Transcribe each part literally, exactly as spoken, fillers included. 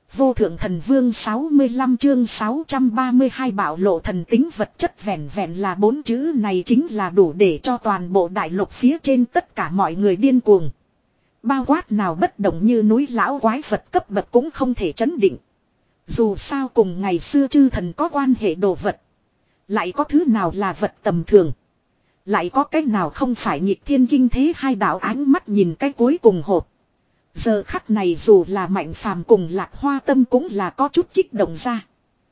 Vô thượng thần vương sáu mươi lăm chương sáu trăm ba mươi hai bạo lộ thần tính vật chất vẹn vẹn là bốn chữ này chính là đủ để cho toàn bộ đại lục phía trên tất cả mọi người điên cuồng. Bao quát nào bất động như núi lão quái vật cấp bậc cũng không thể chấn định. Dù sao cùng ngày xưa chư thần có quan hệ đồ vật. Lại có thứ nào là vật tầm thường. Lại có cách nào không phải nhịp thiên kinh thế hai đạo ánh mắt nhìn cái cuối cùng hộp. Giờ khắc này dù là Mạnh Phàm cùng Lạc Hoa Tâm cũng là có chút kích động ra.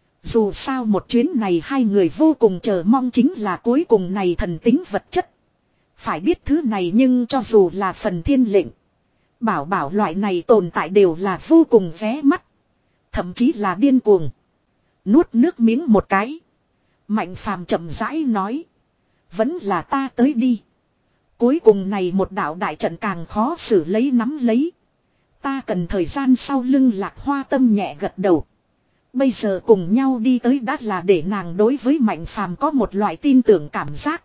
Dù sao một chuyến này hai người vô cùng chờ mong chính là cuối cùng này thần tính vật chất. Phải biết thứ này nhưng cho dù là phần thiên lệnh. Bảo bảo loại này tồn tại đều là vô cùng vé mắt. Thậm chí là điên cuồng. Nuốt nước miếng một cái. Mạnh Phàm chậm rãi nói. Vẫn là ta tới đi. Cuối cùng này một đạo đại trận càng khó xử lấy nắm lấy. Ta cần thời gian sau lưng Lạc Hoa Tâm nhẹ gật đầu. Bây giờ cùng nhau đi tới đã là để nàng đối với Mạnh Phàm có một loại tin tưởng cảm giác.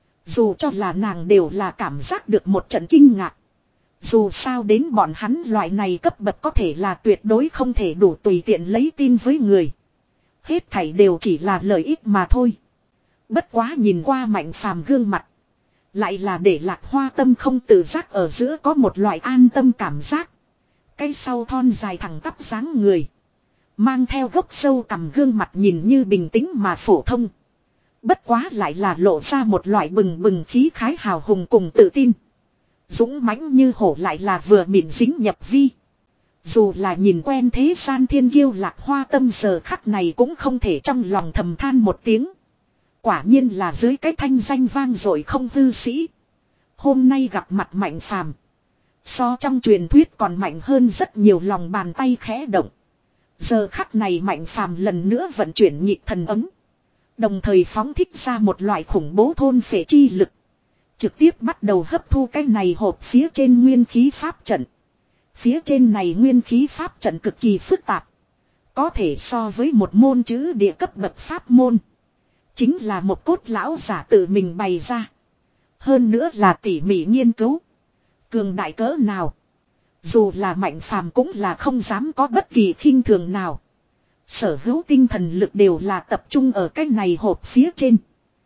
Dù cho là nàng đều là cảm giác được một trận kinh ngạc. Dù sao đến bọn hắn loại này cấp bậc có thể là tuyệt đối không thể đủ tùy tiện lấy tin với người. Hết thảy đều chỉ là lợi ích mà thôi. Bất quá nhìn qua Mạnh Phàm gương mặt. Lại là để Lạc Hoa Tâm không tự giác ở giữa có một loại an tâm cảm giác. Cây sau thon dài thẳng tắp dáng người. Mang theo gốc sâu cằm gương mặt nhìn như bình tĩnh mà phổ thông. Bất quá lại là lộ ra một loại bừng bừng khí khái hào hùng cùng tự tin. Dũng mãnh như hổ lại là vừa mịn dính nhập vi. Dù là nhìn quen thế gian thiên kiêu Lạc Hoa Tâm giờ khắc này cũng không thể trong lòng thầm than một tiếng. Quả nhiên là dưới cái thanh danh vang dội không hư sĩ. Hôm nay gặp mặt Mạnh Phàm. So trong truyền thuyết còn mạnh hơn rất nhiều, lòng bàn tay khẽ động. Giờ khắc này Mạnh Phàm lần nữa vận chuyển nhịp thần ấm. Đồng thời phóng thích ra một loại khủng bố thôn phệ chi lực. Trực tiếp bắt đầu hấp thu cái này hộp phía trên nguyên khí pháp trận. Phía trên này nguyên khí pháp trận cực kỳ phức tạp. Có thể so với một môn chữ địa cấp bậc pháp môn. Chính là một cốt lão giả tự mình bày ra. Hơn nữa là tỉ mỉ nghiên cứu. Cường đại cỡ nào. Dù là Mạnh Phàm cũng là không dám có bất kỳ khinh thường nào. Sở hữu tinh thần lực đều là tập trung ở cái này hộp phía trên.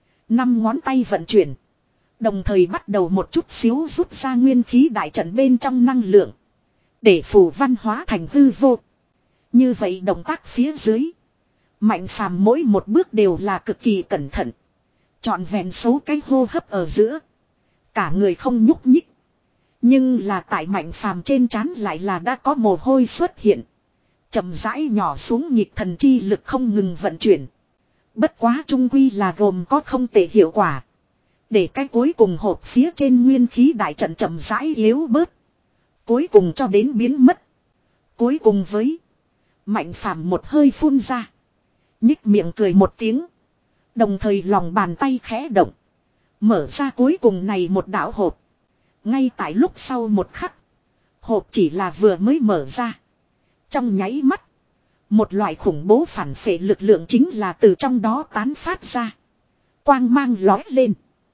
Năm ngón tay vận chuyển. Đồng thời bắt đầu một chút xíu rút ra nguyên khí đại trận bên trong năng lượng. Để phù văn hóa thành hư vô. Như vậy động tác phía dưới. Mạnh Phàm mỗi một bước đều là cực kỳ cẩn thận. Chọn vẹn số cái hô hấp ở giữa. Cả người không nhúc nhích. Nhưng là tại Mạnh Phàm trên trán lại là đã có mồ hôi xuất hiện. Chậm rãi nhỏ xuống nhịp thần chi lực không ngừng vận chuyển. Bất quá trung quy là gồm có không tệ hiệu quả. Để cái cuối cùng hộp phía trên nguyên khí đại trận chậm rãi yếu bớt. Cuối cùng cho đến biến mất. Cuối cùng với Mạnh Phàm một hơi phun ra. Nhích miệng cười một tiếng. Đồng thời lòng bàn tay khẽ động. Mở ra cuối cùng này một đạo hộp. Ngay tại lúc sau một khắc. Hộp chỉ là vừa mới mở ra. Trong nháy mắt. Một loại khủng bố phản phệ lực lượng chính là từ trong đó tán phát ra. Quang mang lói lên.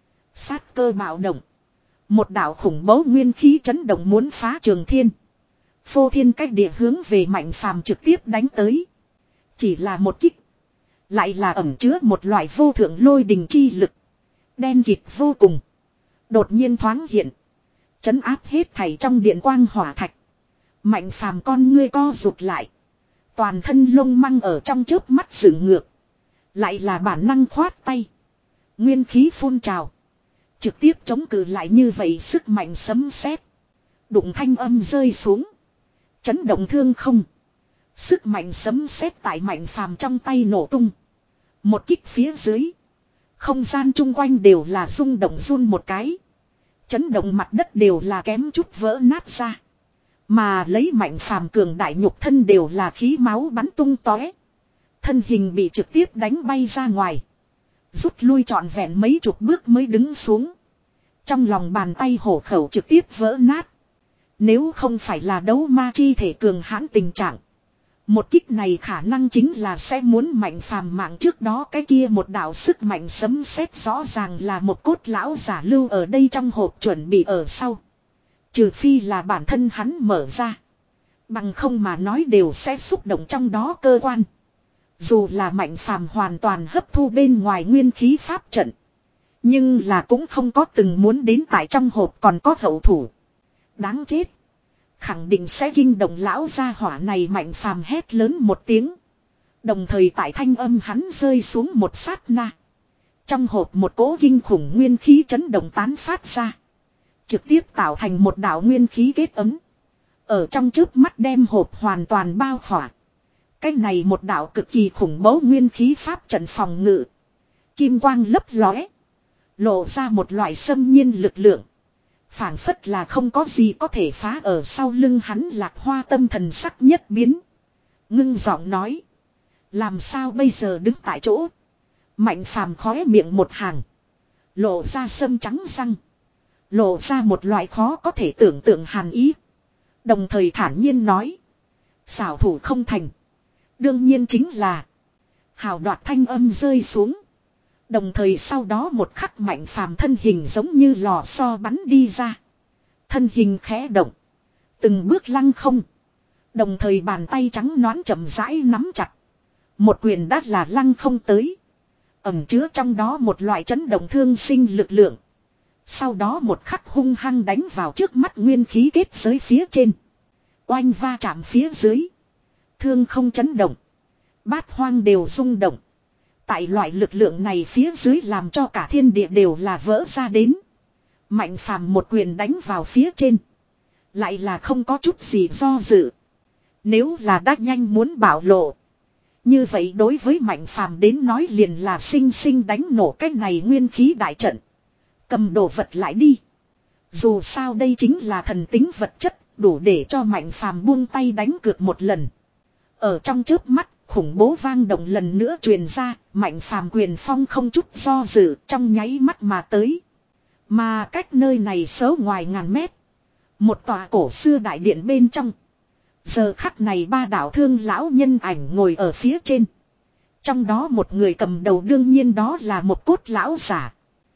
Sát cơ bạo động. Một đạo khủng bố nguyên khí chấn động muốn phá trường thiên. Phô thiên cách địa hướng về Mạnh Phàm trực tiếp đánh tới. Chỉ là một kích. Lại là ẩn chứa một loại vô thượng lôi đình chi lực. Đen kịt vô cùng. Đột nhiên thoáng hiện. Chấn áp hết thảy trong điện quang hỏa thạch. Mạnh Phàm con ngươi co rụt lại. Toàn thân lông măng ở trong chớp mắt dựng ngược. Lại là bản năng khoát tay. Nguyên khí phun trào. Trực tiếp chống cự lại như vậy sức mạnh sấm sét. Đụng thanh âm rơi xuống. Chấn động thương không. Sức mạnh sấm sét tại Mạnh Phàm trong tay nổ tung. Một kích phía dưới. Không gian chung quanh đều là rung động run một cái. Chấn động mặt đất đều là kém chút vỡ nát ra. Mà lấy Mạnh Phàm cường đại nhục thân đều là khí máu bắn tung tóe. Thân hình bị trực tiếp đánh bay ra ngoài. Rút lui trọn vẹn mấy chục bước mới đứng xuống. Trong lòng bàn tay hổ khẩu trực tiếp vỡ nát. Nếu không phải là đấu ma chi thể cường hãn tình trạng. Một kích này khả năng chính là sẽ muốn Mạnh Phàm mạng trước đó cái kia một đạo sức mạnh sấm sét rõ ràng là một cốt lão giả lưu ở đây trong hộp chuẩn bị ở sau. Trừ phi là bản thân hắn mở ra. Bằng không mà nói đều sẽ xúc động trong đó cơ quan. Dù là Mạnh Phàm hoàn toàn hấp thu bên ngoài nguyên khí pháp trận. Nhưng là cũng không có từng muốn đến tại trong hộp còn có hậu thủ. Đáng chết. Khẳng định sẽ kinh động lão gia hỏa này, Mạnh Phàm hét lớn một tiếng. Đồng thời tại thanh âm hắn rơi xuống một sát na. Trong hộp một cỗ kinh khủng nguyên khí chấn động tán phát ra. Trực tiếp tạo thành một đạo nguyên khí kết ấm. Ở trong trước mắt đem hộp hoàn toàn bao khỏa. Cái này một đạo cực kỳ khủng bố nguyên khí pháp trận phòng ngự. Kim quang lấp lóe. Lộ ra một loại xâm nhiên lực lượng. Phảng phất là không có gì có thể phá ở sau lưng hắn. Lạc Hoa tâm thần sắc nhất biến. Ngưng giọng nói. Làm sao bây giờ đứng tại chỗ. Mạnh Phàm khóe miệng một hàng. Lộ ra sâm trắng răng. Lộ ra một loại khó có thể tưởng tượng hàn ý. Đồng thời thản nhiên nói. Xảo thủ không thành. Đương nhiên chính là. Hào đoạt thanh âm rơi xuống. Đồng thời sau đó một khắc Mạnh Phàm thân hình giống như lò xo bắn đi ra. Thân hình khẽ động. Từng bước lăng không. Đồng thời bàn tay trắng nõn chậm rãi nắm chặt. Một quyền đát là lăng không tới. Ẩn chứa trong đó một loại chấn động thương sinh lực lượng. Sau đó một khắc hung hăng đánh vào trước mắt nguyên khí kết giới phía trên. Oanh va chạm phía dưới. Thương không chấn động. Bát hoang đều rung động. Tại loại lực lượng này phía dưới làm cho cả thiên địa đều là vỡ ra đến. Mạnh Phàm một quyền đánh vào phía trên. Lại là không có chút gì do dự. Nếu là đã nhanh muốn bảo lộ. Như vậy đối với Mạnh Phàm đến nói liền là sinh sinh đánh nổ cái này nguyên khí đại trận. Cầm đồ vật lại đi. Dù sao đây chính là thần tính vật chất, đủ để cho Mạnh Phàm buông tay đánh cược một lần. Ở trong chớp mắt, khủng bố vang động lần nữa truyền ra, Mạnh Phàm quyền phong không chút do dự, trong nháy mắt mà tới. Mà cách nơi này xấu ngoài ngàn mét. Một tòa cổ xưa đại điện bên trong. Giờ khắc này ba đạo thương lão nhân ảnh ngồi ở phía trên. Trong đó một người cầm đầu đương nhiên đó là một cốt lão giả.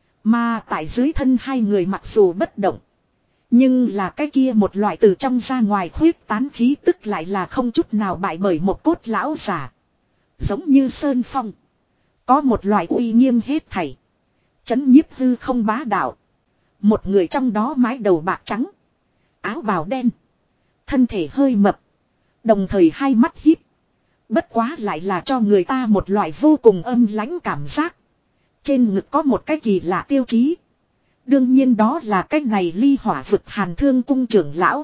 Mà tại dưới thân hai người mặc dù bất động. Nhưng là cái kia một loại từ trong ra ngoài khuyết tán khí tức lại là không chút nào bại bởi một cốt lão giả. Giống như sơn phong. Có một loại uy nghiêm hết thảy. Chấn nhiếp hư không bá đạo. Một người trong đó mái đầu bạc trắng. Áo bào đen. Thân thể hơi mập. Đồng thời hai mắt híp. Bất quá lại là cho người ta một loại vô cùng âm lãnh cảm giác. Trên ngực có một cái kỳ lạ tiêu chí. Đương nhiên đó là cái này ly hỏa vực Hàn Thương cung trưởng lão.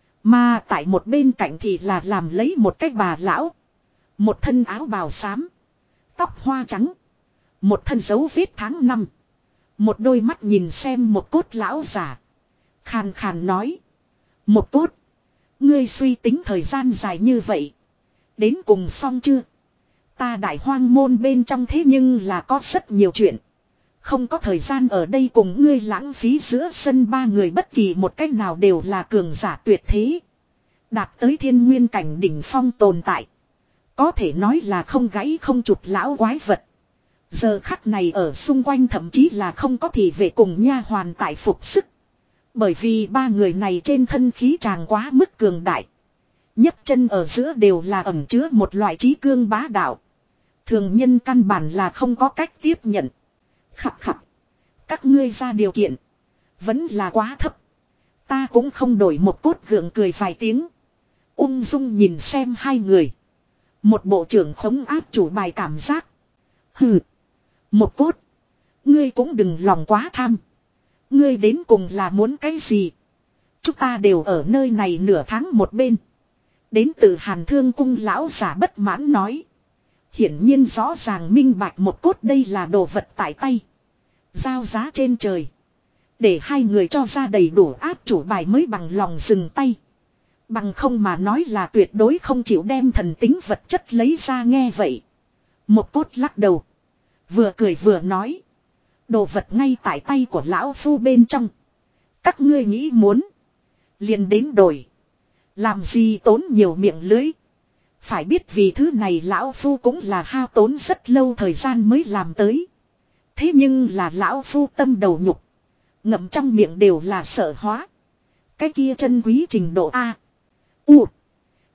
Mà tại một bên cạnh thì là làm lấy một cái bà lão. Một thân áo bào xám. Tóc hoa trắng. Một thân dấu vết tháng năm. Một đôi mắt nhìn xem một cốt lão giả. Khàn khàn nói. Một cốt. Ngươi suy tính thời gian dài như vậy. Đến cùng xong chưa? Ta đại hoang môn bên trong thế nhưng là có rất nhiều chuyện. Không có thời gian ở đây cùng ngươi lãng phí giữa sân ba người bất kỳ một cách nào đều là cường giả tuyệt thế. Đạt tới thiên nguyên cảnh đỉnh phong tồn tại. Có thể nói là không gãy không chụp lão quái vật. Giờ khắc này ở xung quanh thậm chí là không có thị vệ cùng nha hoàn tại phục sức. Bởi vì ba người này trên thân khí tràng quá mức cường đại. nhấc chân ở giữa đều là ẩn chứa một loại trí cương bá đạo. Thường nhân căn bản là không có cách tiếp nhận. Khặt khặt. Các ngươi ra điều kiện. Vẫn là quá thấp. Ta cũng không đổi một cốt gượng cười vài tiếng. Ung dung nhìn xem hai người. Một bộ trưởng khống áp chủ bài cảm giác. Hừ. Một cốt. Ngươi cũng đừng lòng quá tham. Ngươi đến cùng là muốn cái gì? Chúng ta đều ở nơi này nửa tháng một bên. Đến từ Hàn Thương cung lão giả bất mãn nói. Hiển nhiên rõ ràng minh bạch một cốt đây là đồ vật tại tay. Giao giá trên trời. Để hai người cho ra đầy đủ áp chủ bài mới bằng lòng dừng tay. Bằng không mà nói là tuyệt đối không chịu đem thần tính vật chất lấy ra nghe vậy. Một cốt lắc đầu. Vừa cười vừa nói. Đồ vật ngay tại tay của lão phu bên trong. Các ngươi nghĩ muốn. Liền đến đổi. Làm gì tốn nhiều miệng lưới. Phải biết vì thứ này lão phu cũng là hao tốn rất lâu thời gian mới làm tới. Thế nhưng là lão phu tâm đầu nhục. Ngậm trong miệng đều là sợ hóa. Cái kia chân quý trình độ A. U.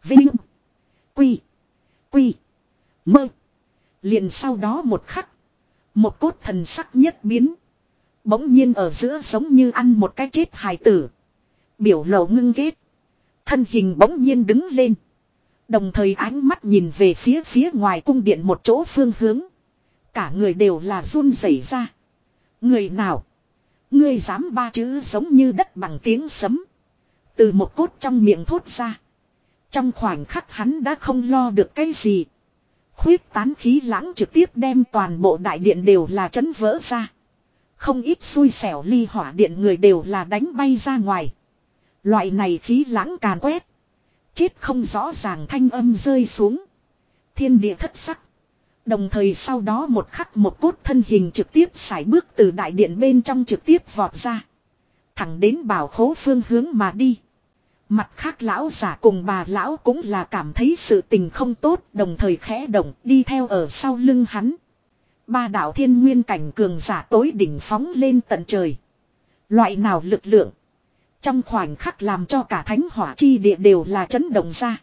Vinh. Quy. Quy. Mơ. Liền sau đó một khắc. Một cốt thần sắc nhất biến. Bỗng nhiên ở giữa giống như ăn một cái chết hài tử. Biểu lộ ngưng ghét. Thân hình bỗng nhiên đứng lên. Đồng thời ánh mắt nhìn về phía phía ngoài cung điện một chỗ phương hướng. Cả người đều là run rẩy ra. Người nào? Ngươi dám ba chữ giống như đất bằng tiếng sấm. Từ một cốt trong miệng thốt ra. Trong khoảnh khắc hắn đã không lo được cái gì. Khuyết tán khí lãng trực tiếp đem toàn bộ đại điện đều là chấn vỡ ra. Không ít xui xẻo ly hỏa điện người đều là đánh bay ra ngoài. Loại này khí lãng càn quét. Chết không rõ ràng thanh âm rơi xuống. Thiên địa thất sắc. Đồng thời sau đó một khắc một cốt thân hình trực tiếp sải bước từ đại điện bên trong trực tiếp vọt ra. Thẳng đến bảo khố phương hướng mà đi. Mặt khác lão giả cùng bà lão cũng là cảm thấy sự tình không tốt, đồng thời khẽ động đi theo ở sau lưng hắn. Ba đạo thiên nguyên cảnh cường giả tối đỉnh phóng lên tận trời. Loại nào lực lượng. Trong khoảnh khắc làm cho cả thánh hỏa chi địa đều là chấn động ra.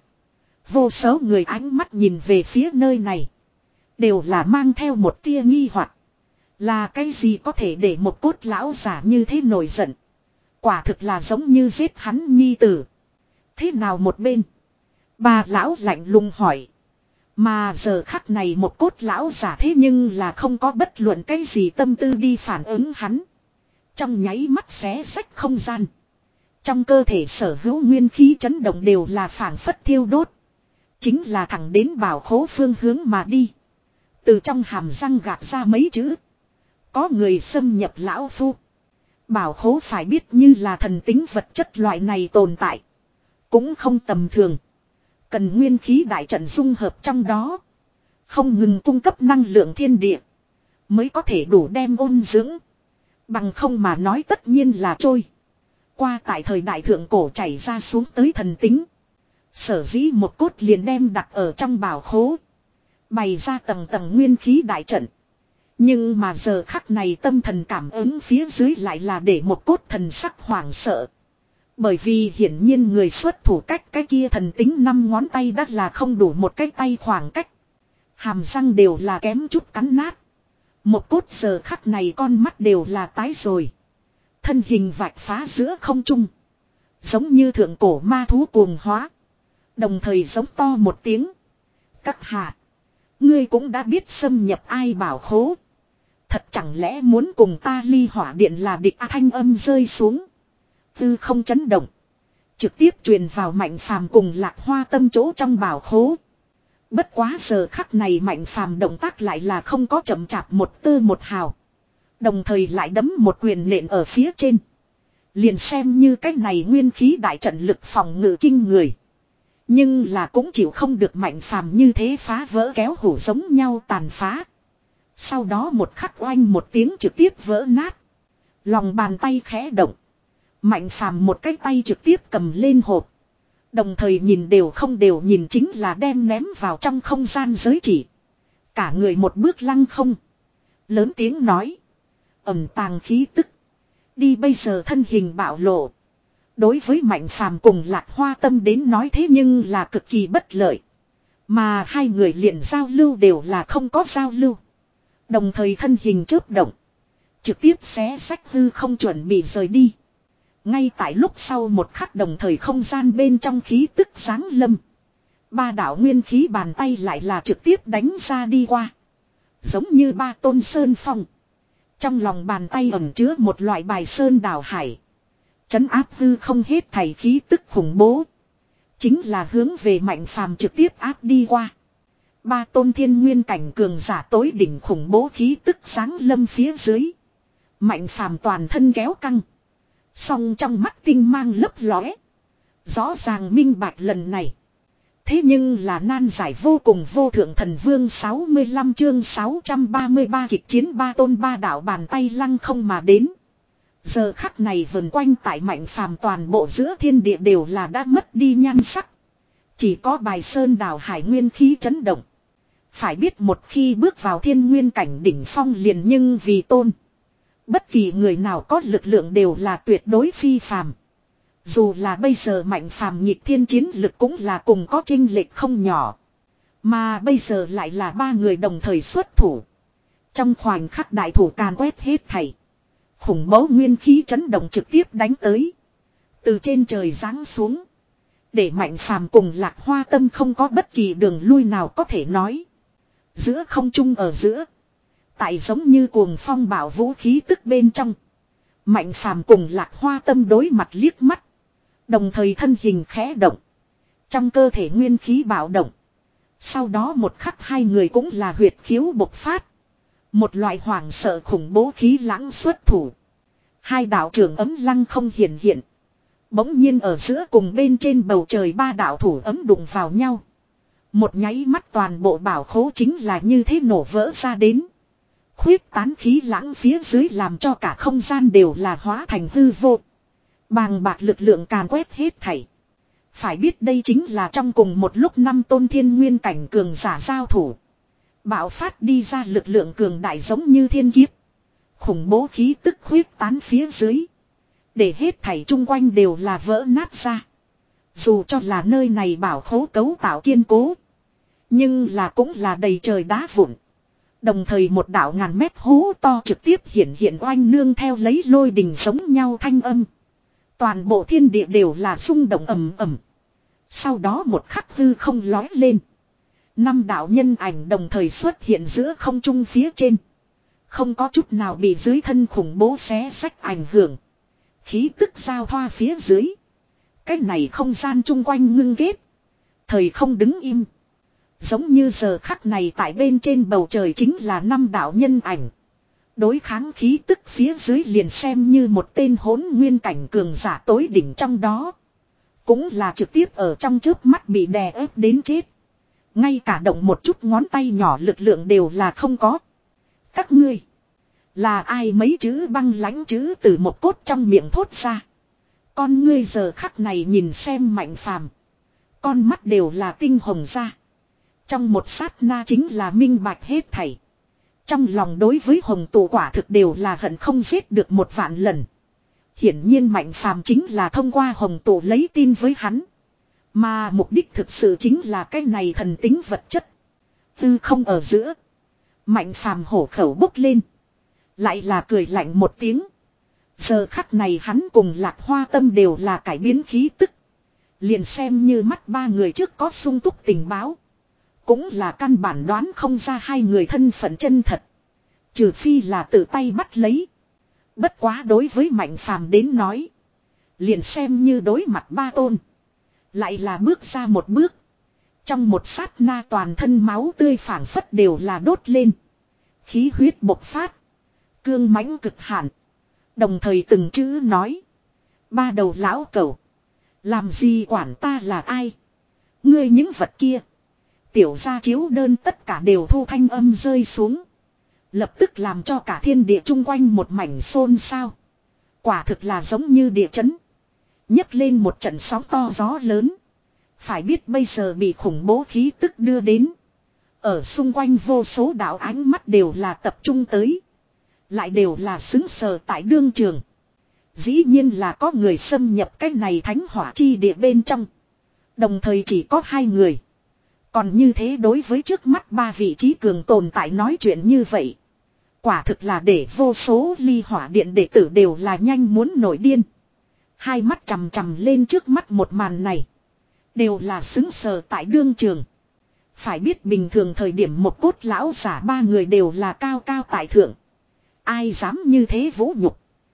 Vô số người ánh mắt nhìn về phía nơi này. Đều là mang theo một tia nghi hoặc. Là cái gì có thể để một cốt lão giả như thế nổi giận. Quả thực là giống như giết hắn nhi tử. Thế nào một bên. Bà lão lạnh lùng hỏi. Mà giờ khắc này một cốt lão giả thế nhưng là không có bất luận cái gì tâm tư đi phản ứng hắn. Trong nháy mắt xé sách không gian. Trong cơ thể sở hữu nguyên khí chấn động đều là phảng phất thiêu đốt. Chính là thẳng đến bảo khố phương hướng mà đi. Từ trong hàm răng gạt ra mấy chữ. Có người xâm nhập lão phu. Bảo khố phải biết như là thần tính vật chất loại này tồn tại. Cũng không tầm thường. Cần nguyên khí đại trận dung hợp trong đó. Không ngừng cung cấp năng lượng thiên địa. Mới có thể đủ đem ôn dưỡng. Bằng không mà nói tất nhiên là trôi. Qua tại thời đại thượng cổ chảy ra xuống tới thần tính. Sở dĩ một cốt liền đem đặt ở trong bảo khố. Bày ra tầng tầng nguyên khí đại trận. Nhưng mà giờ khắc này tâm thần cảm ứng phía dưới lại là để một cốt thần sắc hoảng sợ. Bởi vì hiển nhiên người xuất thủ cách cái kia thần tính năm ngón tay đã là không đủ một cái tay khoảng cách. Hàm răng đều là kém chút cắn nát. Một cốt giờ khắc này con mắt đều là tái rồi. Thân hình vạch phá giữa không trung. Giống như thượng cổ ma thú cuồng hóa. Đồng thời giống to một tiếng. Các hạ. Ngươi cũng đã biết xâm nhập ai bảo khố. Thật chẳng lẽ muốn cùng ta ly hỏa điện là địch à, thanh âm rơi xuống. Tư không chấn động. Trực tiếp truyền vào Mạnh Phàm cùng Lạc Hoa Tâm chỗ trong bảo khố. Bất quá giờ khắc này Mạnh Phàm động tác lại là không có chậm chạp một tơ một hào. Đồng thời lại đấm một quyền nện ở phía trên. Liền xem như cách này nguyên khí đại trận lực phòng ngự kinh người. Nhưng là cũng chịu không được Mạnh Phàm như thế phá vỡ kéo hủ giống nhau tàn phá. Sau đó một khắc oanh một tiếng trực tiếp vỡ nát. Lòng bàn tay khẽ động. Mạnh Phàm một cái tay trực tiếp cầm lên hộp. Đồng thời nhìn đều không đều nhìn chính là đem ném vào trong không gian giới chỉ. Cả người một bước lăng không. Lớn tiếng nói. Ẩm tàng khí tức. Đi bây giờ thân hình bạo lộ. Đối với Mạnh Phàm cùng Lạc Hoa Tâm đến nói thế nhưng là cực kỳ bất lợi. Mà hai người liền giao lưu đều là không có giao lưu. Đồng thời thân hình chớp động. Trực tiếp xé sách hư không chuẩn bị rời đi. Ngay tại lúc sau một khắc đồng thời không gian bên trong khí tức giáng lâm. Ba đạo nguyên khí bàn tay lại là trực tiếp đánh ra đi qua. Giống như ba tôn sơn phong. Trong lòng bàn tay ẩn chứa một loại bài sơn đảo hải. Chấn áp hư không hết thảy khí tức khủng bố. Chính là hướng về Mạnh Phàm trực tiếp áp đi qua. Ba tôn thiên nguyên cảnh cường giả tối đỉnh khủng bố khí tức sáng lâm phía dưới. Mạnh Phàm toàn thân kéo căng. Song trong mắt tinh mang lấp lóe. Rõ ràng minh bạch lần này. Thế nhưng là nan giải vô cùng vô thượng thần vương sáu mươi lăm chương sáu trăm ba mươi ba kịch chiến ba tôn ba đạo bàn tay lăng không mà đến. Giờ khắc này vần quanh tại Mạnh Phàm toàn bộ giữa thiên địa đều là đã mất đi nhan sắc. Chỉ có bài sơn đảo hải nguyên khí chấn động. Phải biết một khi bước vào thiên nguyên cảnh đỉnh phong liền nhưng vì tôn. Bất kỳ người nào có lực lượng đều là tuyệt đối phi phàm. Dù là bây giờ Mạnh Phàm nhịp thiên chiến lực cũng là cùng có chênh lệch không nhỏ. Mà bây giờ lại là ba người đồng thời xuất thủ. Trong khoảnh khắc đại thủ càn quét hết thảy. Khủng bố nguyên khí chấn động trực tiếp đánh tới. Từ trên trời giáng xuống. Để Mạnh Phàm cùng Lạc Hoa Tâm không có bất kỳ đường lui nào có thể nói. Giữa không trung ở giữa. Tại giống như cuồng phong bảo vũ khí tức bên trong. Mạnh Phàm cùng Lạc Hoa Tâm đối mặt liếc mắt. Đồng thời thân hình khẽ động. Trong cơ thể nguyên khí bạo động. Sau đó một khắc hai người cũng là huyệt khiếu bộc phát. Một loại hoảng sợ khủng bố khí lãng xuất thủ. Hai đạo trưởng ấm lăng không hiện hiện. Bỗng nhiên ở giữa cùng bên trên bầu trời ba đạo thủ ấm đụng vào nhau. Một nháy mắt toàn bộ bảo khố chính là như thế nổ vỡ ra đến. Khuyết tán khí lãng phía dưới làm cho cả không gian đều là hóa thành hư vô. Bàng bạc lực lượng càn quét hết thảy. Phải biết đây chính là trong cùng một lúc năm tôn thiên nguyên cảnh cường giả giao thủ. Bạo phát đi ra lực lượng cường đại giống như thiên kiếp. Khủng bố khí tức khuyết tán phía dưới. Để hết thảy chung quanh đều là vỡ nát ra. Dù cho là nơi này bảo khố cấu tạo kiên cố. Nhưng là cũng là đầy trời đá vụn. Đồng thời một đạo ngàn mét hố to trực tiếp hiện hiện oanh nương theo lấy lôi đình giống nhau thanh âm. Toàn bộ thiên địa đều là rung động ầm ầm. Sau đó một khắc hư không lói lên. Năm đạo nhân ảnh đồng thời xuất hiện giữa không trung phía trên. Không có chút nào bị dưới thân khủng bố xé sách ảnh hưởng. Khí tức giao thoa phía dưới. Cái này không gian chung quanh ngưng ghét. Thời không đứng im. Giống như giờ khắc này tại bên trên bầu trời chính là năm đạo nhân ảnh. Đối kháng khí tức phía dưới liền xem như một tên hỗn nguyên cảnh cường giả tối đỉnh trong đó. Cũng là trực tiếp ở trong chớp mắt bị đè ép đến chết. Ngay cả động một chút ngón tay nhỏ lực lượng đều là không có. Các ngươi. Là ai mấy chữ băng lãnh chữ từ một cốt trong miệng thốt ra. Con ngươi giờ khắc này nhìn xem Mạnh Phàm. Con mắt đều là tinh hồng ra. Trong một sát na chính là minh bạch hết thảy. Trong lòng đối với hồng tụ quả thực đều là hận không giết được một vạn lần. Hiển nhiên Mạnh Phàm chính là thông qua hồng tụ lấy tin với hắn. Mà mục đích thực sự chính là cái này thần tính vật chất. Tư không ở giữa. Mạnh Phàm hổ khẩu bốc lên. Lại là cười lạnh một tiếng. Giờ khắc này hắn cùng Lạc Hoa Tâm đều là cải biến khí tức. Liền xem như mắt ba người trước có sung túc tình báo. Cũng là căn bản đoán không ra hai người thân phận chân thật. Trừ phi là tự tay bắt lấy. Bất quá đối với Mạnh Phàm đến nói. Liền xem như đối mặt ba tôn. Lại là bước ra một bước. Trong một sát na toàn thân máu tươi phảng phất đều là đốt lên. Khí huyết bộc phát. Cương mãnh cực hạn. Đồng thời từng chữ nói. Ba đầu lão cẩu. Làm gì quản ta là ai. Ngươi những vật kia. Tiểu gia chiếu đơn tất cả đều thu thanh âm rơi xuống. Lập tức làm cho cả thiên địa chung quanh một mảnh xôn xao. Quả thực là giống như địa chấn. Nhấc lên một trận sóng to gió lớn. Phải biết bây giờ bị khủng bố khí tức đưa đến. Ở xung quanh vô số đạo ánh mắt đều là tập trung tới. Lại đều là xứng sờ tại đương trường. Dĩ nhiên là có người xâm nhập cái này thánh hỏa chi địa bên trong. Đồng thời chỉ có hai người. Còn như thế đối với trước mắt ba vị trí cường tồn tại nói chuyện như vậy. Quả thực là để vô số ly hỏa điện đệ tử đều là nhanh muốn nổi điên. Hai mắt chằm chằm lên trước mắt một màn này. Đều là xứng sờ tại đương trường. Phải biết bình thường thời điểm một cốt lão giả ba người đều là cao cao tại thượng. Ai dám như thế vũ nhục.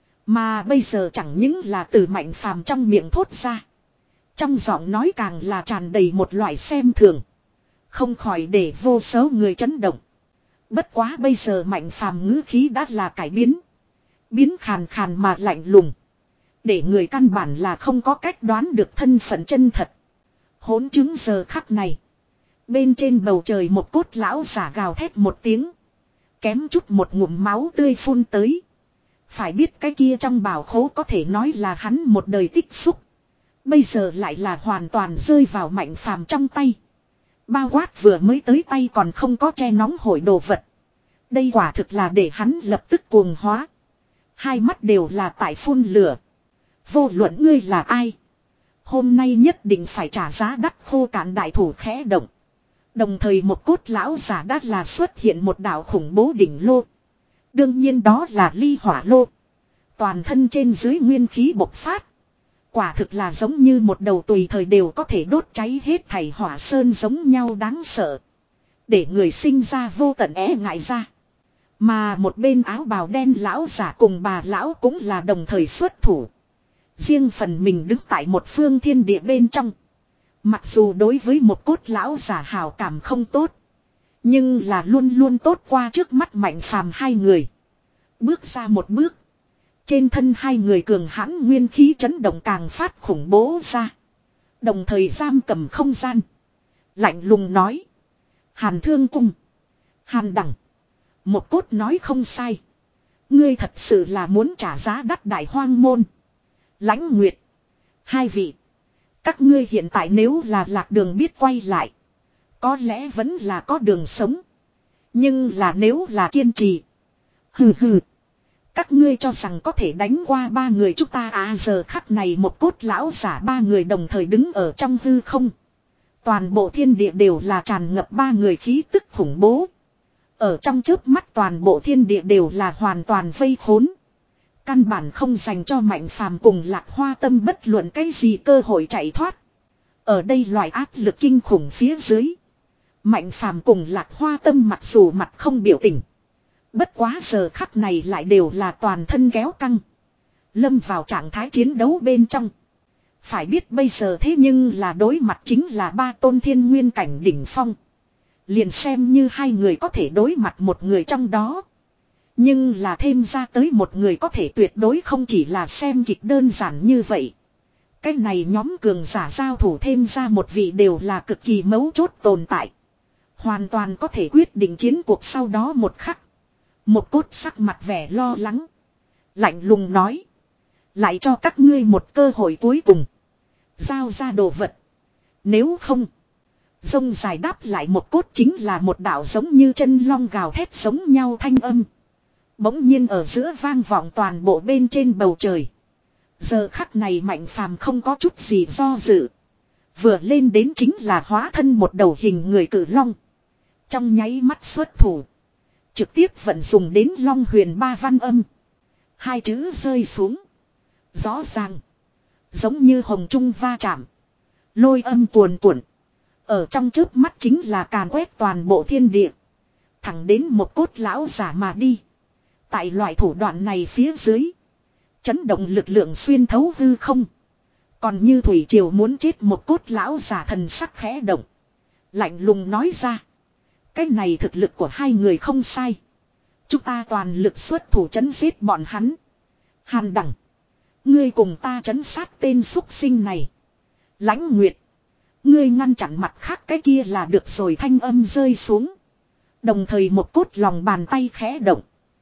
Mà bây giờ chẳng những là từ Mạnh Phàm trong miệng thốt ra. Trong giọng nói càng là tràn đầy một loại xem thường. Không khỏi để vô số người chấn động. Bất quá bây giờ Mạnh Phàm ngữ khí đã là cải biến. Biến khàn khàn mà lạnh lùng. Để người căn bản là không có cách đoán được thân phận chân thật. Hỗn chứng giờ khắc này. Bên trên bầu trời một cốt lão giả gào thét một tiếng. Kém chút một ngụm máu tươi phun tới. Phải biết cái kia trong bảo khố có thể nói là hắn một đời tích xúc. Bây giờ lại là hoàn toàn rơi vào Mạnh Phàm trong tay. Bao quát vừa mới tới tay còn không có che nóng hổi đồ vật. Đây quả thực là để hắn lập tức cuồng hóa. Hai mắt đều là tại phun lửa. Vô luận ngươi là ai. Hôm nay nhất định phải trả giá đắt. Khô cạn đại thủ khẽ động. Đồng thời một cốt lão giả đã là xuất hiện một đạo khủng bố đỉnh lô. Đương nhiên đó là ly hỏa lô. Toàn thân trên dưới nguyên khí bộc phát. Quả thực là giống như một đầu tùy thời đều có thể đốt cháy hết thảy hỏa sơn giống nhau đáng sợ. Để người sinh ra vô tận é ngại ra. Mà một bên áo bào đen lão giả cùng bà lão cũng là đồng thời xuất thủ. Riêng phần mình đứng tại một phương thiên địa bên trong. Mặc dù đối với một cốt lão giả hào cảm không tốt. Nhưng là luôn luôn tốt qua trước mắt Mạnh Phàm hai người. Bước ra một bước. Trên thân hai người cường hãn nguyên khí chấn động càng phát khủng bố ra. Đồng thời giam cầm không gian. Lạnh lùng nói. Hàn Thương Cung. Hàn Đằng. Một cốt nói không sai. Ngươi thật sự là muốn trả giá đắt đại hoang môn. Lãnh Nguyệt. Hai vị. Các ngươi hiện tại nếu là lạc đường biết quay lại. Có lẽ vẫn là có đường sống. Nhưng là nếu là kiên trì. Hừ hừ. Các ngươi cho rằng có thể đánh qua ba người chúng ta à giờ khắc này một cốt lão giả ba người đồng thời đứng ở trong hư không. Toàn bộ thiên địa đều là tràn ngập ba người khí tức khủng bố. Ở trong chớp mắt toàn bộ thiên địa đều là hoàn toàn vây khốn. Căn bản không dành cho Mạnh Phàm cùng Lạc Hoa Tâm bất luận cái gì cơ hội chạy thoát. Ở đây loại áp lực kinh khủng phía dưới. Mạnh Phàm cùng Lạc Hoa Tâm mặc dù mặt không biểu tình. Bất quá giờ khắc này lại đều là toàn thân kéo căng. Lâm vào trạng thái chiến đấu bên trong. Phải biết bây giờ thế nhưng là đối mặt chính là ba tôn thiên nguyên cảnh đỉnh phong. Liền xem như hai người có thể đối mặt một người trong đó. Nhưng là thêm ra tới một người có thể tuyệt đối không chỉ là xem kịch đơn giản như vậy. Cái này nhóm cường giả giao thủ thêm ra một vị đều là cực kỳ mấu chốt tồn tại. Hoàn toàn có thể quyết định chiến cuộc sau đó một khắc. Một cốt sắc mặt vẻ lo lắng. Lạnh lùng nói. Lại cho các ngươi một cơ hội cuối cùng. Giao ra đồ vật. Nếu không. Rông dài đáp lại một cốt chính là một đạo giống như chân long gào thét giống nhau thanh âm. Bỗng nhiên ở giữa vang vọng toàn bộ bên trên bầu trời. Giờ khắc này Mạnh Phàm không có chút gì do dự. Vừa lên đến chính là hóa thân một đầu hình người cử long. Trong nháy mắt xuất thủ. Trực tiếp vận dùng đến long huyền ba văn âm. Hai chữ rơi xuống. Rõ ràng. Giống như hồng trung va chạm. Lôi âm cuồn cuộn. Ở trong chớp mắt chính là càn quét toàn bộ thiên địa. Thẳng đến một cốt lão giả mà đi. Tại loại thủ đoạn này phía dưới. Chấn động lực lượng xuyên thấu hư không. Còn như thủy triều muốn chết một cốt lão giả thần sắc khẽ động. Lạnh lùng nói ra. Cái này thực lực của hai người không sai. Chúng ta toàn lực xuất thủ chấn giết bọn hắn. Hàn Đằng. Ngươi cùng ta chấn sát tên xúc sinh này. Lãnh Nguyệt. Ngươi ngăn chặn mặt khác cái kia là được rồi thanh âm rơi xuống. Đồng thời một cốt lòng bàn tay khẽ động.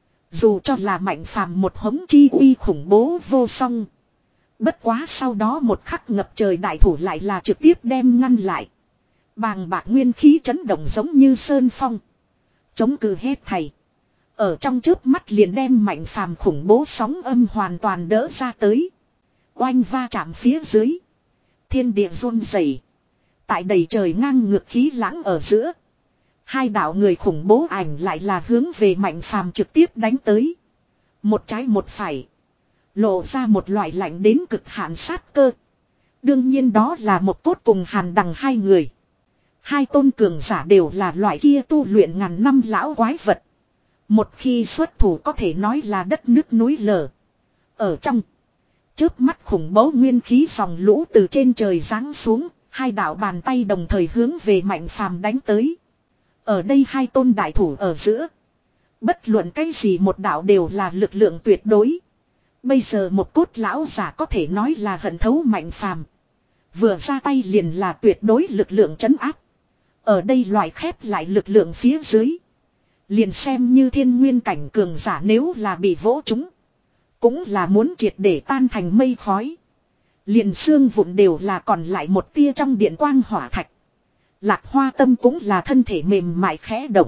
Dù cho là Mạnh Phàm một hống chi uy khủng bố vô song. Bất quá sau đó một khắc ngập trời đại thủ lại là trực tiếp đem ngăn lại. Bàng bạc nguyên khí chấn động giống như sơn phong. Chống cự hết thầy. Ở trong chớp mắt liền đem Mạnh Phàm khủng bố sóng âm hoàn toàn đỡ ra tới. Oanh va chạm phía dưới. Thiên địa run rẩy. Tại đầy trời ngang ngược khí lãng ở giữa. Hai đạo người khủng bố ảnh lại là hướng về Mạnh Phàm trực tiếp đánh tới. Một trái một phải. Lộ ra một loại lạnh đến cực hạn sát cơ. Đương nhiên đó là một cốt cùng Hàn Đằng hai người. Hai tôn cường giả đều là loại kia tu luyện ngàn năm lão quái vật. Một khi xuất thủ có thể nói là đất nước núi lở. Ở trong. Chớp mắt khủng bố nguyên khí dòng lũ từ trên trời giáng xuống. Hai đạo bàn tay đồng thời hướng về Mạnh Phàm đánh tới. Ở đây hai tôn đại thủ ở giữa. Bất luận cái gì một đạo đều là lực lượng tuyệt đối. Bây giờ một cốt lão giả có thể nói là hận thấu Mạnh Phàm. Vừa ra tay liền là tuyệt đối lực lượng trấn áp. Ở đây loại khép lại lực lượng phía dưới. Liền xem như thiên nguyên cảnh cường giả nếu là bị vỗ trúng. Cũng là muốn triệt để tan thành mây khói. Liền xương vụn đều là còn lại một tia trong điện quang hỏa thạch. Lạc Hoa Tâm cũng là thân thể mềm mại khẽ động.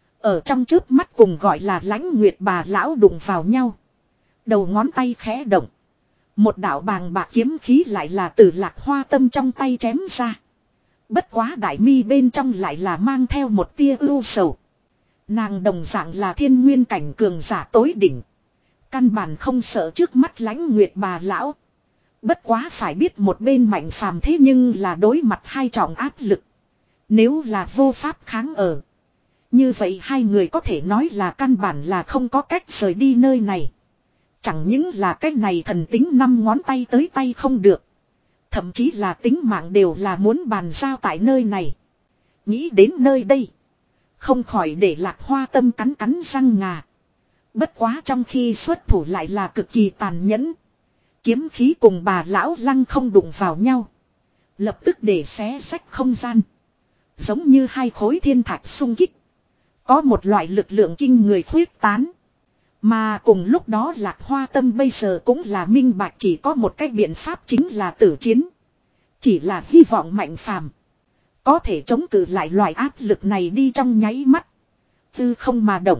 Ở trong chớp mắt cùng gọi là Lãnh Nguyệt bà lão đụng vào nhau. Đầu ngón tay khẽ động. Một đạo bàng bạc kiếm khí lại là từ Lạc Hoa Tâm trong tay chém ra. Bất quá đại mi bên trong lại là mang theo một tia ưu sầu. Nàng đồng dạng là thiên nguyên cảnh cường giả tối đỉnh. Căn bản không sợ trước mắt Lãnh Nguyệt bà lão. Bất quá phải biết một bên Mạnh Phàm thế nhưng là đối mặt hai trọng áp lực. Nếu là vô pháp kháng ở. Như vậy hai người có thể nói là căn bản là không có cách rời đi nơi này. Chẳng những là cách này thần tính năm ngón tay tới tay không được. Thậm chí là tính mạng đều là muốn bàn giao tại nơi này. Nghĩ đến nơi đây. Không khỏi để Lạc Hoa Tâm cắn cắn răng ngà. Bất quá trong khi xuất thủ lại là cực kỳ tàn nhẫn. Kiếm khí cùng bà lão lăng không đụng vào nhau. Lập tức để xé rách không gian. Giống như hai khối thiên thạch xung kích. Có một loại lực lượng kinh người khuyết tán. Mà cùng lúc đó Lạc Hoa Tâm bây giờ cũng là minh bạch chỉ có một cách biện pháp chính là tử chiến. Chỉ là hy vọng Mạnh Phàm có thể chống cự lại loại áp lực này đi trong nháy mắt. Tư không mà động.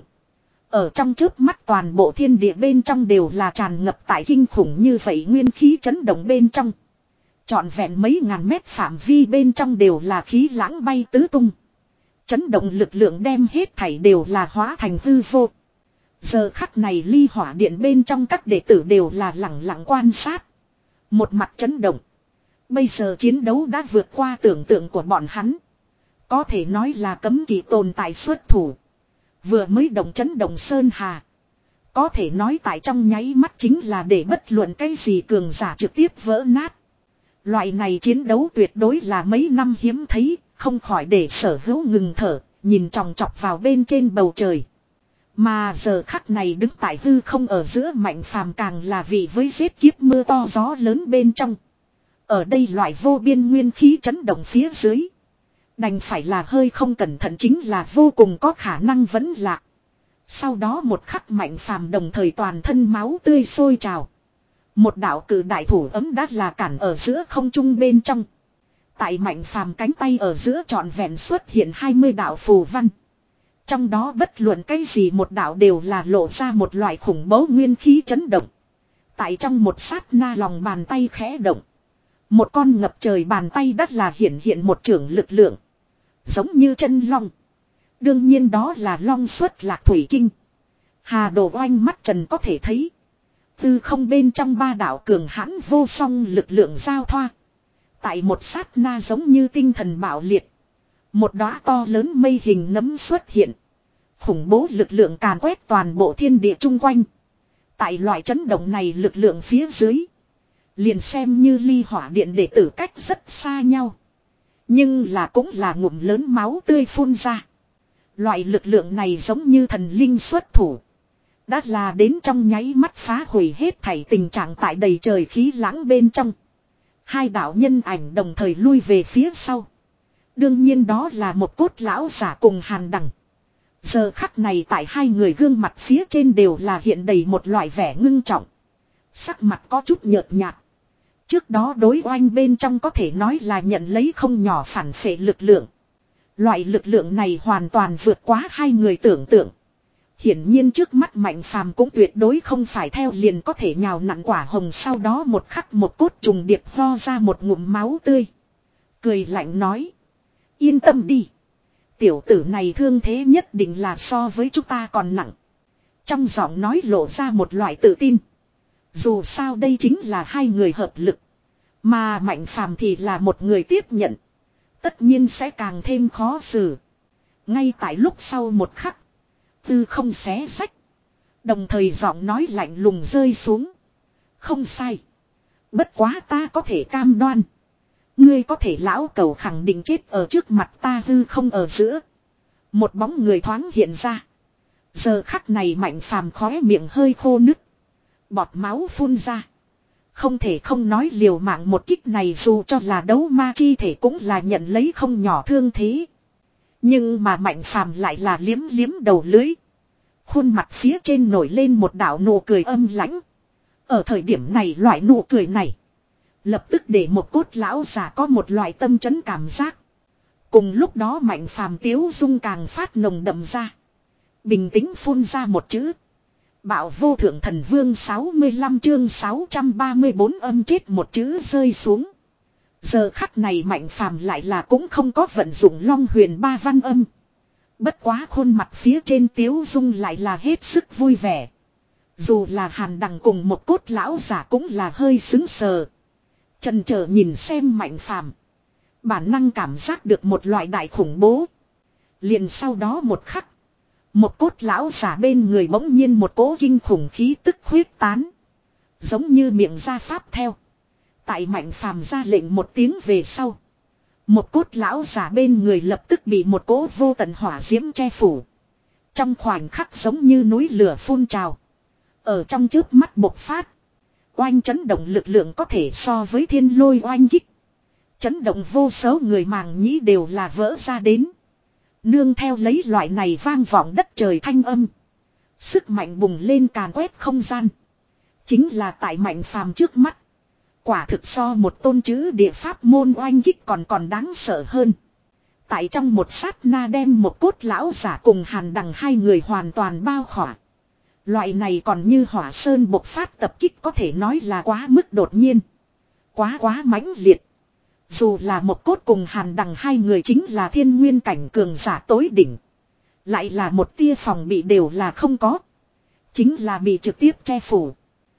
Ở trong trước mắt toàn bộ thiên địa bên trong đều là tràn ngập tại kinh khủng như vậy nguyên khí chấn động bên trong. Trọn vẹn mấy ngàn mét phạm vi bên trong đều là khí lãng bay tứ tung. Chấn động lực lượng đem hết thảy đều là hóa thành hư vô. Giờ khắc này ly hỏa điện bên trong các đệ tử đều là lặng lặng quan sát. Một mặt chấn động. Bây giờ chiến đấu đã vượt qua tưởng tượng của bọn hắn. Có thể nói là cấm kỵ tồn tại xuất thủ. Vừa mới động chấn động Sơn Hà. Có thể nói tại trong nháy mắt chính là để bất luận cái gì cường giả trực tiếp vỡ nát. Loại này chiến đấu tuyệt đối là mấy năm hiếm thấy, không khỏi để Sở Hữu ngừng thở, nhìn chòng chọc vào bên trên bầu trời. Mà giờ khắc này đứng tại hư không ở giữa Mạnh Phàm càng là vì với giết kiếp mưa to gió lớn bên trong. Ở đây loại vô biên nguyên khí chấn động phía dưới. Đành phải là hơi không cẩn thận chính là vô cùng có khả năng vẫn lạc. Sau đó một khắc Mạnh Phàm đồng thời toàn thân máu tươi sôi trào. Một đạo cử đại thủ ấm đắt là cản ở giữa không trung bên trong. Tại Mạnh Phàm cánh tay ở giữa trọn vẹn xuất hiện hai mươi đạo phù văn. Trong đó bất luận cái gì một đạo đều là lộ ra một loại khủng bố nguyên khí chấn động. Tại trong một sát na lòng bàn tay khẽ động. Một con ngập trời bàn tay đắt là hiện hiện một trưởng lực lượng. Giống như chân long. Đương nhiên đó là long xuất lạc thủy kinh. Hà đồ oanh mắt trần có thể thấy. Từ không bên trong ba đạo cường hãn vô song lực lượng giao thoa. Tại một sát na giống như tinh thần bạo liệt. Một đóa to lớn mây hình nấm xuất hiện. Khủng bố lực lượng càn quét toàn bộ thiên địa chung quanh. Tại loại chấn động này lực lượng phía dưới. Liền xem như ly hỏa điện đệ tử cách rất xa nhau. Nhưng là cũng là ngụm lớn máu tươi phun ra. Loại lực lượng này giống như thần linh xuất thủ. Đã là đến trong nháy mắt phá hủy hết thảy tình trạng tại đầy trời khí lãng bên trong. Hai đạo nhân ảnh đồng thời lui về phía sau. Đương nhiên đó là một cốt lão giả cùng Hàn Đằng. Giờ khắc này tại hai người gương mặt phía trên đều là hiện đầy một loại vẻ ngưng trọng. Sắc mặt có chút nhợt nhạt. Trước đó đối oanh bên trong có thể nói là nhận lấy không nhỏ phản phệ lực lượng. Loại lực lượng này hoàn toàn vượt quá hai người tưởng tượng. Hiển nhiên trước mắt Mạnh Phàm cũng tuyệt đối không phải theo liền có thể nhào nặn quả hồng, sau đó một khắc một cốt trùng điệp ho ra một ngụm máu tươi. Cười lạnh nói. Yên tâm đi. Tiểu tử này thương thế nhất định là so với chúng ta còn nặng. Trong giọng nói lộ ra một loại tự tin. Dù sao đây chính là hai người hợp lực. Mà Mạnh Phàm thì là một người tiếp nhận. Tất nhiên sẽ càng thêm khó xử. Ngay tại lúc sau một khắc. Tư không xé sách. Đồng thời giọng nói lạnh lùng rơi xuống. Không sai. Bất quá ta có thể cam đoan. Ngươi có thể lão cầu khẳng định chết ở trước mặt ta hư không ở giữa. Một bóng người thoáng hiện ra. Giờ khắc này Mạnh Phàm khóe miệng hơi khô nứt. Bọt máu phun ra. Không thể không nói liều mạng một kích này dù cho là đấu ma chi thể cũng là nhận lấy không nhỏ thương thế. Nhưng mà Mạnh Phàm lại là liếm liếm đầu lưới. Khuôn mặt phía trên nổi lên một đạo nụ cười âm lãnh. Ở thời điểm này loại nụ cười này. Lập tức để một cốt lão già có một loại tâm trấn cảm giác. Cùng lúc đó Mạnh Phàm tiếu dung càng phát nồng đậm ra. Bình tĩnh phun ra một chữ. Bạo vô thượng thần vương sáu mươi lăm chương sáu trăm ba mươi bốn âm chết một chữ rơi xuống. Giờ khắc này Mạnh Phàm lại là cũng không có vận dụng long huyền ba văn âm. Bất quá khuôn mặt phía trên tiếu dung lại là hết sức vui vẻ. Dù là Hàn Đằng cùng một cốt lão giả cũng là hơi xứng sờ. Chần chờ nhìn xem Mạnh Phàm, bản năng cảm giác được một loại đại khủng bố. Liền sau đó một khắc, một cốt lão giả bên người bỗng nhiên một cỗ kinh khủng khí tức khuyết tán. Giống như miệng ra pháp theo. Tại Mạnh Phàm ra lệnh một tiếng về sau, một cốt lão giả bên người lập tức bị một cỗ vô tận hỏa diễm che phủ. Trong khoảnh khắc giống như núi lửa phun trào. Ở trong chớp mắt bộc phát. Oanh chấn động lực lượng có thể so với thiên lôi oanh kích. Chấn động vô số người màng nhĩ đều là vỡ ra đến. Nương theo lấy loại này vang vọng đất trời thanh âm. Sức mạnh bùng lên càn quét không gian. Chính là tại Mạnh Phàm trước mắt. Quả thực so một tôn chữ địa pháp môn oanh kích còn còn đáng sợ hơn. Tại trong một sát na đem một cốt lão giả cùng Hàn Đằng hai người hoàn toàn bao khỏa. Loại này còn như hỏa sơn bộc phát tập kích có thể nói là quá mức đột nhiên. Quá quá mãnh liệt. Dù là một cốt cùng Hàn Đằng hai người chính là thiên nguyên cảnh cường giả tối đỉnh. Lại là một tia phòng bị đều là không có. Chính là bị trực tiếp che phủ.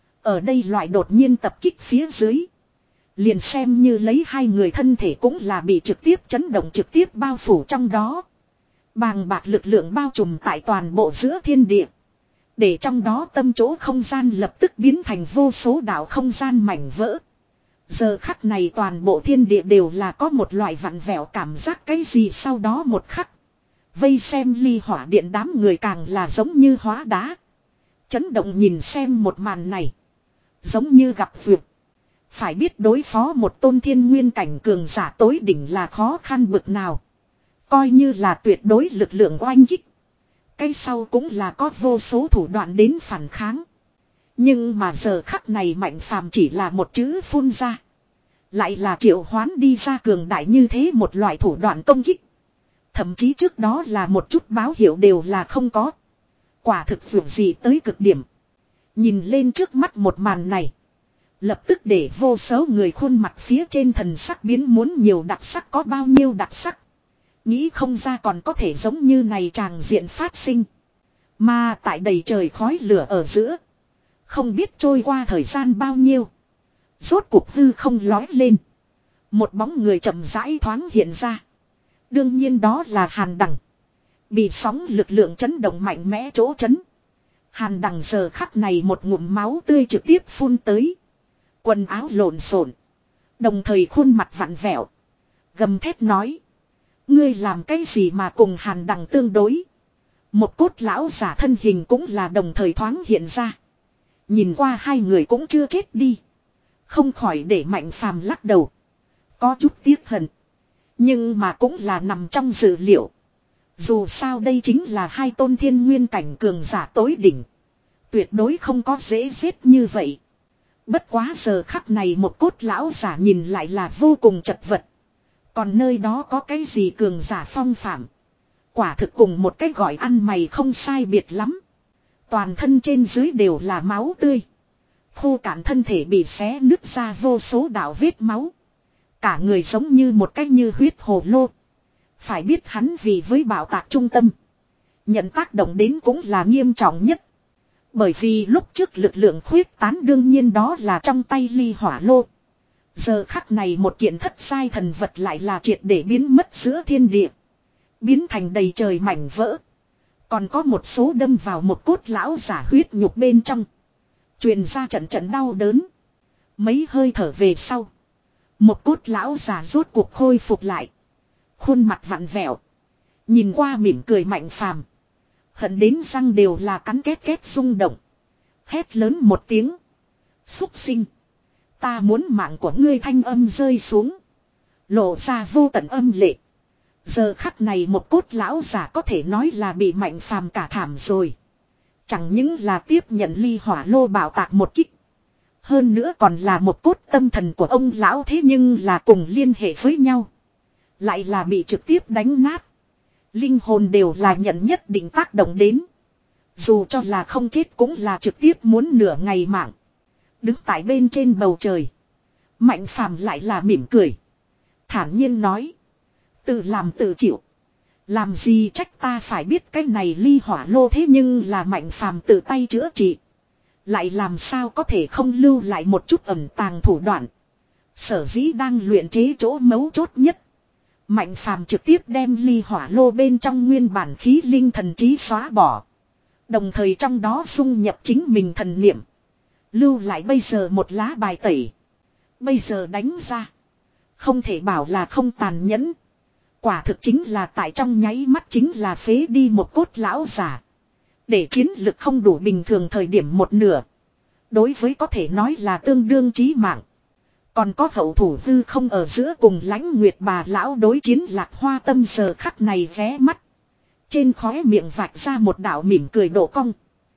Ở đây loại đột nhiên tập kích phía dưới. Liền xem như lấy hai người thân thể cũng là bị trực tiếp chấn động trực tiếp bao phủ trong đó. Bàng bạc lực lượng bao trùm tại toàn bộ giữa thiên địa. Để trong đó tâm chỗ không gian lập tức biến thành vô số đảo không gian mảnh vỡ. Giờ khắc này toàn bộ thiên địa đều là có một loại vặn vẹo cảm giác cái gì sau đó một khắc. Vây xem ly hỏa điện đám người càng là giống như hóa đá. Chấn động nhìn xem một màn này. Giống như gặp vượt. Phải biết đối phó một tôn thiên nguyên cảnh cường giả tối đỉnh là khó khăn bực nào. Coi như là tuyệt đối lực lượng oanh kích. Cái sau cũng là có vô số thủ đoạn đến phản kháng. Nhưng mà giờ khắc này Mạnh Phàm chỉ là một chữ phun ra. Lại là triệu hoán đi ra cường đại như thế một loại thủ đoạn công kích. Thậm chí trước đó là một chút báo hiệu đều là không có. Quả thực vượt gì tới cực điểm. Nhìn lên trước mắt một màn này. Lập tức để vô số người khuôn mặt phía trên thần sắc biến muốn nhiều đặc sắc có bao nhiêu đặc sắc. Nghĩ không ra còn có thể giống như này tràng diện phát sinh. Mà tại đầy trời khói lửa ở giữa. Không biết trôi qua thời gian bao nhiêu. Rốt cuộc hư không lói lên. Một bóng người chậm rãi thoáng hiện ra. Đương nhiên đó là Hàn Đằng. Bị sóng lực lượng chấn động mạnh mẽ chỗ chấn. Hàn Đằng giờ khắc này một ngụm máu tươi trực tiếp phun tới. Quần áo lộn xộn. Đồng thời khuôn mặt vặn vẹo. Gầm thét nói. Ngươi làm cái gì mà cùng Hàn Đằng tương đối. Một cốt lão giả thân hình cũng là đồng thời thoáng hiện ra. Nhìn qua hai người cũng chưa chết đi. Không khỏi để Mạnh Phàm lắc đầu. Có chút tiếc hận. Nhưng mà cũng là nằm trong dự liệu. Dù sao đây chính là hai tôn thiên nguyên cảnh cường giả tối đỉnh. Tuyệt đối không có dễ giết như vậy. Bất quá giờ khắc này một cốt lão giả nhìn lại là vô cùng chật vật. Còn nơi đó có cái gì cường giả phong phạm. Quả thực cùng một cái gọi ăn mày không sai biệt lắm. Toàn thân trên dưới đều là máu tươi. Khô cạn thân thể bị xé nứt ra vô số đạo vết máu. Cả người giống như một cái như huyết hồ lô. Phải biết hắn vì với bảo tạc trung tâm. Nhận tác động đến cũng là nghiêm trọng nhất. Bởi vì lúc trước lực lượng khuyết tán đương nhiên đó là trong tay ly hỏa lô. Giờ khắc này một kiện thất sai thần vật lại là triệt để biến mất giữa thiên địa. Biến thành đầy trời mảnh vỡ. Còn có một số đâm vào một cốt lão giả huyết nhục bên trong. Truyền ra trận trận đau đớn. Mấy hơi thở về sau. Một cốt lão giả rốt cuộc khôi phục lại. Khuôn mặt vặn vẹo. Nhìn qua mỉm cười Mạnh Phàm. Hận đến răng đều là cắn két két rung động. Hét lớn một tiếng. Xúc sinh. Ta muốn mạng của ngươi thanh âm rơi xuống. Lộ ra vô tận âm lệ. Giờ khắc này một cốt lão giả có thể nói là bị Mạnh Phàm cả thảm rồi. Chẳng những là tiếp nhận ly hỏa lô bảo tạc một kích. Hơn nữa còn là một cốt tâm thần của ông lão thế nhưng là cùng liên hệ với nhau. Lại là bị trực tiếp đánh nát. Linh hồn đều là nhận nhất định tác động đến. Dù cho là không chết cũng là trực tiếp muốn nửa ngày mạng. Đứng tại bên trên bầu trời. Mạnh phàm lại là mỉm cười. Thản nhiên nói. Tự làm tự chịu. Làm gì trách ta phải biết cái này ly hỏa lô thế nhưng là Mạnh phàm tự tay chữa trị. Lại làm sao có thể không lưu lại một chút ẩn tàng thủ đoạn. Sở dĩ đang luyện chế chỗ mấu chốt nhất. Mạnh phàm trực tiếp đem ly hỏa lô bên trong nguyên bản khí linh thần trí xóa bỏ. Đồng thời trong đó dung nhập chính mình thần niệm. Lưu lại bây giờ một lá bài tẩy. Bây giờ đánh ra. Không thể bảo là không tàn nhẫn. Quả thực chính là tại trong nháy mắt chính là phế đi một cốt lão giả. Để chiến lực không đủ bình thường thời điểm một nửa. Đối với có thể nói là tương đương chí mạng. Còn có hậu thủ hư không ở giữa cùng Lãnh Nguyệt bà lão đối chiến Lạc Hoa Tâm giờ khắc này ghé mắt. Trên khóe miệng vạch ra một đạo mỉm cười độ cong.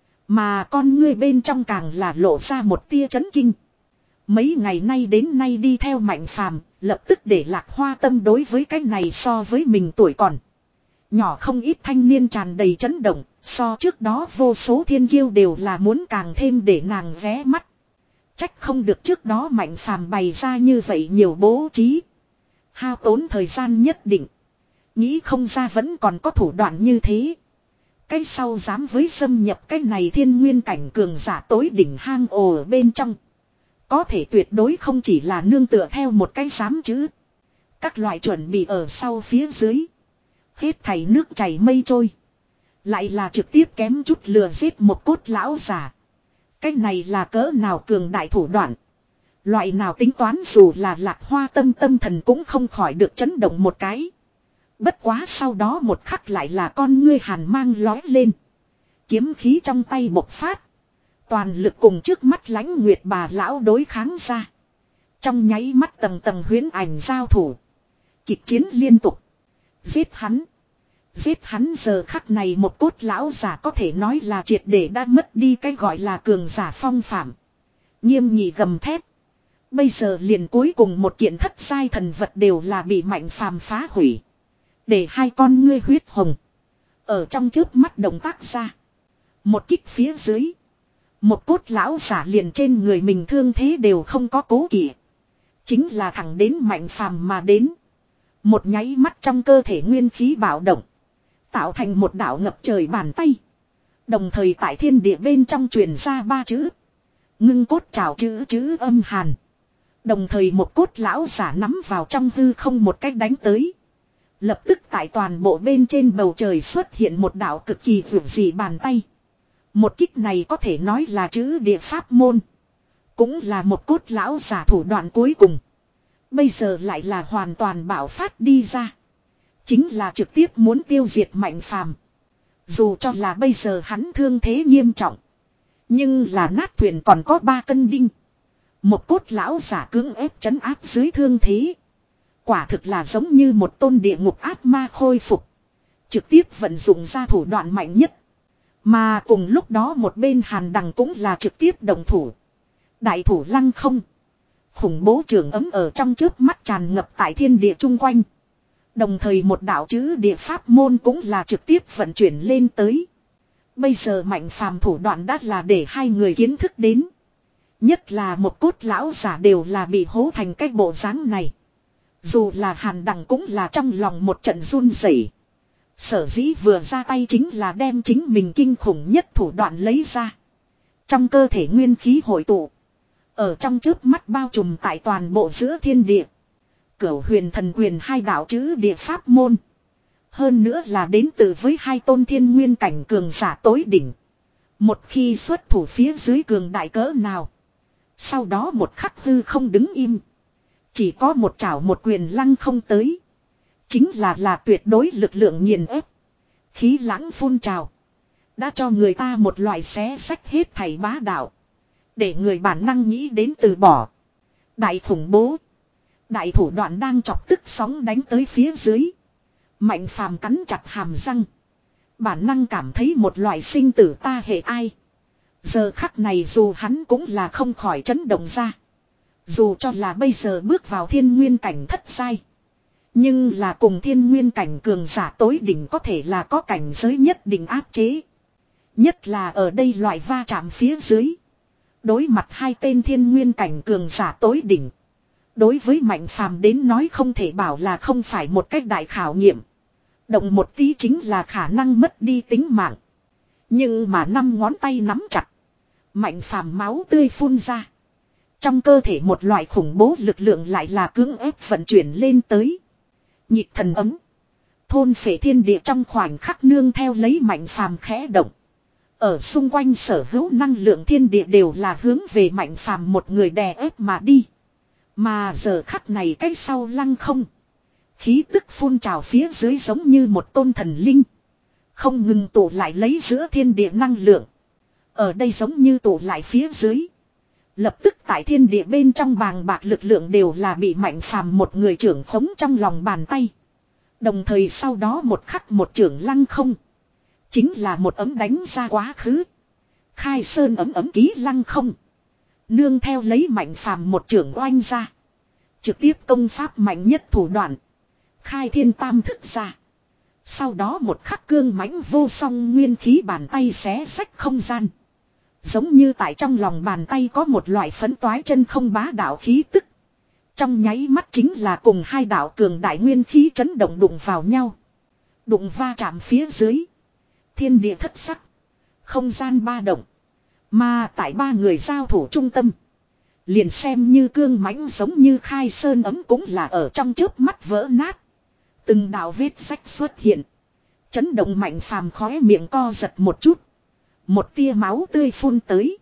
Mà con ngươi bên trong càng là lộ ra một tia chấn kinh. Mấy ngày nay đến nay đi theo Mạnh phàm, lập tức để Lạc Hoa Tâm đối với cái này so với mình tuổi còn. Nhỏ không ít thanh niên tràn đầy chấn động, so trước đó vô số thiên kiêu đều là muốn càng thêm để nàng ghé mắt. Trách không được trước đó Mạnh phàm bày ra như vậy nhiều bố trí. Hao tốn thời gian nhất định. Nghĩ không ra vẫn còn có thủ đoạn như thế. Cái sau dám với xâm nhập cái này thiên nguyên cảnh cường giả tối đỉnh hang ồ ở bên trong. Có thể tuyệt đối không chỉ là nương tựa theo một cái dám chứ. Các loại chuẩn bị ở sau phía dưới. Hết thảy nước chảy mây trôi. Lại là trực tiếp kém chút lừa giết một cốt lão giả. Cái này là cỡ nào cường đại thủ đoạn. Loại nào tính toán dù là Lạc Hoa Tâm tâm thần cũng không khỏi được chấn động một cái. Bất quá sau đó một khắc lại là con ngươi hàn mang lói lên. Kiếm khí trong tay bộc phát. Toàn lực cùng trước mắt Lãnh Nguyệt bà lão đối kháng ra. Trong nháy mắt tầng tầng huyễn ảnh giao thủ. Kịch chiến liên tục. Giết hắn. Giết hắn giờ khắc này một cốt lão giả có thể nói là triệt để đã mất đi cái gọi là cường giả phong phạm. Nghiêm nghị gầm thét. Bây giờ liền cuối cùng một kiện thất giai thần vật đều là bị Mạnh phàm phá hủy. Để hai con ngươi huyết hồng. Ở trong trước mắt động tác ra. Một kích phía dưới. Một cốt lão giả liền trên người mình thương thế đều không có cố kỵ. Chính là thẳng đến Mạnh phàm mà đến. Một nháy mắt trong cơ thể nguyên khí bạo động. Tạo thành một đảo ngập trời bàn tay. Đồng thời tại thiên địa bên trong truyền ra ba chữ. Ngưng cốt trào chữ chữ âm hàn. Đồng thời một cốt lão giả nắm vào trong hư không một cách đánh tới. Lập tức tại toàn bộ bên trên bầu trời xuất hiện một đảo cực kỳ vượt dị bàn tay. Một kích này có thể nói là chữ địa pháp môn. Cũng là một cốt lão giả thủ đoạn cuối cùng. Bây giờ lại là hoàn toàn bạo phát đi ra. Chính là trực tiếp muốn tiêu diệt Mạnh phàm. Dù cho là bây giờ hắn thương thế nghiêm trọng. Nhưng là nát thuyền còn có ba cân đinh. Một cốt lão giả cưỡng ép trấn áp dưới thương thế. Quả thực là giống như một tôn địa ngục ác ma khôi phục. Trực tiếp vận dụng ra thủ đoạn mạnh nhất. Mà cùng lúc đó một bên Hàn Đằng cũng là trực tiếp đồng thủ. Đại thủ lăng không. Khủng bố trường ấm ở trong trước mắt tràn ngập tại thiên địa chung quanh. Đồng thời một đạo chữ địa pháp môn cũng là trực tiếp vận chuyển lên tới. Bây giờ Mạnh phàm thủ đoạn đã là để hai người kiến thức đến. Nhất là một cốt lão giả đều là bị hố thành cái bộ dáng này. Dù là Hàn Đằng cũng là trong lòng một trận run rẩy. Sở dĩ vừa ra tay chính là đem chính mình kinh khủng nhất thủ đoạn lấy ra. Trong cơ thể nguyên khí hội tụ. Ở trong trước mắt bao trùm tại toàn bộ giữa thiên địa. Cửu huyền thần quyền hai đạo chữ địa pháp môn. Hơn nữa là đến từ với hai tôn thiên nguyên cảnh cường giả tối đỉnh. Một khi xuất thủ phía dưới cường đại cỡ nào. Sau đó một khắc hư không đứng im. Chỉ có một chảo một quyền lăng không tới. Chính là là tuyệt đối lực lượng nghiền ép. Khí lãng phun trào. Đã cho người ta một loại xé sách hết thảy bá đạo. Để người bản năng nghĩ đến từ bỏ. Đại khủng bố. Đại thủ đoạn đang chọc tức sóng đánh tới phía dưới. Mạnh phàm cắn chặt hàm răng. Bản năng cảm thấy một loại sinh tử ta hệ ai. Giờ khắc này dù hắn cũng là không khỏi chấn động ra. Dù cho là bây giờ bước vào thiên nguyên cảnh thất giai. Nhưng là cùng thiên nguyên cảnh cường giả tối đỉnh có thể là có cảnh giới nhất định áp chế. Nhất là ở đây loại va chạm phía dưới. Đối mặt hai tên thiên nguyên cảnh cường giả tối đỉnh. Đối với Mạnh Phàm đến nói không thể bảo là không phải một cách đại khảo nghiệm. Động một tí chính là khả năng mất đi tính mạng. Nhưng mà năm ngón tay nắm chặt. Mạnh Phàm máu tươi phun ra. Trong cơ thể một loại khủng bố lực lượng lại là cưỡng ép vận chuyển lên tới. Nhịp thần ấm. Thôn phệ thiên địa trong khoảnh khắc nương theo lấy Mạnh Phàm khẽ động. Ở xung quanh sở hữu năng lượng thiên địa đều là hướng về Mạnh Phàm một người đè ép mà đi. Mà giờ khắc này cách sau lăng không. Khí tức phun trào phía dưới giống như một tôn thần linh. Không ngừng tụ lại lấy giữa thiên địa năng lượng. Ở đây giống như tụ lại phía dưới. Lập tức tại thiên địa bên trong bàng bạc lực lượng đều là bị Mạnh Phàm một người trưởng khống trong lòng bàn tay. Đồng thời sau đó một khắc một trưởng lăng không. Chính là một ấm đánh ra quá khứ. Khai sơn ấm ấm ký lăng không. Nương theo lấy Mạnh Phàm một trưởng oanh ra. Trực tiếp công pháp mạnh nhất thủ đoạn. Khai thiên tam thức ra. Sau đó một khắc cương mãnh vô song nguyên khí bàn tay xé rách không gian. Giống như tại trong lòng bàn tay có một loại phấn toái chân không bá đạo khí tức. Trong nháy mắt chính là cùng hai đạo cường đại nguyên khí chấn động đụng vào nhau. Đụng va chạm phía dưới. Thiên địa thất sắc. Không gian ba động. Mà tại ba người giao thủ trung tâm. Liền xem như cương mãnh giống như khai sơn ấm cũng là ở trong chớp mắt vỡ nát. Từng đạo vết rách xuất hiện. Chấn động Mạnh Phàm khóe miệng co giật một chút. Một tia máu tươi phun tới.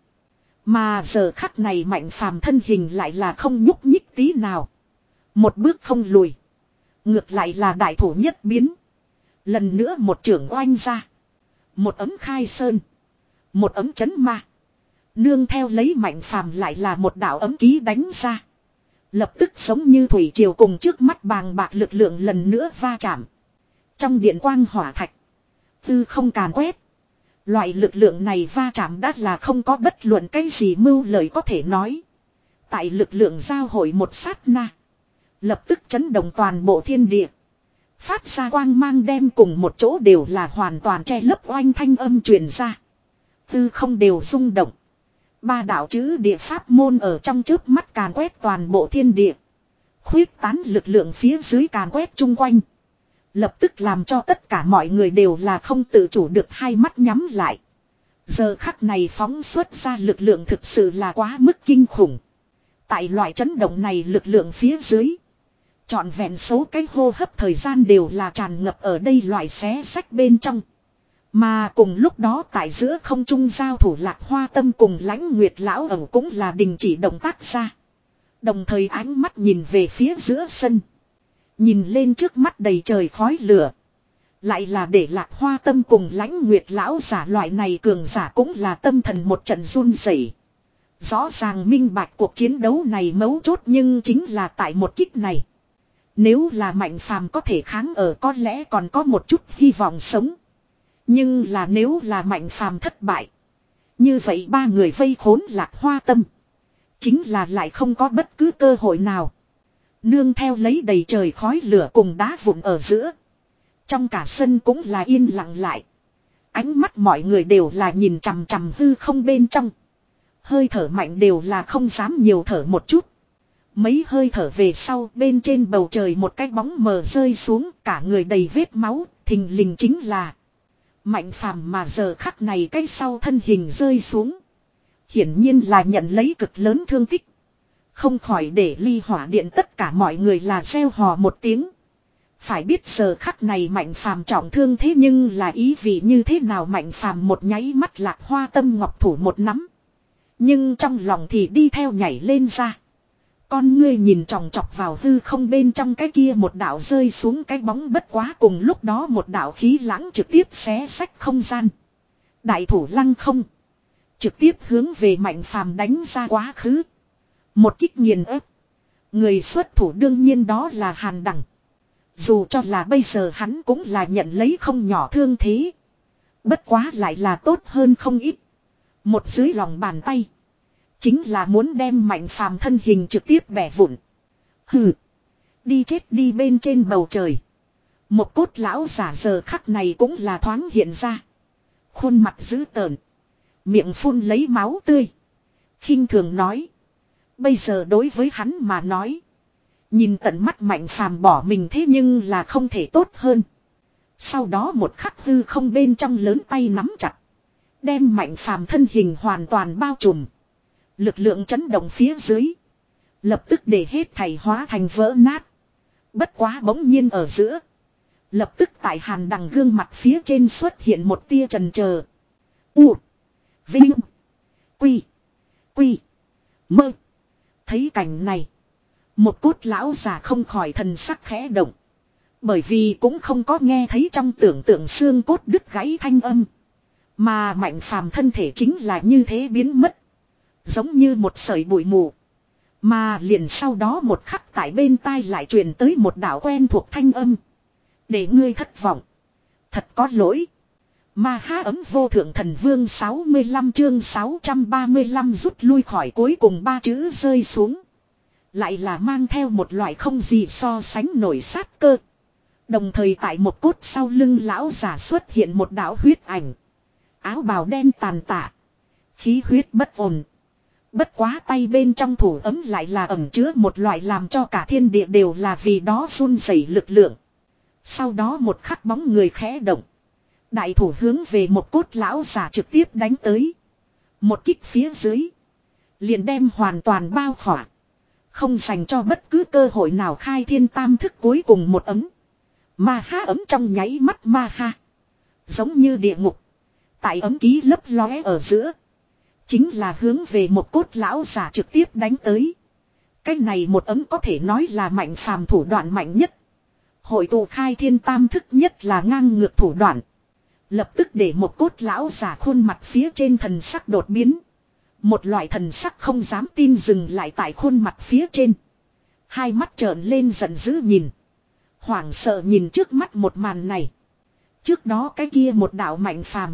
Mà giờ khắc này Mạnh Phàm thân hình lại là không nhúc nhích tí nào. Một bước không lùi. Ngược lại là đại thủ nhất biến. Lần nữa một trưởng oanh ra. Một ấm khai sơn. Một ấm chấn ma. Nương theo lấy Mạnh Phàm lại là một đạo ấm ký đánh ra. Lập tức giống như thủy triều cùng trước mắt bàng bạc lực lượng lần nữa va chạm. Trong điện quang hỏa thạch. Tư không càn quét. Loại lực lượng này va chạm đã là không có bất luận cái gì mưu lời có thể nói. Tại lực lượng giao hội một sát na. Lập tức chấn động toàn bộ thiên địa. Phát ra quang mang đem cùng một chỗ đều là hoàn toàn che lấp oanh thanh âm truyền ra. Tư không đều rung động. Ba đạo chữ địa pháp môn ở trong chớp mắt càn quét toàn bộ thiên địa. Khuyết tán lực lượng phía dưới càn quét chung quanh. Lập tức làm cho tất cả mọi người đều là không tự chủ được hai mắt nhắm lại. Giờ khắc này phóng xuất ra lực lượng thực sự là quá mức kinh khủng. Tại loại chấn động này lực lượng phía dưới. Trọn vẹn số cái hô hấp thời gian đều là tràn ngập ở đây loại xé sách bên trong. Mà cùng lúc đó tại giữa không trung giao thủ Lạc Hoa Tâm cùng Lãnh Nguyệt Lão ẩu cũng là đình chỉ động tác ra. Đồng thời ánh mắt nhìn về phía giữa sân. Nhìn lên trước mắt đầy trời khói lửa. Lại là để Lạc Hoa Tâm cùng Lãnh Nguyệt Lão giả loại này cường giả cũng là tâm thần một trận run rẩy. Rõ ràng minh bạch cuộc chiến đấu này mấu chốt nhưng chính là tại một kích này. Nếu là Mạnh Phàm có thể kháng ở có lẽ còn có một chút hy vọng sống. Nhưng là nếu là Mạnh Phàm thất bại. Như vậy ba người vây khốn Lạc Hoa Tâm. Chính là lại không có bất cứ cơ hội nào. Nương theo lấy đầy trời khói lửa cùng đá vụn ở giữa. Trong cả sân cũng là yên lặng lại. Ánh mắt mọi người đều là nhìn chằm chằm hư không bên trong. Hơi thở mạnh đều là không dám nhiều thở một chút. Mấy hơi thở về sau bên trên bầu trời một cái bóng mờ rơi xuống cả người đầy vết máu, thình lình chính là Mạnh Phàm mà giờ khắc này cái sau thân hình rơi xuống. Hiển nhiên là nhận lấy cực lớn thương tích. Không khỏi để Ly Hỏa Điện tất cả mọi người là reo hò một tiếng. Phải biết giờ khắc này Mạnh Phàm trọng thương thế nhưng là ý vị như thế nào Mạnh Phàm một nháy mắt Lạc Hoa Tâm ngọc thủ một nắm. Nhưng trong lòng thì đi theo nhảy lên ra. Con ngươi nhìn tròng trọc vào hư không bên trong cái kia một đạo rơi xuống cái bóng bất quá cùng lúc đó một đạo khí lãng trực tiếp xé sách không gian. Đại thủ lăng không. Trực tiếp hướng về Mạnh Phàm đánh ra quá khứ. Một kích nghiền ép. Người xuất thủ đương nhiên đó là Hàn Đằng. Dù cho là bây giờ hắn cũng là nhận lấy không nhỏ thương thế. Bất quá lại là tốt hơn không ít. Một dưới lòng bàn tay. Chính là muốn đem Mạnh Phàm thân hình trực tiếp bẻ vụn. Hừ. Đi chết đi bên trên bầu trời. Một cốt lão giả giờ khắc này cũng là thoáng hiện ra. Khuôn mặt dữ tợn. Miệng phun lấy máu tươi. Khinh thường nói. Bây giờ đối với hắn mà nói. Nhìn tận mắt Mạnh Phàm bỏ mình thế nhưng là không thể tốt hơn. Sau đó một khắc hư không bên trong lớn tay nắm chặt. Đem Mạnh Phàm thân hình hoàn toàn bao trùm. Lực lượng chấn động phía dưới. Lập tức để hết thảy hóa thành vỡ nát. Bất quá bỗng nhiên ở giữa. Lập tức tại Hàn Đằng gương mặt phía trên xuất hiện một tia trần chờ. U. Vinh. Quy. Quy. Mơ. Thấy cảnh này. Một cốt lão già không khỏi thần sắc khẽ động. Bởi vì cũng không có nghe thấy trong tưởng tượng xương cốt đứt gãy thanh âm. Mà Mạnh Phàm thân thể chính là như thế biến mất. Giống như một sợi bụi mù. Mà liền sau đó một khắc tại bên tai lại truyền tới một đạo quen thuộc thanh âm. Để ngươi thất vọng. Thật có lỗi. Ma há ấm vô thượng thần vương sáu mươi lăm chương sáu trăm ba mươi lăm rút lui khỏi cuối cùng ba chữ rơi xuống. Lại là mang theo một loại không gì so sánh nổi sát cơ. Đồng thời tại một cốt sau lưng lão giả xuất hiện một đạo huyết ảnh. Áo bào đen tàn tạ. Khí huyết bất ổn. Bất quá tay bên trong thủ ấm lại là ẩn chứa một loại làm cho cả thiên địa đều là vì đó run rẩy lực lượng. Sau đó một khắc bóng người khẽ động. Đại thủ hướng về một cốt lão giả trực tiếp đánh tới. Một kích phía dưới. Liền đem hoàn toàn bao khỏa. Không dành cho bất cứ cơ hội nào khai thiên tam thức cuối cùng một ấm. Ma ha ấm trong nháy mắt ma ha. Giống như địa ngục. Tại ấm ký lấp lóe ở giữa. Chính là hướng về một cốt lão giả trực tiếp đánh tới. Cái này một ấm có thể nói là Mạnh Phàm thủ đoạn mạnh nhất. Hội tụ khai thiên tam thức nhất là ngang ngược thủ đoạn. Lập tức để một cốt lão giả khuôn mặt phía trên thần sắc đột biến. Một loại thần sắc không dám tin dừng lại tại khuôn mặt phía trên. Hai mắt trợn lên giận dữ nhìn. Hoảng sợ nhìn trước mắt một màn này. Trước đó cái kia một đạo Mạnh Phàm.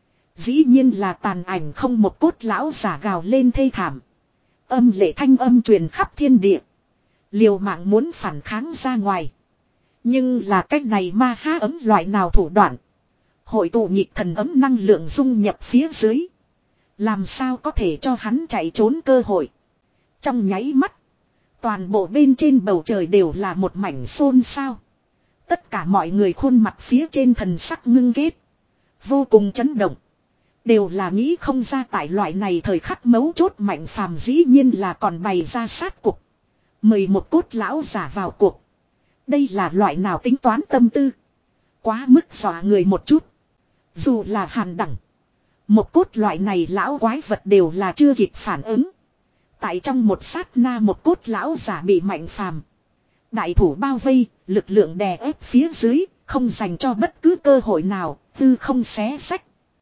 Dĩ nhiên là tàn ảnh không một cốt lão giả gào lên thê thảm. Âm lệ thanh âm truyền khắp thiên địa. Liều mạng muốn phản kháng ra ngoài. Nhưng là cách này ma há ấm loại nào thủ đoạn. Hội tụ nhịp thần ấm năng lượng dung nhập phía dưới. Làm sao có thể cho hắn chạy trốn cơ hội. Trong nháy mắt. Toàn bộ bên trên bầu trời đều là một mảnh xôn xao. Tất cả mọi người khuôn mặt phía trên thần sắc ngưng kết. Vô cùng chấn động. Đều là nghĩ không ra tại loại này thời khắc mấu chốt Mạnh Phàm dĩ nhiên là còn bày ra sát cục. Mời một cốt lão giả vào cuộc. Đây là loại nào tính toán tâm tư. Quá mức dọa người một chút. Dù là Hàn Đẳng. Một cốt loại này lão quái vật đều là chưa kịp phản ứng. Tại trong một sát na một cốt lão giả bị Mạnh Phàm đại thủ bao vây, lực lượng đè ép phía dưới, không dành cho bất cứ cơ hội nào, tư không xé sách.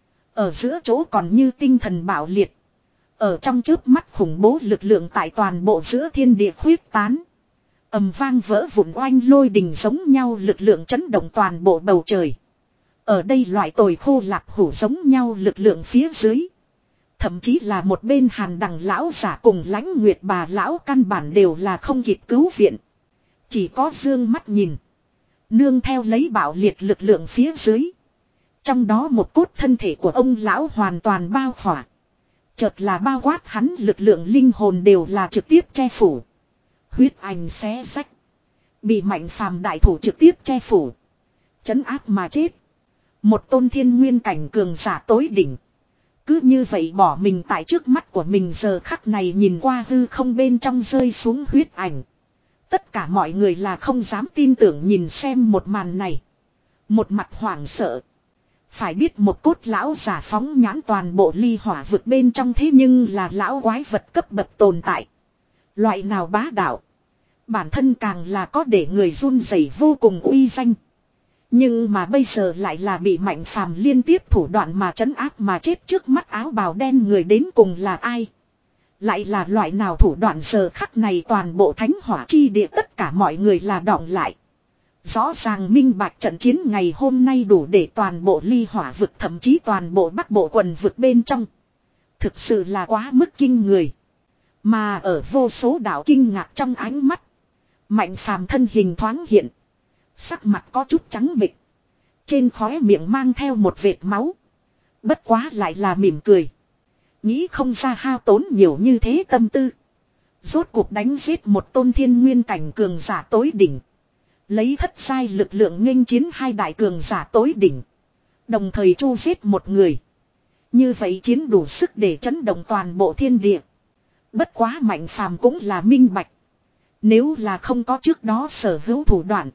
Ở giữa chỗ còn như tinh thần bạo liệt. Ở trong chớp mắt khủng bố lực lượng tại toàn bộ giữa thiên địa khuyết tán. Ầm vang vỡ vụn oanh lôi đình giống nhau lực lượng chấn động toàn bộ bầu trời. Ở đây loại tồi khô lạc hủ giống nhau lực lượng phía dưới. Thậm chí là một bên Hàn Đằng lão giả cùng Lãnh Nguyệt bà lão căn bản đều là không kịp cứu viện. Chỉ có dương mắt nhìn. Nương theo lấy bạo liệt lực lượng phía dưới. Trong đó một cốt thân thể của ông lão hoàn toàn bao khỏa. Chợt là bao quát hắn lực lượng linh hồn đều là trực tiếp che phủ. Huyết ảnh xé rách. Bị Mạnh Phàm đại thủ trực tiếp che phủ. Chấn áp mà chết. Một tôn thiên nguyên cảnh cường giả tối đỉnh. Cứ như vậy bỏ mình tại trước mắt của mình giờ khắc này nhìn qua hư không bên trong rơi xuống huyết ảnh. Tất cả mọi người là không dám tin tưởng nhìn xem một màn này. Một mặt hoảng sợ. Phải biết một cốt lão giả phóng nhãn toàn bộ ly hỏa vực bên trong thế nhưng là lão quái vật cấp bậc tồn tại. Loại nào bá đạo. Bản thân càng là có để người run rẩy vô cùng uy danh. Nhưng mà bây giờ lại là bị Mạnh Phàm liên tiếp thủ đoạn mà trấn áp mà chết trước mắt áo bào đen người đến cùng là ai. Lại là loại nào thủ đoạn giờ khắc này toàn bộ thánh hỏa chi địa tất cả mọi người là đọng lại. Rõ ràng minh bạch trận chiến ngày hôm nay đủ để toàn bộ ly hỏa vực thậm chí toàn bộ bắc bộ quần vực bên trong. Thực sự là quá mức kinh người. Mà ở vô số đạo kinh ngạc trong ánh mắt. Mạnh Phàm thân hình thoáng hiện. Sắc mặt có chút trắng bệch. Trên khóe miệng mang theo một vệt máu. Bất quá lại là mỉm cười. Nghĩ không ra hao tốn nhiều như thế tâm tư. Rốt cuộc đánh giết một tôn thiên nguyên cảnh cường giả tối đỉnh. Lấy thất giai lực lượng nghênh chiến hai đại cường giả tối đỉnh. Đồng thời chu giết một người. Như vậy chiến đủ sức để chấn động toàn bộ thiên địa. Bất quá Mạnh Phàm cũng là minh bạch. Nếu là không có trước đó sở hữu thủ đoạn.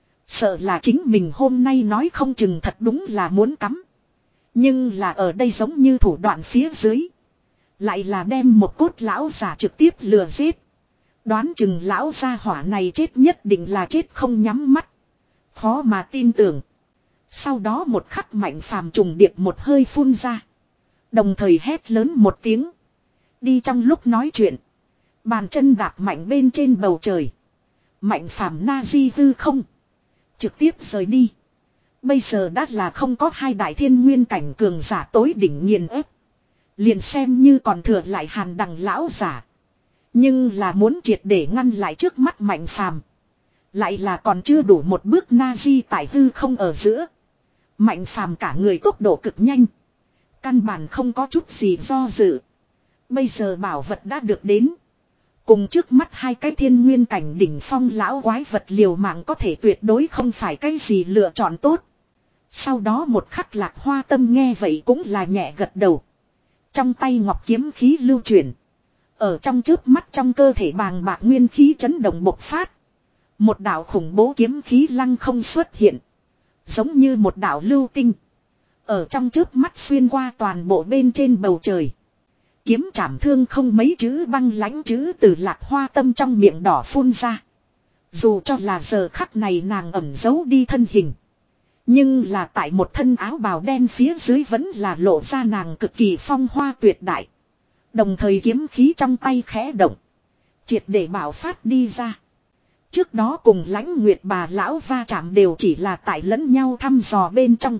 Sợ là chính mình hôm nay nói không chừng thật đúng là muốn cắm. Nhưng là ở đây giống như thủ đoạn phía dưới. Lại là đem một cốt lão giả trực tiếp lừa giết. Đoán chừng lão gia hỏa này chết nhất định là chết không nhắm mắt. Khó mà tin tưởng. Sau đó một khắc Mạnh Phàm trùng điệp một hơi phun ra. Đồng thời hét lớn một tiếng. Đi trong lúc nói chuyện. Bàn chân đạp mạnh bên trên bầu trời. Mạnh Phàm na di hư không. Trực tiếp rời đi. Bây giờ đã là không có hai đại thiên nguyên cảnh cường giả tối đỉnh nghiền ép. Liền xem như còn thừa lại Hàn Đằng lão giả. Nhưng là muốn triệt để ngăn lại trước mắt Mạnh Phàm. Lại là còn chưa đủ một bước na di tại hư không ở giữa. Mạnh Phàm cả người tốc độ cực nhanh. Căn bản không có chút gì do dự. Bây giờ bảo vật đã được đến. Cùng trước mắt hai cái thiên nguyên cảnh đỉnh phong lão quái vật liều mạng có thể tuyệt đối không phải cái gì lựa chọn tốt. Sau đó một khắc Lạc Hoa Tâm nghe vậy cũng là nhẹ gật đầu. Trong tay ngọc kiếm khí lưu chuyển. Ở trong chớp mắt trong cơ thể bàng bạc nguyên khí chấn động bộc phát. Một đạo khủng bố kiếm khí lăng không xuất hiện. Giống như một đạo lưu tinh. Ở trong chớp mắt xuyên qua toàn bộ bên trên bầu trời. Kiếm trảm thương không mấy chữ băng lãnh chữ từ Lạc Hoa Tâm trong miệng đỏ phun ra. Dù cho là giờ khắc này nàng ẩn giấu đi thân hình. Nhưng là tại một thân áo bào đen phía dưới vẫn là lộ ra nàng cực kỳ phong hoa tuyệt đại. Đồng thời kiếm khí trong tay khẽ động. Triệt để bảo phát đi ra. Trước đó cùng Lãnh Nguyệt bà lão va chạm đều chỉ là tại lẫn nhau thăm dò bên trong.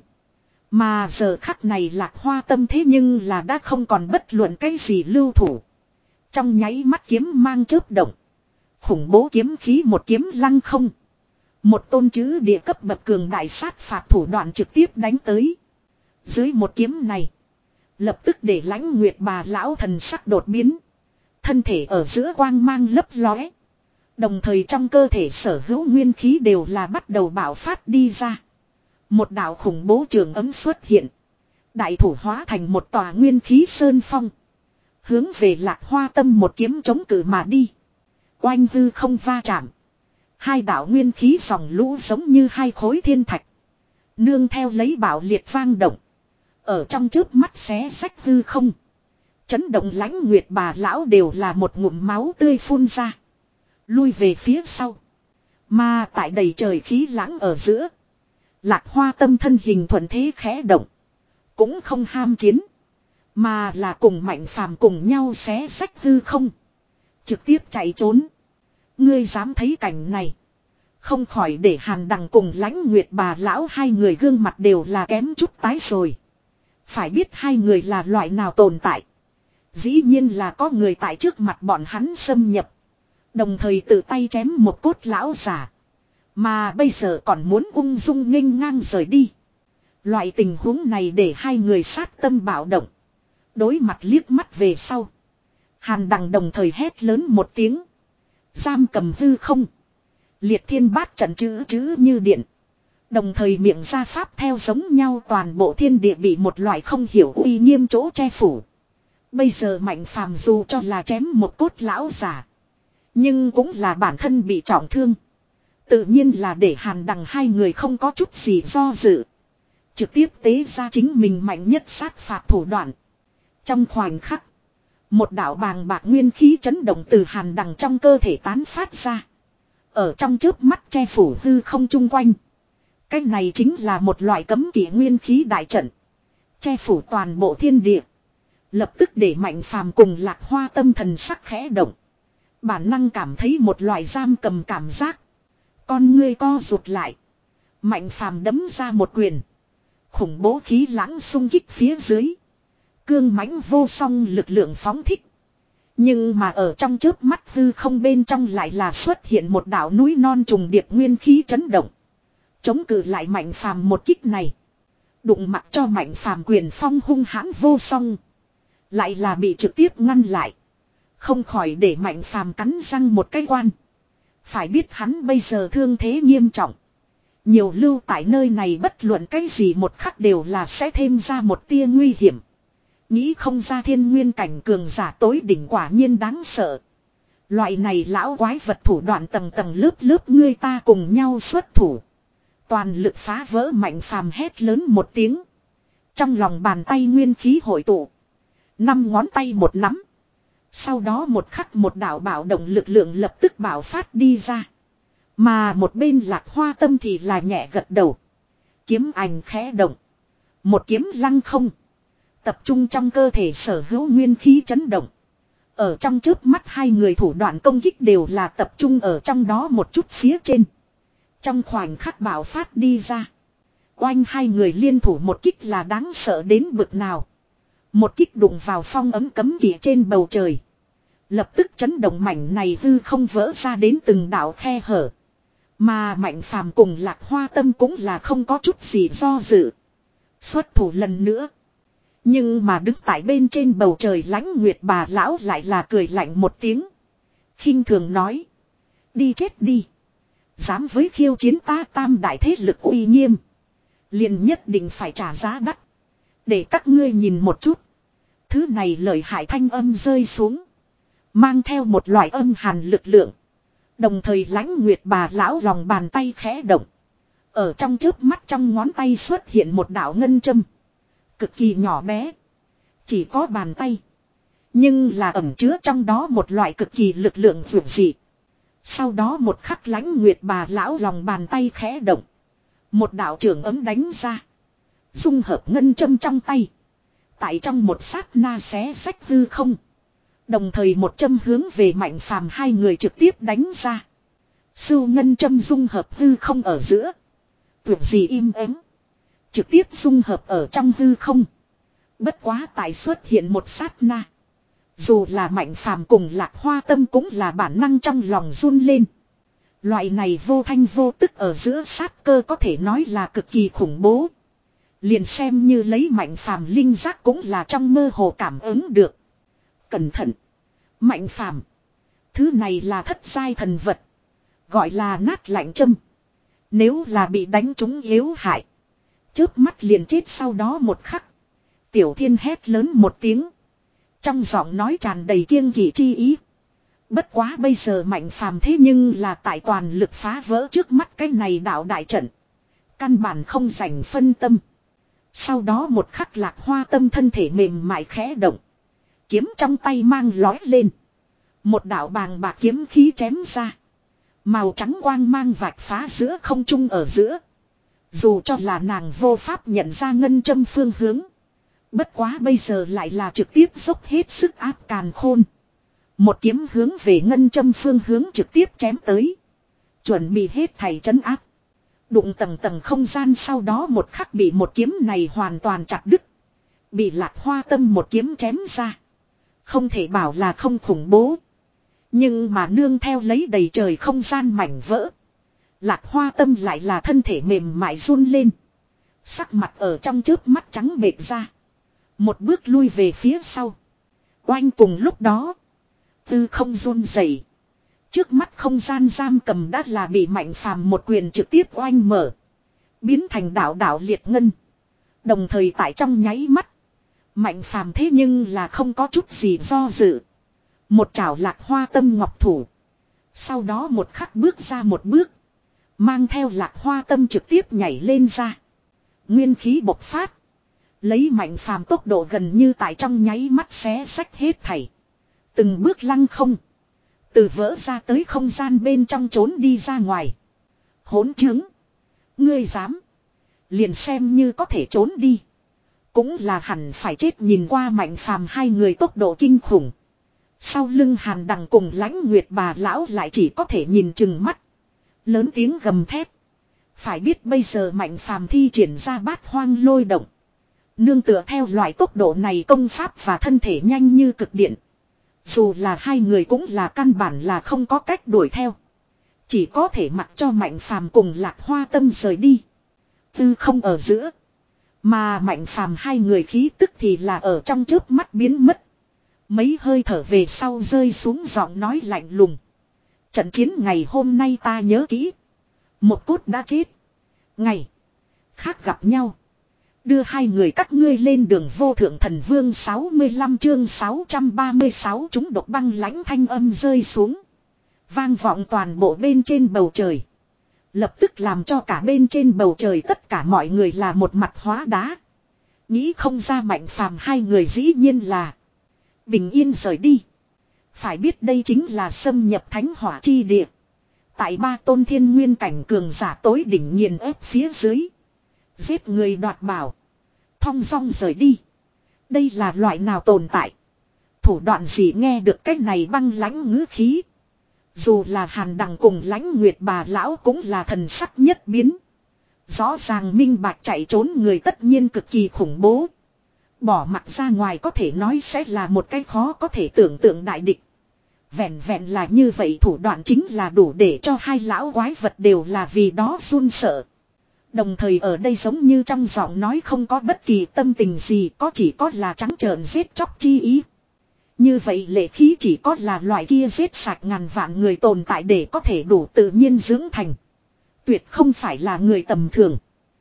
Mà giờ khắc này Lạc Hoa Tâm thế nhưng là đã không còn bất luận cái gì lưu thủ. Trong nháy mắt kiếm mang chớp động. Khủng bố kiếm khí một kiếm lăng không. Một tôn chữ địa cấp bậc cường đại sát phạt thủ đoạn trực tiếp đánh tới. Dưới một kiếm này. Lập tức để Lãnh Nguyệt bà lão thần sắc đột biến. Thân thể ở giữa quang mang lấp lóe. Đồng thời trong cơ thể sở hữu nguyên khí đều là bắt đầu bạo phát đi ra. Một đạo khủng bố trường ấm xuất hiện. Đại thủ hóa thành một tòa nguyên khí sơn phong. Hướng về Lạc Hoa Tâm một kiếm chống cự mà đi. Oanh hư không va chạm. Hai đạo nguyên khí dòng lũ giống như hai khối thiên thạch. Nương theo lấy bảo liệt vang động. Ở trong chớp mắt xé rách hư không. Chấn động Lãnh Nguyệt bà lão đều là một ngụm máu tươi phun ra. Lui về phía sau. Mà tại đầy trời khí lãng ở giữa. Lạc Hoa Tâm thân hình thuận thế khẽ động. Cũng không ham chiến. Mà là cùng Mạnh Phàm cùng nhau xé rách hư không. Trực tiếp chạy trốn. Ngươi dám thấy cảnh này. Không khỏi để Hàn Đằng cùng Lãnh Nguyệt bà lão hai người gương mặt đều là kém chút tái rồi. Phải biết hai người là loại nào tồn tại. Dĩ nhiên là có người tại trước mặt bọn hắn xâm nhập. Đồng thời tự tay chém một cốt lão giả. Mà bây giờ còn muốn ung dung nghênh ngang rời đi. Loại tình huống này để hai người sát tâm bạo động. Đối mặt liếc mắt về sau. Hàn Đằng đồng thời hét lớn một tiếng. Giam cầm hư không. Liệt thiên bát trận chữ chữ như điện. Đồng thời miệng ra pháp theo giống nhau toàn bộ thiên địa bị một loại không hiểu uy nghiêm chỗ che phủ. Bây giờ Mạnh Phàm dù cho là chém một cốt lão giả. Nhưng cũng là bản thân bị trọng thương. Tự nhiên là để Hàn Đằng hai người không có chút gì do dự. Trực tiếp tế ra chính mình mạnh nhất sát phạt thủ đoạn. Trong khoảnh khắc. Một đạo bàng bạc nguyên khí chấn động từ Hàn Đằng trong cơ thể tán phát ra. Ở trong chớp mắt che phủ hư không chung quanh. Cái này chính là một loại cấm kỵ nguyên khí đại trận. Che phủ toàn bộ thiên địa. Lập tức để Mạnh Phàm cùng Lạc Hoa Tâm thần sắc khẽ động. Bản năng cảm thấy một loại giam cầm cảm giác. Con ngươi co rụt lại. Mạnh Phàm đấm ra một quyền. Khủng bố khí lãng xung kích phía dưới. Cương mãnh vô song lực lượng phóng thích. Nhưng mà ở trong chớp mắt hư không bên trong lại là xuất hiện một đảo núi non trùng điệp nguyên khí chấn động. Chống cự lại Mạnh Phàm một kích này. Đụng mặt cho Mạnh Phàm quyền phong hung hãn vô song. Lại là bị trực tiếp ngăn lại. Không khỏi để Mạnh Phàm cắn răng một cái quan. Phải biết hắn bây giờ thương thế nghiêm trọng. Nhiều lưu tại nơi này bất luận cái gì một khắc đều là sẽ thêm ra một tia nguy hiểm. Nghĩ không ra thiên nguyên cảnh cường giả tối đỉnh quả nhiên đáng sợ. Loại này lão quái vật thủ đoạn tầng tầng lớp lớp ngươi ta cùng nhau xuất thủ. Toàn lực phá vỡ Mạnh Phàm hét lớn một tiếng. Trong lòng bàn tay nguyên khí hội tụ. Năm ngón tay một nắm. Sau đó một khắc một đạo bảo động lực lượng lập tức bảo phát đi ra. Mà một bên Lạc Hoa Tâm thì là nhẹ gật đầu. Kiếm ảnh khẽ động. Một kiếm lăng không. Tập trung trong cơ thể sở hữu nguyên khí chấn động. Ở trong chớp mắt hai người thủ đoạn công kích đều là tập trung ở trong đó một chút phía trên. Trong khoảnh khắc bảo phát đi ra. Oanh hai người liên thủ một kích là đáng sợ đến bực nào. Một kích đụng vào phong ấm cấm kỵ trên bầu trời. Lập tức chấn động mảnh này hư không vỡ ra đến từng đạo khe hở. Mà Mạnh Phàm cùng Lạc Hoa Tâm cũng là không có chút gì do dự. Xuất thủ lần nữa. Nhưng mà đứng tại bên trên bầu trời Lãnh Nguyệt bà lão lại là cười lạnh một tiếng. Khinh thường nói. Đi chết đi. Dám với khiêu chiến ta tam đại thế lực uy nghiêm. Liền nhất định phải trả giá đắt. Để các ngươi nhìn một chút. Thứ này lợi hại thanh âm rơi xuống. Mang theo một loại âm hàn lực lượng. Đồng thời Lãnh Nguyệt bà lão lòng bàn tay khẽ động. Ở trong chớp mắt trong ngón tay xuất hiện một đạo ngân châm. Cực kỳ nhỏ bé. Chỉ có bàn tay. Nhưng là ẩn chứa trong đó một loại cực kỳ lực lượng vượt dị. Sau đó một khắc Lãnh Nguyệt bà lão lòng bàn tay khẽ động. Một đạo trưởng ấm đánh ra. Dung hợp ngân châm trong tay. Tại trong một sát na xé sách hư không. Đồng thời một châm hướng về Mạnh Phàm hai người trực tiếp đánh ra. Sưu ngân châm dung hợp hư không ở giữa. Vượt gì im ắng. Trực tiếp dung hợp ở trong hư không. Bất quá tại xuất hiện một sát na. Dù là Mạnh Phàm cùng Lạc Hoa Tâm cũng là bản năng trong lòng run lên. Loại này vô thanh vô tức ở giữa sát cơ có thể nói là cực kỳ khủng bố. Liền xem như lấy Mạnh Phàm linh giác cũng là trong mơ hồ cảm ứng được. Cẩn thận. Mạnh Phàm. Thứ này là thất giai thần vật. Gọi là nát lạnh châm. Nếu là bị đánh trúng yếu hại. Chớp mắt liền chết sau đó một khắc. Tiểu Thiên hét lớn một tiếng. Trong giọng nói tràn đầy kiêng kỵ chi ý. Bất quá bây giờ Mạnh Phàm thế nhưng là tại toàn lực phá vỡ trước mắt cái này đạo đại trận. Căn bản không dành phân tâm. Sau đó một khắc Lạc Hoa Tâm thân thể mềm mại khẽ động. Kiếm trong tay mang lói lên. Một đạo bàng bạc kiếm khí chém ra. Màu trắng quang mang vạch phá giữa không trung ở giữa. Dù cho là nàng vô pháp nhận ra ngân châm phương hướng. Bất quá bây giờ lại là trực tiếp dốc hết sức áp càn khôn. Một kiếm hướng về ngân châm phương hướng trực tiếp chém tới. Chuẩn bị hết thảy trấn áp. Đụng tầng tầng không gian sau đó một khắc bị một kiếm này hoàn toàn chặt đứt. Bị Lạc Hoa Tâm một kiếm chém ra. Không thể bảo là không khủng bố. Nhưng mà nương theo lấy đầy trời không gian mảnh vỡ. Lạc Hoa Tâm lại là thân thể mềm mại run lên. Sắc mặt ở trong chớp mắt trắng bệch ra. Một bước lui về phía sau. Oanh cùng lúc đó. Tư không run rẩy. Trước mắt không gian giam cầm đã là bị Mạnh Phàm một quyền trực tiếp oanh mở. Biến thành đảo đảo liệt ngân. Đồng thời tại trong nháy mắt. Mạnh Phàm thế nhưng là không có chút gì do dự. Một chảo Lạc Hoa Tâm ngọc thủ. Sau đó một khắc bước ra một bước. Mang theo Lạc Hoa Tâm trực tiếp nhảy lên ra. Nguyên khí bộc phát. Lấy Mạnh Phàm tốc độ gần như tại trong nháy mắt xé sách hết thảy. Từng bước lăng không. Từ vỡ ra tới không gian bên trong trốn đi ra ngoài. Hỗn chứng. Ngươi dám. Liền xem như có thể trốn đi. Cũng là hẳn phải chết nhìn qua Mạnh Phàm hai người tốc độ kinh khủng. Sau lưng Hàn Đằng cùng Lãnh Nguyệt bà lão lại chỉ có thể nhìn chừng mắt. Lớn tiếng gầm thét. Phải biết bây giờ Mạnh Phàm thi triển ra bát hoang lôi động. Nương tựa theo loại tốc độ này công pháp và thân thể nhanh như cực điện. Dù là hai người cũng là căn bản là không có cách đuổi theo. Chỉ có thể mặc cho Mạnh Phàm cùng Lạc Hoa Tâm rời đi. Tư không ở giữa. Mà Mạnh Phàm hai người khí tức thì là ở trong chớp mắt biến mất. Mấy hơi thở về sau rơi xuống giọng nói lạnh lùng. Trận chiến ngày hôm nay ta nhớ kỹ. Một cốt đã chết. Ngày khác gặp nhau. Đưa hai người các ngươi lên đường vô thượng thần vương sáu mươi lăm chương sáu trăm ba mươi sáu chúng độc băng lãnh thanh âm rơi xuống. Vang vọng toàn bộ bên trên bầu trời. Lập tức làm cho cả bên trên bầu trời tất cả mọi người là một mặt hóa đá. Nghĩ không ra Mạnh Phàm hai người dĩ nhiên là bình yên rời đi. Phải biết đây chính là xâm nhập thánh hỏa chi địa. Tại ba tôn thiên nguyên cảnh cường giả tối đỉnh nghiền ép phía dưới. Giết người đoạt bảo. Thong dong rời đi. Đây là loại nào tồn tại. Thủ đoạn gì nghe được cách này băng lãnh ngữ khí. Dù là Hàn Đằng cùng Lãnh Nguyệt bà lão cũng là thần sắc nhất biến. Rõ ràng minh bạch chạy trốn người tất nhiên cực kỳ khủng bố. Bỏ mặt ra ngoài có thể nói sẽ là một cái khó có thể tưởng tượng đại địch. Vẹn vẹn là như vậy thủ đoạn chính là đủ để cho hai lão quái vật đều là vì đó run sợ. Đồng thời ở đây giống như trong giọng nói không có bất kỳ tâm tình gì, có chỉ có là trắng trợn giết chóc chi ý. Như vậy lệ khí chỉ có là loại kia giết sạch ngàn vạn người tồn tại để có thể đủ tự nhiên dưỡng thành. Tuyệt không phải là người tầm thường.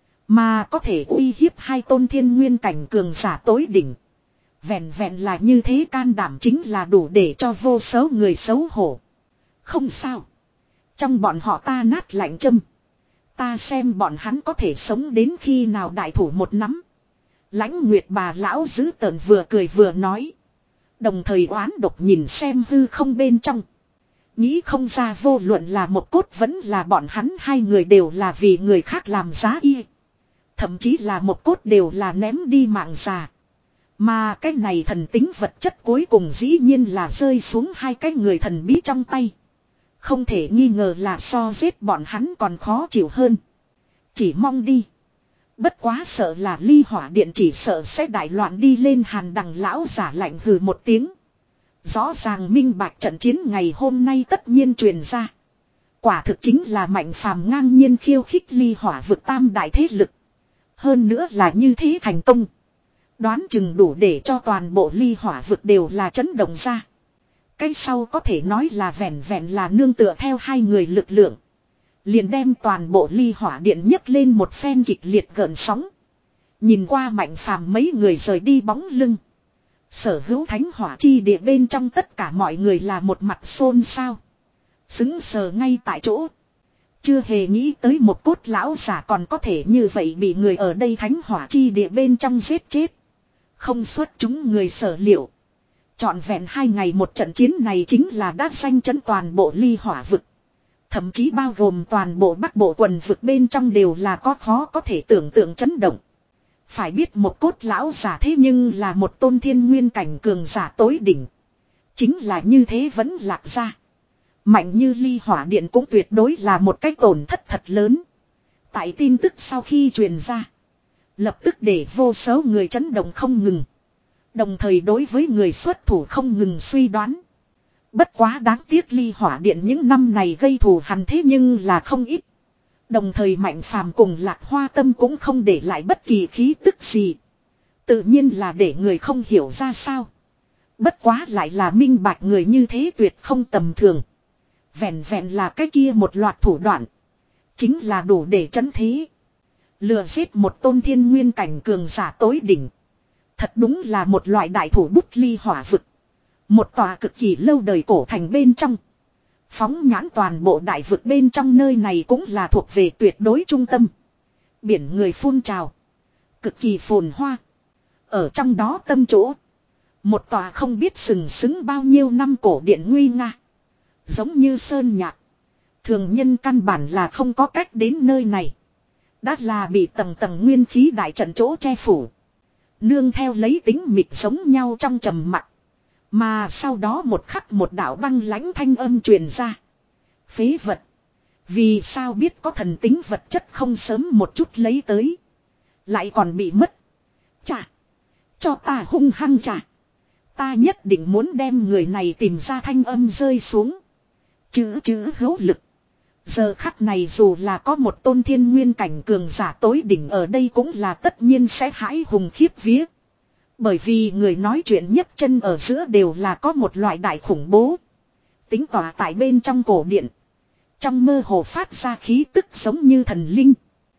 Mà có thể uy hiếp hai tôn thiên nguyên cảnh cường giả tối đỉnh. Vẹn vẹn là như thế can đảm chính là đủ để cho vô số người xấu hổ. Không sao. Trong bọn họ ta nát lạnh châm. Ta xem bọn hắn có thể sống đến khi nào đại thủ một nắm. Lãnh Nguyệt bà lão giữ tợn vừa cười vừa nói. Đồng thời oán độc nhìn xem hư không bên trong. Nghĩ không ra vô luận là một cốt vẫn là bọn hắn hai người đều là vì người khác làm giá y. Thậm chí là một cốt đều là ném đi mạng già. Mà cái này thần tính vật chất cuối cùng dĩ nhiên là rơi xuống hai cái người thần bí trong tay. Không thể nghi ngờ là so giết bọn hắn còn khó chịu hơn. Chỉ mong đi. Bất quá sợ là ly hỏa điện chỉ sợ sẽ đại loạn đi lên. Hàn Đằng lão giả lạnh hừ một tiếng. Rõ ràng minh bạch trận chiến ngày hôm nay tất nhiên truyền ra. Quả thực chính là Mạnh Phàm ngang nhiên khiêu khích ly hỏa vực tam đại thế lực. Hơn nữa là như thế thành công. Đoán chừng đủ để cho toàn bộ ly hỏa vực đều là chấn động ra. Cái sau có thể nói là vẹn vẹn là nương tựa theo hai người lực lượng. Liền đem toàn bộ ly hỏa điện nhấc lên một phen kịch liệt gợn sóng. Nhìn qua Mạnh Phàm mấy người rời đi bóng lưng. Sở hữu thánh hỏa chi địa bên trong tất cả mọi người là một mặt xôn xao. Xứng sờ ngay tại chỗ. Chưa hề nghĩ tới một cốt lão giả còn có thể như vậy bị người ở đây thánh hỏa chi địa bên trong giết chết. Không xuất chúng người sở liệu. Trọn vẹn hai ngày một trận chiến này chính là đã danh chấn toàn bộ ly hỏa vực. Thậm chí bao gồm toàn bộ bắc bộ quần vực bên trong đều là có khó có thể tưởng tượng chấn động. Phải biết một cốt lão giả thế nhưng là một tôn thiên nguyên cảnh cường giả tối đỉnh. Chính là như thế vẫn lạc ra. Mạnh như ly hỏa điện cũng tuyệt đối là một cái tổn thất thật lớn. Tại tin tức sau khi truyền ra. Lập tức để vô số người chấn động không ngừng. Đồng thời đối với người xuất thủ không ngừng suy đoán. Bất quá đáng tiếc ly hỏa điện những năm này gây thù hằn thế nhưng là không ít. Đồng thời Mạnh Phàm cùng Lạc Hoa Tâm cũng không để lại bất kỳ khí tức gì. Tự nhiên là để người không hiểu ra sao. Bất quá lại là minh bạch người như thế tuyệt không tầm thường. Vẹn vẹn là cái kia một loạt thủ đoạn. Chính là đủ để chấn thế. Lừa giết một tôn thiên nguyên cảnh cường giả tối đỉnh. Thật đúng là một loại đại thủ bút ly hỏa vực. Một tòa cực kỳ lâu đời cổ thành bên trong. Phóng nhãn toàn bộ đại vực bên trong nơi này cũng là thuộc về tuyệt đối trung tâm. Biển người phun trào. Cực kỳ phồn hoa. Ở trong đó tâm chỗ. Một tòa không biết sừng sững bao nhiêu năm cổ điện nguy nga. Giống như sơn nhạc. Thường nhân căn bản là không có cách đến nơi này. Đã là bị tầng tầng nguyên khí đại trận chỗ che phủ. Nương theo lấy tính mịt giống nhau trong trầm mặc. Mà sau đó một khắc một đạo băng lãnh thanh âm truyền ra. Phế vật. Vì sao biết có thần tính vật chất không sớm một chút lấy tới. Lại còn bị mất. Chà. Cho ta hung hăng chà. Ta nhất định muốn đem người này tìm ra thanh âm rơi xuống. Chữ chữ hữu lực. Giờ khắc này dù là có một tôn thiên nguyên cảnh cường giả tối đỉnh ở đây cũng là tất nhiên sẽ hãi hùng khiếp vía. Bởi vì người nói chuyện nhấc chân ở giữa đều là có một loại đại khủng bố. Tính tỏa tại bên trong cổ điện. Trong mơ hồ phát ra khí tức giống như thần linh.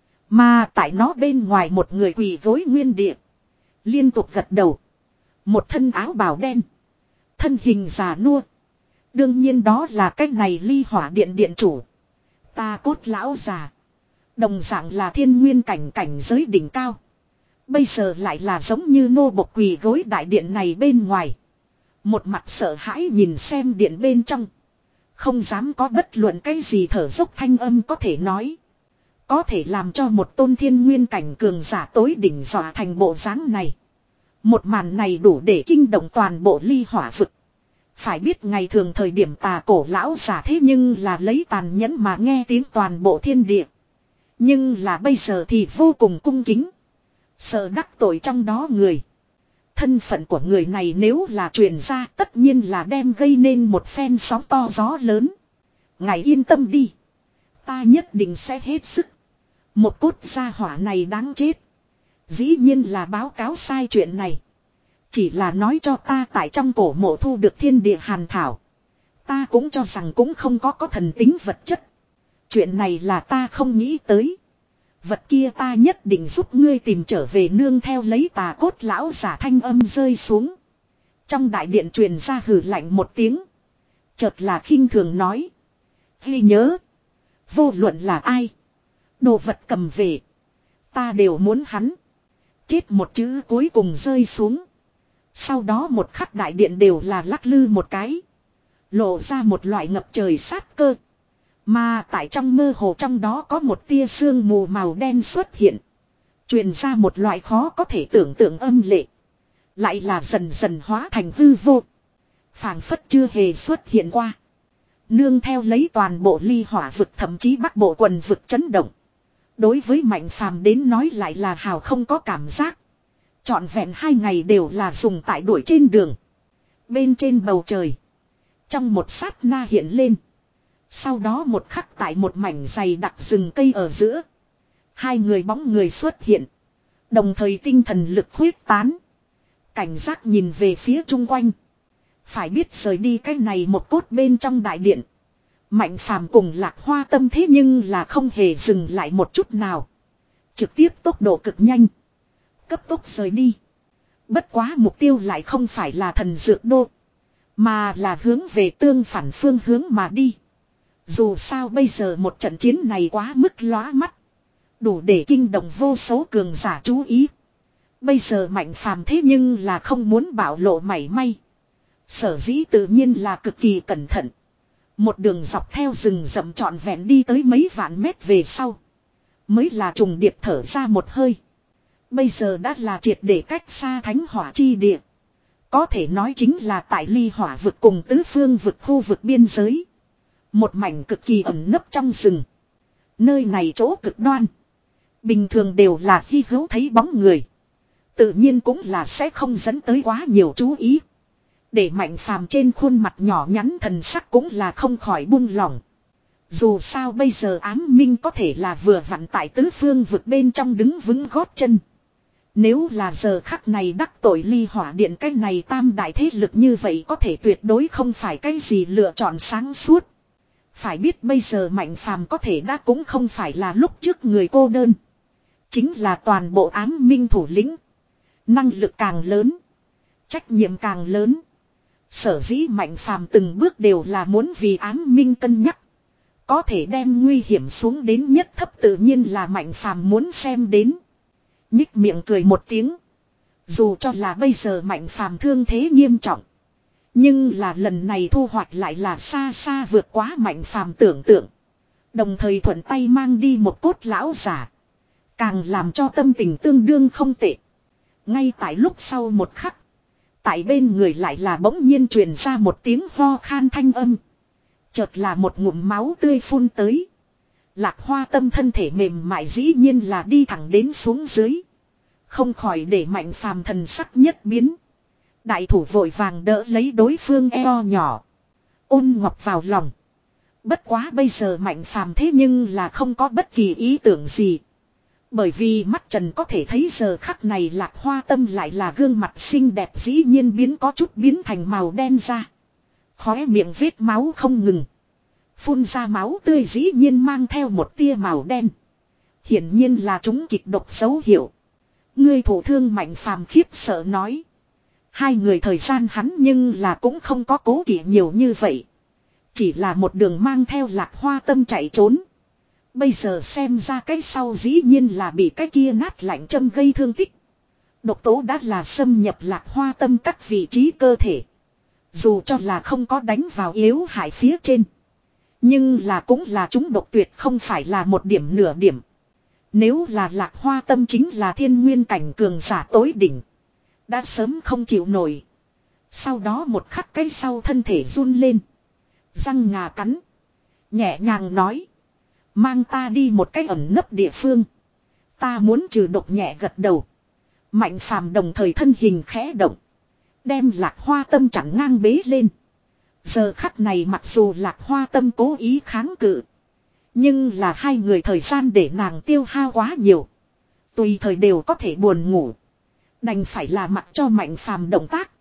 Mà tại nó bên ngoài một người quỳ gối nguyên địa. Liên tục gật đầu. Một thân áo bào đen. Thân hình già nua. Đương nhiên đó là cái này ly hỏa điện điện chủ. Ta cốt lão già. Đồng dạng là thiên nguyên cảnh cảnh giới đỉnh cao. Bây giờ lại là giống như nô bộc quỳ gối đại điện này bên ngoài. Một mặt sợ hãi nhìn xem điện bên trong. Không dám có bất luận cái gì thở dốc thanh âm có thể nói. Có thể làm cho một tôn thiên nguyên cảnh cường giả tối đỉnh dọa thành bộ dáng này. Một màn này đủ để kinh động toàn bộ ly hỏa vực. Phải biết ngày thường thời điểm tà cổ lão giả thế nhưng là lấy tàn nhẫn mà nghe tiếng toàn bộ thiên địa. Nhưng là bây giờ thì vô cùng cung kính. Sợ đắc tội trong đó người. Thân phận của người này nếu là truyền ra tất nhiên là đem gây nên một phen sóng to gió lớn. Ngài yên tâm đi. Ta nhất định sẽ hết sức. Một cốt gia hỏa này đáng chết. Dĩ nhiên là báo cáo sai chuyện này. Chỉ là nói cho ta tại trong cổ mộ thu được thiên địa hàn thảo. Ta cũng cho rằng cũng không có có thần tính vật chất. Chuyện này là ta không nghĩ tới. Vật kia ta nhất định giúp ngươi tìm trở về nương theo lấy tà cốt lão giả thanh âm rơi xuống. Trong đại điện truyền ra hừ lạnh một tiếng. Chợt là khinh thường nói. Ghi nhớ. Vô luận là ai. Đồ vật cầm về. Ta đều muốn hắn. Chết một chữ cuối cùng rơi xuống. Sau đó một khắc đại điện đều là lắc lư một cái. Lộ ra một loại ngập trời sát cơ. Mà tại trong mơ hồ trong đó có một tia sương mù màu đen xuất hiện. Truyền ra một loại khó có thể tưởng tượng âm lệ. Lại là dần dần hóa thành hư vô. Phảng phất chưa hề xuất hiện qua. Nương theo lấy toàn bộ ly hỏa vực thậm chí bắc bộ quần vực chấn động. Đối với Mạnh Phàm đến nói lại là hào không có cảm giác. Trọn vẹn hai ngày đều là dùng tại đuổi trên đường. Bên trên bầu trời. Trong một sát na hiện lên. Sau đó một khắc tại một mảnh dày đặc rừng cây ở giữa. Hai người bóng người xuất hiện. Đồng thời tinh thần lực khuyết tán. Cảnh giác nhìn về phía chung quanh. Phải biết rời đi cái này một cốt bên trong đại điện. Mạnh Phàm cùng Lạc Hoa Tâm thế nhưng là không hề dừng lại một chút nào. Trực tiếp tốc độ cực nhanh. Cấp tốc rời đi. Bất quá mục tiêu lại không phải là thần dược đô. Mà là hướng về tương phản phương hướng mà đi. Dù sao bây giờ một trận chiến này quá mức lóa mắt. Đủ để kinh động vô số cường giả chú ý. Bây giờ Mạnh Phàm thế nhưng là không muốn bạo lộ mảy may. Sở dĩ tự nhiên là cực kỳ cẩn thận. Một đường dọc theo rừng rậm trọn vẹn đi tới mấy vạn mét về sau. Mới là trùng điệp thở ra một hơi. Bây giờ đã là triệt để cách xa thánh hỏa chi địa. Có thể nói chính là tại ly hỏa vực cùng tứ phương vực khu vực biên giới. Một mảnh cực kỳ ẩn nấp trong rừng. Nơi này chỗ cực đoan. Bình thường đều là hy hữu thấy bóng người. Tự nhiên cũng là sẽ không dẫn tới quá nhiều chú ý. Để Mạnh Phàm trên khuôn mặt nhỏ nhắn thần sắc cũng là không khỏi buông lỏng. Dù sao bây giờ ám minh có thể là vừa vặn tại tứ phương vực bên trong đứng vững gót chân. Nếu là giờ khắc này đắc tội ly hỏa điện cái này tam đại thế lực như vậy có thể tuyệt đối không phải cái gì lựa chọn sáng suốt. Phải biết bây giờ Mạnh Phàm có thể đã cũng không phải là lúc trước người cô đơn. Chính là toàn bộ ám minh thủ lĩnh. Năng lực càng lớn. Trách nhiệm càng lớn. Sở dĩ Mạnh Phàm từng bước đều là muốn vì ám minh cân nhắc. Có thể đem nguy hiểm xuống đến nhất thấp tự nhiên là Mạnh Phàm muốn xem đến. Nhích miệng cười một tiếng. Dù cho là bây giờ Mạnh Phàm thương thế nghiêm trọng. Nhưng là lần này thu hoạch lại là xa xa vượt quá Mạnh Phàm tưởng tượng. Đồng thời thuận tay mang đi một cốt lão giả. Càng làm cho tâm tình tương đương không tệ. Ngay tại lúc sau một khắc. Tại bên người lại là bỗng nhiên truyền ra một tiếng ho khan thanh âm. Chợt là một ngụm máu tươi phun tới. Lạc Hoa Tâm thân thể mềm mại dĩ nhiên là đi thẳng đến xuống dưới. Không khỏi để Mạnh Phàm thần sắc nhất biến. Đại thủ vội vàng đỡ lấy đối phương eo nhỏ. Ôn ngọc vào lòng. Bất quá bây giờ Mạnh Phàm thế nhưng là không có bất kỳ ý tưởng gì. Bởi vì mắt trần có thể thấy giờ khắc này Lạc Hoa Tâm lại là gương mặt xinh đẹp dĩ nhiên biến có chút biến thành màu đen ra. Khóe miệng vết máu không ngừng. Phun ra máu tươi dĩ nhiên mang theo một tia màu đen. Hiển nhiên là chúng kịch độc dấu hiệu. Ngươi thổ thương Mạnh Phàm khiếp sợ nói. Hai người thời gian hắn nhưng là cũng không có cố kỵ nhiều như vậy. Chỉ là một đường mang theo Lạc Hoa Tâm chạy trốn. Bây giờ xem ra cái sau dĩ nhiên là bị cái kia nát lạnh châm gây thương tích. Độc tố đã là xâm nhập Lạc Hoa Tâm các vị trí cơ thể. Dù cho là không có đánh vào yếu hại phía trên. Nhưng là cũng là chúng độc tuyệt không phải là một điểm nửa điểm. Nếu là Lạc Hoa Tâm chính là thiên nguyên cảnh cường giả tối đỉnh. Đã sớm không chịu nổi. Sau đó một khắc cái sau thân thể run lên. Răng ngà cắn. Nhẹ nhàng nói. Mang ta đi một cách ẩn nấp địa phương. Ta muốn trừ độc nhẹ gật đầu. Mạnh Phàm đồng thời thân hình khẽ động. Đem Lạc Hoa Tâm chặn ngang bế lên. Giờ khắc này mặc dù Lạc Hoa Tâm cố ý kháng cự. Nhưng là hai người thời gian để nàng tiêu hao quá nhiều. Tùy thời đều có thể buồn ngủ. Đành phải là mặc cho Mạnh Phàm động tác.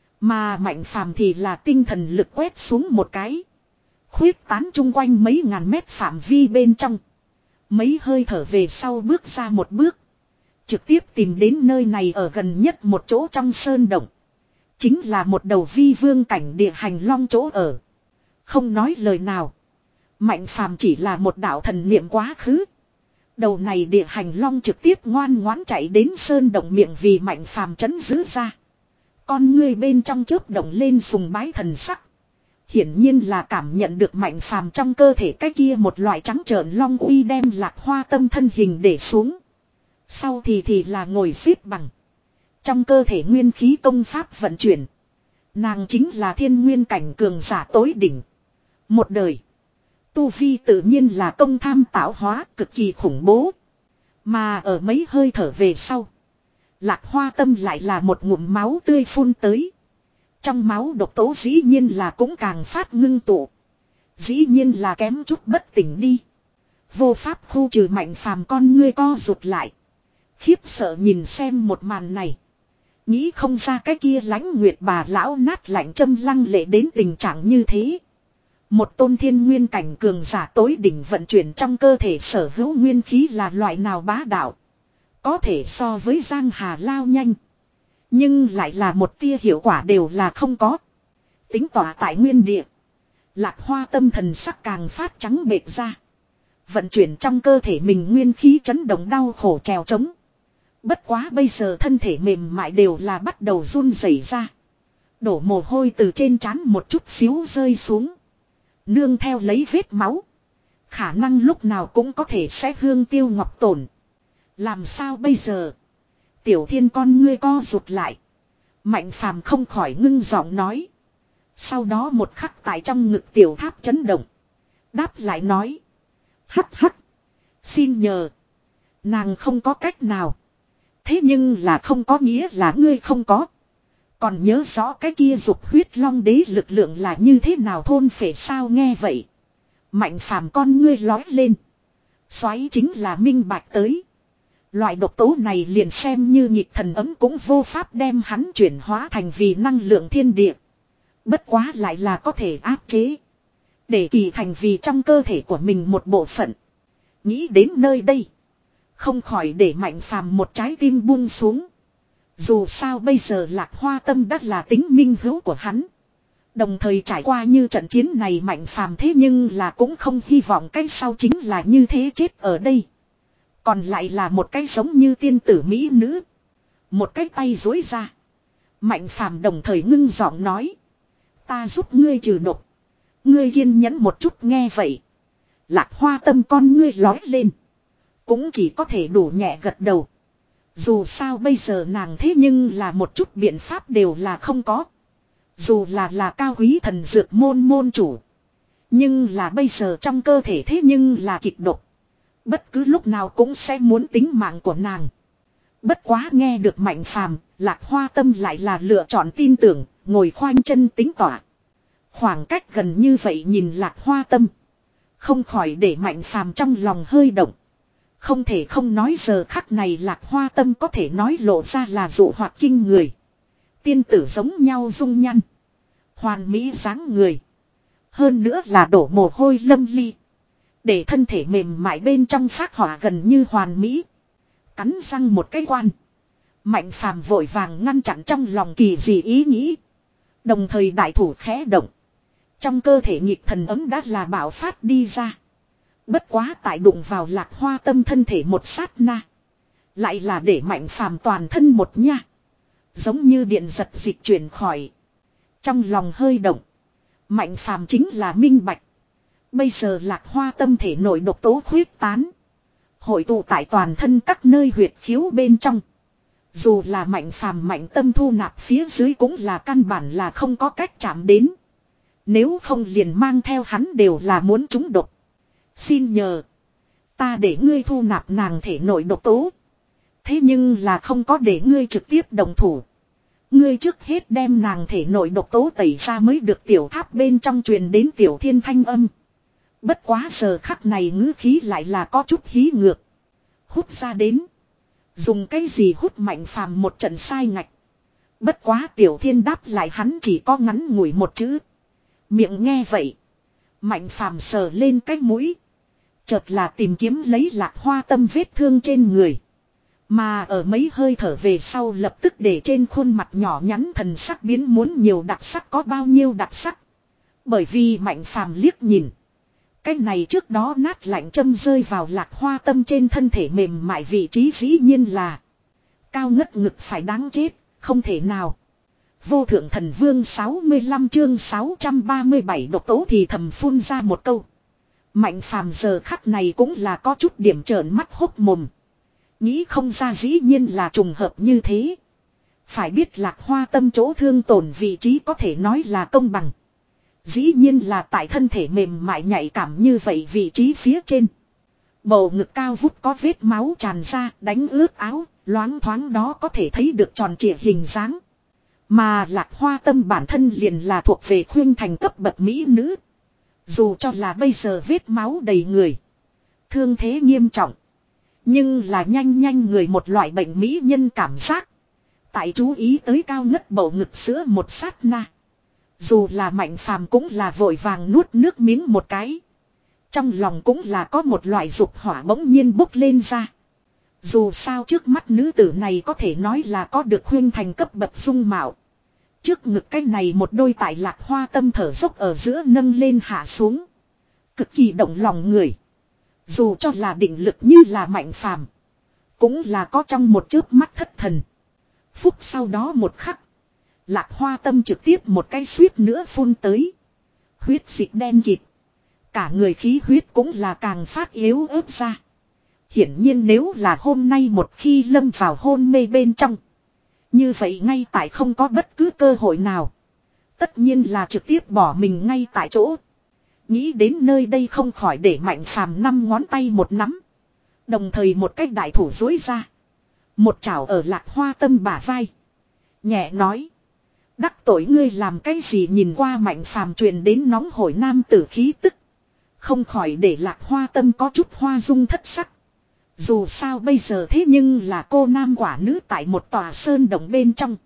Mà Mạnh Phàm thì là tinh thần lực quét xuống một cái. Khuyết tán chung quanh mấy ngàn mét phạm vi bên trong. Mấy hơi thở về sau bước ra một bước. Trực tiếp tìm đến nơi này ở gần nhất một chỗ trong sơn động. Chính là một đầu vi vương cảnh địa hành long chỗ ở. Không nói lời nào. Mạnh Phàm chỉ là một đạo thần niệm quá khứ. Đầu này địa hành long trực tiếp ngoan ngoãn chạy đến sơn động miệng vì Mạnh Phàm trấn giữ ra. Con ngươi bên trong chớp động lên sùng bái thần sắc. Hiển nhiên là cảm nhận được Mạnh Phàm trong cơ thể cái kia một loại trắng trợn long uy đem Lạc Hoa Tâm thân hình để xuống. Sau thì thì là ngồi xếp bằng. Trong cơ thể nguyên khí công pháp vận chuyển. Nàng chính là thiên nguyên cảnh cường giả tối đỉnh. Một đời. Tu vi tự nhiên là công tham tạo hóa cực kỳ khủng bố. Mà ở mấy hơi thở về sau. Lạc Hoa Tâm lại là một ngụm máu tươi phun tới. Trong máu độc tố dĩ nhiên là cũng càng phát ngưng tụ. Dĩ nhiên là kém chút bất tỉnh đi. Vô pháp khu trừ Mạnh Phàm con ngươi co rụt lại. Khiếp sợ nhìn xem một màn này. Nghĩ không ra cái kia lãnh nguyệt bà lão nát lạnh châm lăng lệ đến tình trạng như thế. Một tôn thiên nguyên cảnh cường giả tối đỉnh vận chuyển trong cơ thể sở hữu nguyên khí là loại nào bá đạo. Có thể so với giang hà lao nhanh. Nhưng lại là một tia hiệu quả đều là không có. Tính tỏa tại nguyên địa. Lạc Hoa Tâm thần sắc càng phát trắng bệch ra. Vận chuyển trong cơ thể mình nguyên khí chấn động đau khổ trèo trống. Bất quá bây giờ thân thể mềm mại đều là bắt đầu run rẩy ra. Đổ mồ hôi từ trên trán một chút xíu rơi xuống. Nương theo lấy vết máu. Khả năng lúc nào cũng có thể sẽ hương tiêu ngọc tổn. Làm sao bây giờ? Tiểu Thiên con ngươi co rụt lại. Mạnh Phàm không khỏi ngưng giọng nói. Sau đó một khắc tại trong ngực tiểu tháp chấn động. Đáp lại nói. Hắc hắc. Xin nhờ. Nàng không có cách nào. Thế nhưng là không có nghĩa là ngươi không có. Còn nhớ rõ cái kia dục huyết long đế lực lượng là như thế nào thôn phệ sao nghe vậy. Mạnh Phàm con ngươi lói lên. Xoáy chính là minh bạch tới. Loại độc tố này liền xem như nhịp thần ấm cũng vô pháp đem hắn chuyển hóa thành vì năng lượng thiên địa. Bất quá lại là có thể áp chế. Để kỳ thành vì trong cơ thể của mình một bộ phận. Nghĩ đến nơi đây. Không khỏi để Mạnh Phàm một trái tim buông xuống. Dù sao bây giờ Lạc Hoa Tâm đã là tính minh hữu của hắn. Đồng thời trải qua như trận chiến này Mạnh Phàm thế nhưng là cũng không hy vọng cái sau chính là như thế chết ở đây. Còn lại là một cái giống như tiên tử mỹ nữ. Một cái tay duỗi ra. Mạnh Phàm đồng thời ngưng giọng nói. Ta giúp ngươi trừ độc. Ngươi kiên nhẫn một chút nghe vậy. Lạc Hoa Tâm con ngươi lói lên. Cũng chỉ có thể đủ nhẹ gật đầu. Dù sao bây giờ nàng thế nhưng là một chút biện pháp đều là không có. Dù là là cao quý thần dược môn môn chủ. Nhưng là bây giờ trong cơ thể thế nhưng là kịch độc. Bất cứ lúc nào cũng sẽ muốn tính mạng của nàng. Bất quá nghe được Mạnh Phàm, Lạc Hoa Tâm lại là lựa chọn tin tưởng, ngồi khoanh chân tính tỏa. Khoảng cách gần như vậy nhìn Lạc Hoa Tâm. Không khỏi để Mạnh Phàm trong lòng hơi động. Không thể không nói giờ khắc này Lạc Hoa Tâm có thể nói lộ ra là dụ hoặc kinh người. Tiên tử giống nhau dung nhăn. Hoàn mỹ dáng người. Hơn nữa là đổ mồ hôi lâm ly. Để thân thể mềm mại bên trong phác họa gần như hoàn mỹ. Cắn răng một cái quan. Mạnh Phàm vội vàng ngăn chặn trong lòng kỳ dị ý nghĩ. Đồng thời đại thủ khẽ động. Trong cơ thể nhịp thần ấm đã là bạo phát đi ra. Bất quá tại đụng vào Lạc Hoa Tâm thân thể một sát na. Lại là để Mạnh Phàm toàn thân một nha. Giống như điện giật dịch chuyển khỏi. Trong lòng hơi động. Mạnh Phàm chính là minh bạch. Bây giờ Lạc Hoa Tâm thể nội độc tố khuyết tán. Hội tụ tại toàn thân các nơi huyệt khiếu bên trong. Dù là Mạnh Phàm mạnh tâm thu nạp phía dưới cũng là căn bản là không có cách chạm đến. Nếu không liền mang theo hắn đều là muốn trúng độc. Xin nhờ. Ta để ngươi thu nạp nàng thể nội độc tố. Thế nhưng là không có để ngươi trực tiếp đồng thủ. Ngươi trước hết đem nàng thể nội độc tố tẩy ra mới được tiểu tháp bên trong truyền đến tiểu thiên thanh âm. Bất quá giờ khắc này ngữ khí lại là có chút hí ngược. Hút ra đến. Dùng cái gì hút Mạnh Phàm một trận sai ngạch. Bất quá tiểu thiên đáp lại hắn chỉ có ngắn ngủi một chữ. Miệng nghe vậy. Mạnh Phàm sờ lên cái mũi. Chợt là tìm kiếm lấy Lạc Hoa Tâm vết thương trên người. Mà ở mấy hơi thở về sau lập tức để trên khuôn mặt nhỏ nhắn thần sắc biến muốn nhiều đặc sắc có bao nhiêu đặc sắc. Bởi vì Mạnh Phàm liếc nhìn. Cái này trước đó nát lạnh châm rơi vào Lạc Hoa Tâm trên thân thể mềm mại vị trí dĩ nhiên là. Cao ngất ngực phải đáng chết, không thể nào. Vô thượng thần vương sáu mươi lăm chương sáu trăm ba mươi bảy độc tố thì thầm phun ra một câu. Mạnh Phàm giờ khắc này cũng là có chút điểm trợn mắt hốc mồm. Nghĩ không ra dĩ nhiên là trùng hợp như thế. Phải biết Lạc Hoa Tâm chỗ thương tổn vị trí có thể nói là công bằng. Dĩ nhiên là tại thân thể mềm mại nhạy cảm như vậy vị trí phía trên. Bầu ngực cao vút có vết máu tràn ra đánh ướt áo, loáng thoáng đó có thể thấy được tròn trịa hình dáng. Mà Lạc Hoa Tâm bản thân liền là thuộc về khuyên thành cấp bậc mỹ nữ. Dù cho là bây giờ vết máu đầy người. Thương thế nghiêm trọng. Nhưng là nhanh nhanh người một loại bệnh mỹ nhân cảm giác. Tại chú ý tới cao ngất bầu ngực sữa một sát na. Dù là Mạnh Phàm cũng là vội vàng nuốt nước miếng một cái. Trong lòng cũng là có một loại dục hỏa bỗng nhiên bốc lên ra. Dù sao trước mắt nữ tử này có thể nói là có được khuyên thành cấp bậc dung mạo. Trước ngực cái này một đôi tại Lạc Hoa Tâm thở dốc ở giữa nâng lên hạ xuống. Cực kỳ động lòng người. Dù cho là định lực như là Mạnh Phàm cũng là có trong một chớp mắt thất thần. Phút sau đó một khắc. Lạc Hoa Tâm trực tiếp một cái suýt nữa phun tới. Huyết dịch đen kịt. Cả người khí huyết cũng là càng phát yếu ớt ra. Hiển nhiên nếu là hôm nay một khi lâm vào hôn mê bên trong. Như vậy ngay tại không có bất cứ cơ hội nào. Tất nhiên là trực tiếp bỏ mình ngay tại chỗ. Nghĩ đến nơi đây không khỏi để Mạnh Phàm năm ngón tay một nắm. Đồng thời một cái đại thủ dối ra. Một chảo ở Lạc Hoa Tâm bả vai. Nhẹ nói. Đắc tội ngươi làm cái gì nhìn qua Mạnh Phàm truyền đến nóng hổi nam tử khí tức. Không khỏi để Lạc Hoa Tâm có chút hoa dung thất sắc. Dù sao bây giờ thế nhưng là cô nam quả nữ tại một tòa sơn đồng bên trong.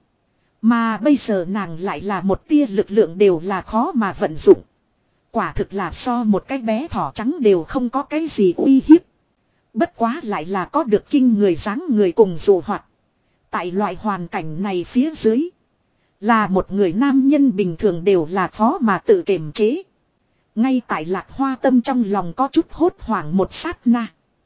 Mà bây giờ nàng lại là một tia lực lượng đều là khó mà vận dụng. Quả thực là so một cái bé thỏ trắng đều không có cái gì uy hiếp. Bất quá lại là có được kinh người dáng người cùng dụ hoạt. Tại loại hoàn cảnh này phía dưới. Là một người nam nhân bình thường đều là khó mà tự kiềm chế. Ngay tại Lạc Hoa Tâm trong lòng có chút hốt hoảng một sát na.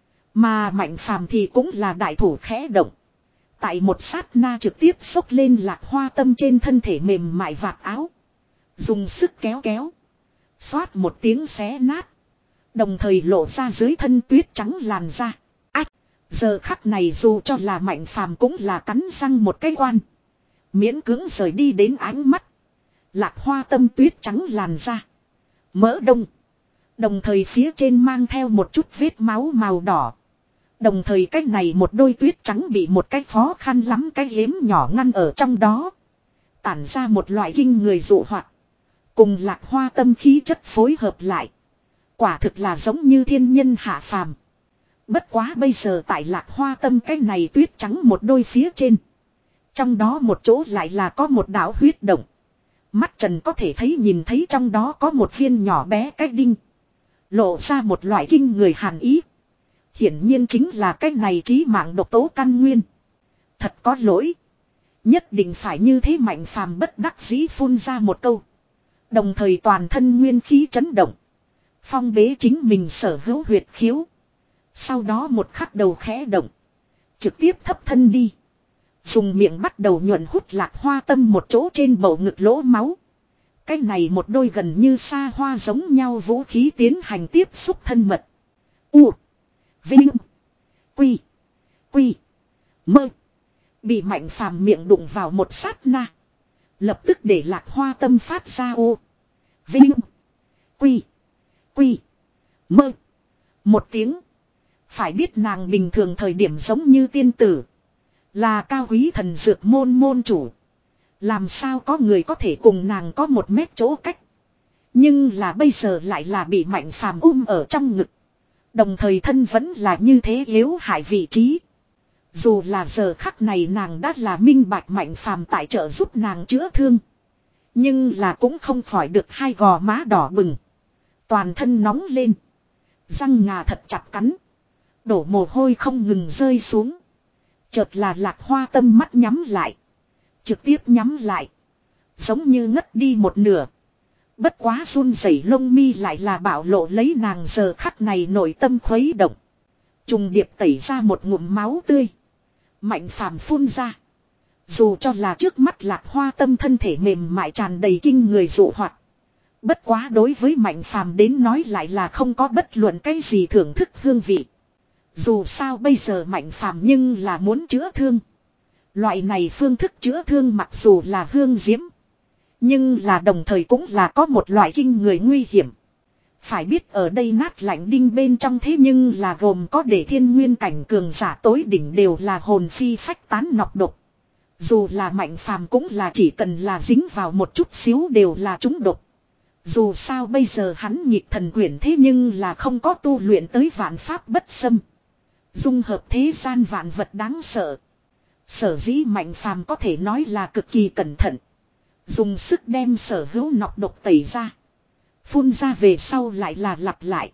Mà Mạnh Phàm thì cũng là đại thủ khẽ động. Tại một sát na trực tiếp xốc lên Lạc Hoa Tâm trên thân thể mềm mại vạt áo. Dùng sức kéo kéo. Xoát một tiếng xé nát. Đồng thời lộ ra dưới thân tuyết trắng làn da. Ách! Giờ khắc này dù cho là Mạnh Phàm cũng là cắn răng một cái quan. Miễn cưỡng rời đi đến ánh mắt. Lạc Hoa Tâm tuyết trắng làn da. Mỡ đông. Đồng thời phía trên mang theo một chút vết máu màu đỏ. Đồng thời cái này một đôi tuyết trắng bị một cái khó khăn lắm cái ghếm nhỏ ngăn ở trong đó. Tản ra một loại kinh người dụ hoạt. Cùng Lạc Hoa Tâm khí chất phối hợp lại. Quả thực là giống như thiên nhân hạ phàm. Bất quá bây giờ tại Lạc Hoa Tâm cái này tuyết trắng một đôi phía trên. Trong đó một chỗ lại là có một đạo huyết động. Mắt Trần có thể thấy nhìn thấy trong đó có một viên nhỏ bé cái đinh. Lộ ra một loại kinh người hàn ý. Hiển nhiên chính là cái này trí mạng độc tố căn nguyên. Thật có lỗi. Nhất định phải như thế Mạnh Phàm bất đắc dĩ phun ra một câu. Đồng thời toàn thân nguyên khí chấn động. Phong bế chính mình sở hữu huyệt khiếu. Sau đó một khắc đầu khẽ động. Trực tiếp thấp thân đi. Dùng miệng bắt đầu nhuận hút Lạc Hoa Tâm một chỗ trên bầu ngực lỗ máu. Cái này một đôi gần như xa hoa giống nhau vũ khí tiến hành tiếp xúc thân mật. U. Vinh. Quy. Quy. Mơ. Bị Mạnh Phàm miệng đụng vào một sát na. Lập tức để Lạc Hoa Tâm phát ra ô. Vinh. Quy. Quy. Mơ. Một tiếng. Phải biết nàng bình thường thời điểm giống như tiên tử. Là cao quý thần dược môn môn chủ. Làm sao có người có thể cùng nàng có một mét chỗ cách. Nhưng là bây giờ lại là bị Mạnh Phàm ôm ở trong ngực. Đồng thời thân vẫn là như thế yếu hại vị trí. Dù là giờ khắc này nàng đã là minh bạch Mạnh Phàm tại trợ giúp nàng chữa thương. Nhưng là cũng không khỏi được hai gò má đỏ bừng. Toàn thân nóng lên. Răng ngà thật chặt cắn. Đổ mồ hôi không ngừng rơi xuống. Chợt là Lạc Hoa Tâm mắt nhắm lại. Trực tiếp nhắm lại. Giống như ngất đi một nửa. Bất quá run rẩy lông mi lại là bạo lộ lấy nàng giờ khắc này nội tâm khuấy động. Trùng điệp tẩy ra một ngụm máu tươi. Mạnh Phàm phun ra. Dù cho là trước mắt Lạc Hoa Tâm thân thể mềm mại tràn đầy kinh người dụ hoạt. Bất quá đối với Mạnh Phàm đến nói lại là không có bất luận cái gì thưởng thức hương vị. Dù sao bây giờ Mạnh Phàm nhưng là muốn chữa thương. Loại này phương thức chữa thương mặc dù là hương diễm. Nhưng là đồng thời cũng là có một loại kinh người nguy hiểm. Phải biết ở đây nát lạnh đinh bên trong thế nhưng là gồm có để thiên nguyên cảnh cường giả tối đỉnh đều là hồn phi phách tán nọc độc. Dù là Mạnh Phàm cũng là chỉ cần là dính vào một chút xíu đều là trúng độc. Dù sao bây giờ hắn nhịp thần quyển thế nhưng là không có tu luyện tới vạn pháp bất xâm. Dung hợp thế gian vạn vật đáng sợ. Sở dĩ Mạnh Phàm có thể nói là cực kỳ cẩn thận. Dùng sức đem sở hữu nọc độc tẩy ra. Phun ra về sau lại là lặp lại.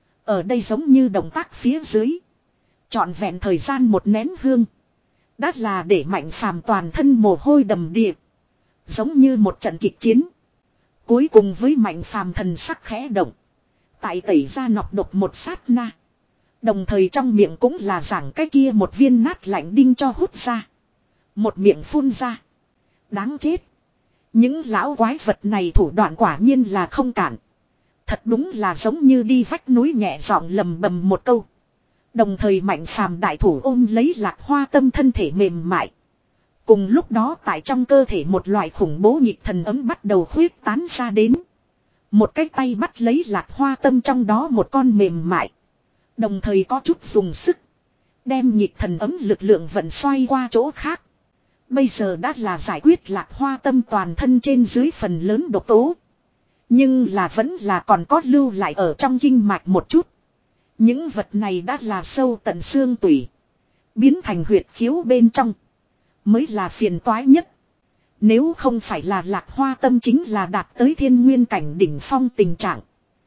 Ở đây giống như động tác phía dưới. Trọn vẹn thời gian một nén hương. Đã là để Mạnh Phàm toàn thân mồ hôi đầm đìa. Giống như một trận kịch chiến. Cuối cùng với Mạnh Phàm thần sắc khẽ động. Tại tẩy ra nọc độc một sát na. Đồng thời trong miệng cũng là giảng cái kia một viên nát lạnh đinh cho hút ra. Một miệng phun ra. Đáng chết. Những lão quái vật này thủ đoạn quả nhiên là không cản. Thật đúng là giống như đi vách núi nhẹ giọng lầm bầm một câu. Đồng thời Mạnh Phàm đại thủ ôm lấy Lạc Hoa Tâm thân thể mềm mại. Cùng lúc đó tại trong cơ thể một loại khủng bố nhịp thần ấm bắt đầu khuyết tán ra đến. Một cái tay bắt lấy Lạc Hoa Tâm trong đó một con mềm mại. Đồng thời có chút dùng sức. Đem nhịp thần ấm lực lượng vận xoay qua chỗ khác. Bây giờ đã là giải quyết Lạc Hoa Tâm toàn thân trên dưới phần lớn độc tố. Nhưng là vẫn là còn có lưu lại ở trong kinh mạch một chút. Những vật này đã là sâu tận xương tủy. Biến thành huyệt khiếu bên trong. Mới là phiền toái nhất. Nếu không phải là Lạc Hoa Tâm chính là đạt tới thiên nguyên cảnh đỉnh phong tình trạng.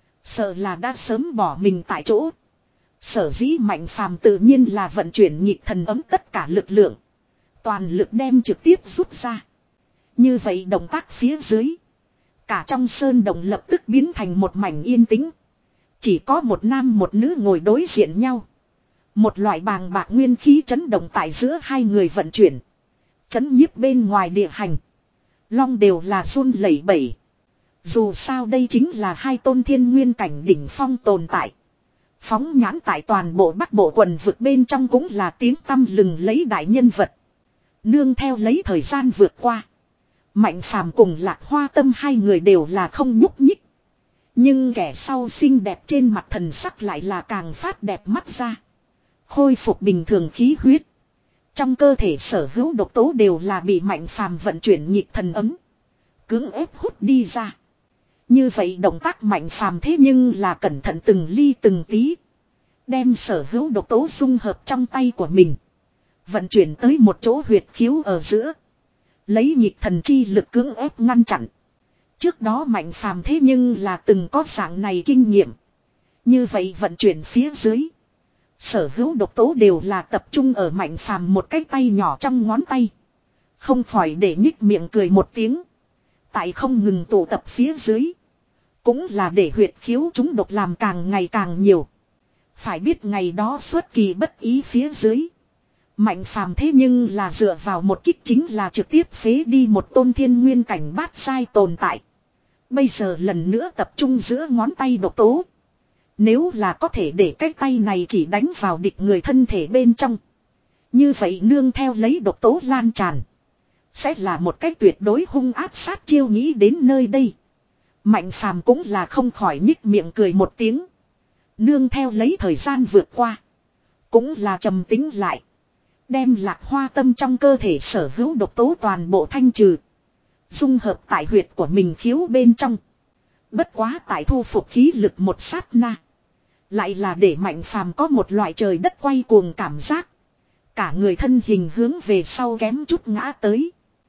Sợ là đã sớm bỏ mình tại chỗ. Sở dĩ Mạnh Phàm tự nhiên là vận chuyển nhịp thần ấm tất cả lực lượng. Toàn lực đem trực tiếp rút ra. Như vậy động tác phía dưới. Cả trong sơn động lập tức biến thành một mảnh yên tĩnh. Chỉ có một nam một nữ ngồi đối diện nhau. Một loại bàng bạc nguyên khí chấn động tại giữa hai người vận chuyển. Chấn nhiếp bên ngoài địa hành. Long đều là run lẩy bẩy. Dù sao đây chính là hai tôn thiên nguyên cảnh đỉnh phong tồn tại. Phóng nhãn tại toàn bộ Bắc Bộ quần vực bên trong cũng là tiếng tăm lừng lấy đại nhân vật. Nương theo lấy thời gian vượt qua. Mạnh Phàm cùng Lạc Hoa Tâm hai người đều là không nhúc nhích. Nhưng kẻ sau xinh đẹp trên mặt thần sắc lại là càng phát đẹp mắt ra. Khôi phục bình thường khí huyết. Trong cơ thể sở hữu độc tố đều là bị Mạnh Phàm vận chuyển nhịp thần ấm. Cưỡng ép hút đi ra. Như vậy động tác Mạnh Phàm thế nhưng là cẩn thận từng ly từng tí. Đem sở hữu độc tố dung hợp trong tay của mình. Vận chuyển tới một chỗ huyệt khiếu ở giữa. Lấy nhịp thần chi lực cưỡng ép ngăn chặn. Trước đó Mạnh Phàm thế nhưng là từng có dạng này kinh nghiệm. Như vậy vận chuyển phía dưới. Sở hữu độc tố đều là tập trung ở Mạnh Phàm một cái tay nhỏ trong ngón tay. Không khỏi để nhích miệng cười một tiếng. Tại không ngừng tụ tập phía dưới. Cũng là để huyệt khiếu chúng độc làm càng ngày càng nhiều. Phải biết ngày đó xuất kỳ bất ý phía dưới. Mạnh Phàm thế nhưng là dựa vào một kích chính là trực tiếp phế đi một tôn thiên nguyên cảnh bát sai tồn tại. Bây giờ lần nữa tập trung giữa ngón tay độc tố. Nếu là có thể để cái tay này chỉ đánh vào địch người thân thể bên trong. Như vậy nương theo lấy độc tố lan tràn. Sẽ là một cách tuyệt đối hung ác sát chiêu nghĩ đến nơi đây. Mạnh Phàm cũng là không khỏi nhích miệng cười một tiếng. Nương theo lấy thời gian vượt qua. Cũng là trầm tính lại. Đem Lạc Hoa Tâm trong cơ thể sở hữu độc tố toàn bộ thanh trừ. Dung hợp tại huyệt của mình khiếu bên trong. Bất quá tại thu phục khí lực một sát na. Lại là để Mạnh Phàm có một loại trời đất quay cuồng cảm giác. Cả người thân hình hướng về sau kém chút ngã tới.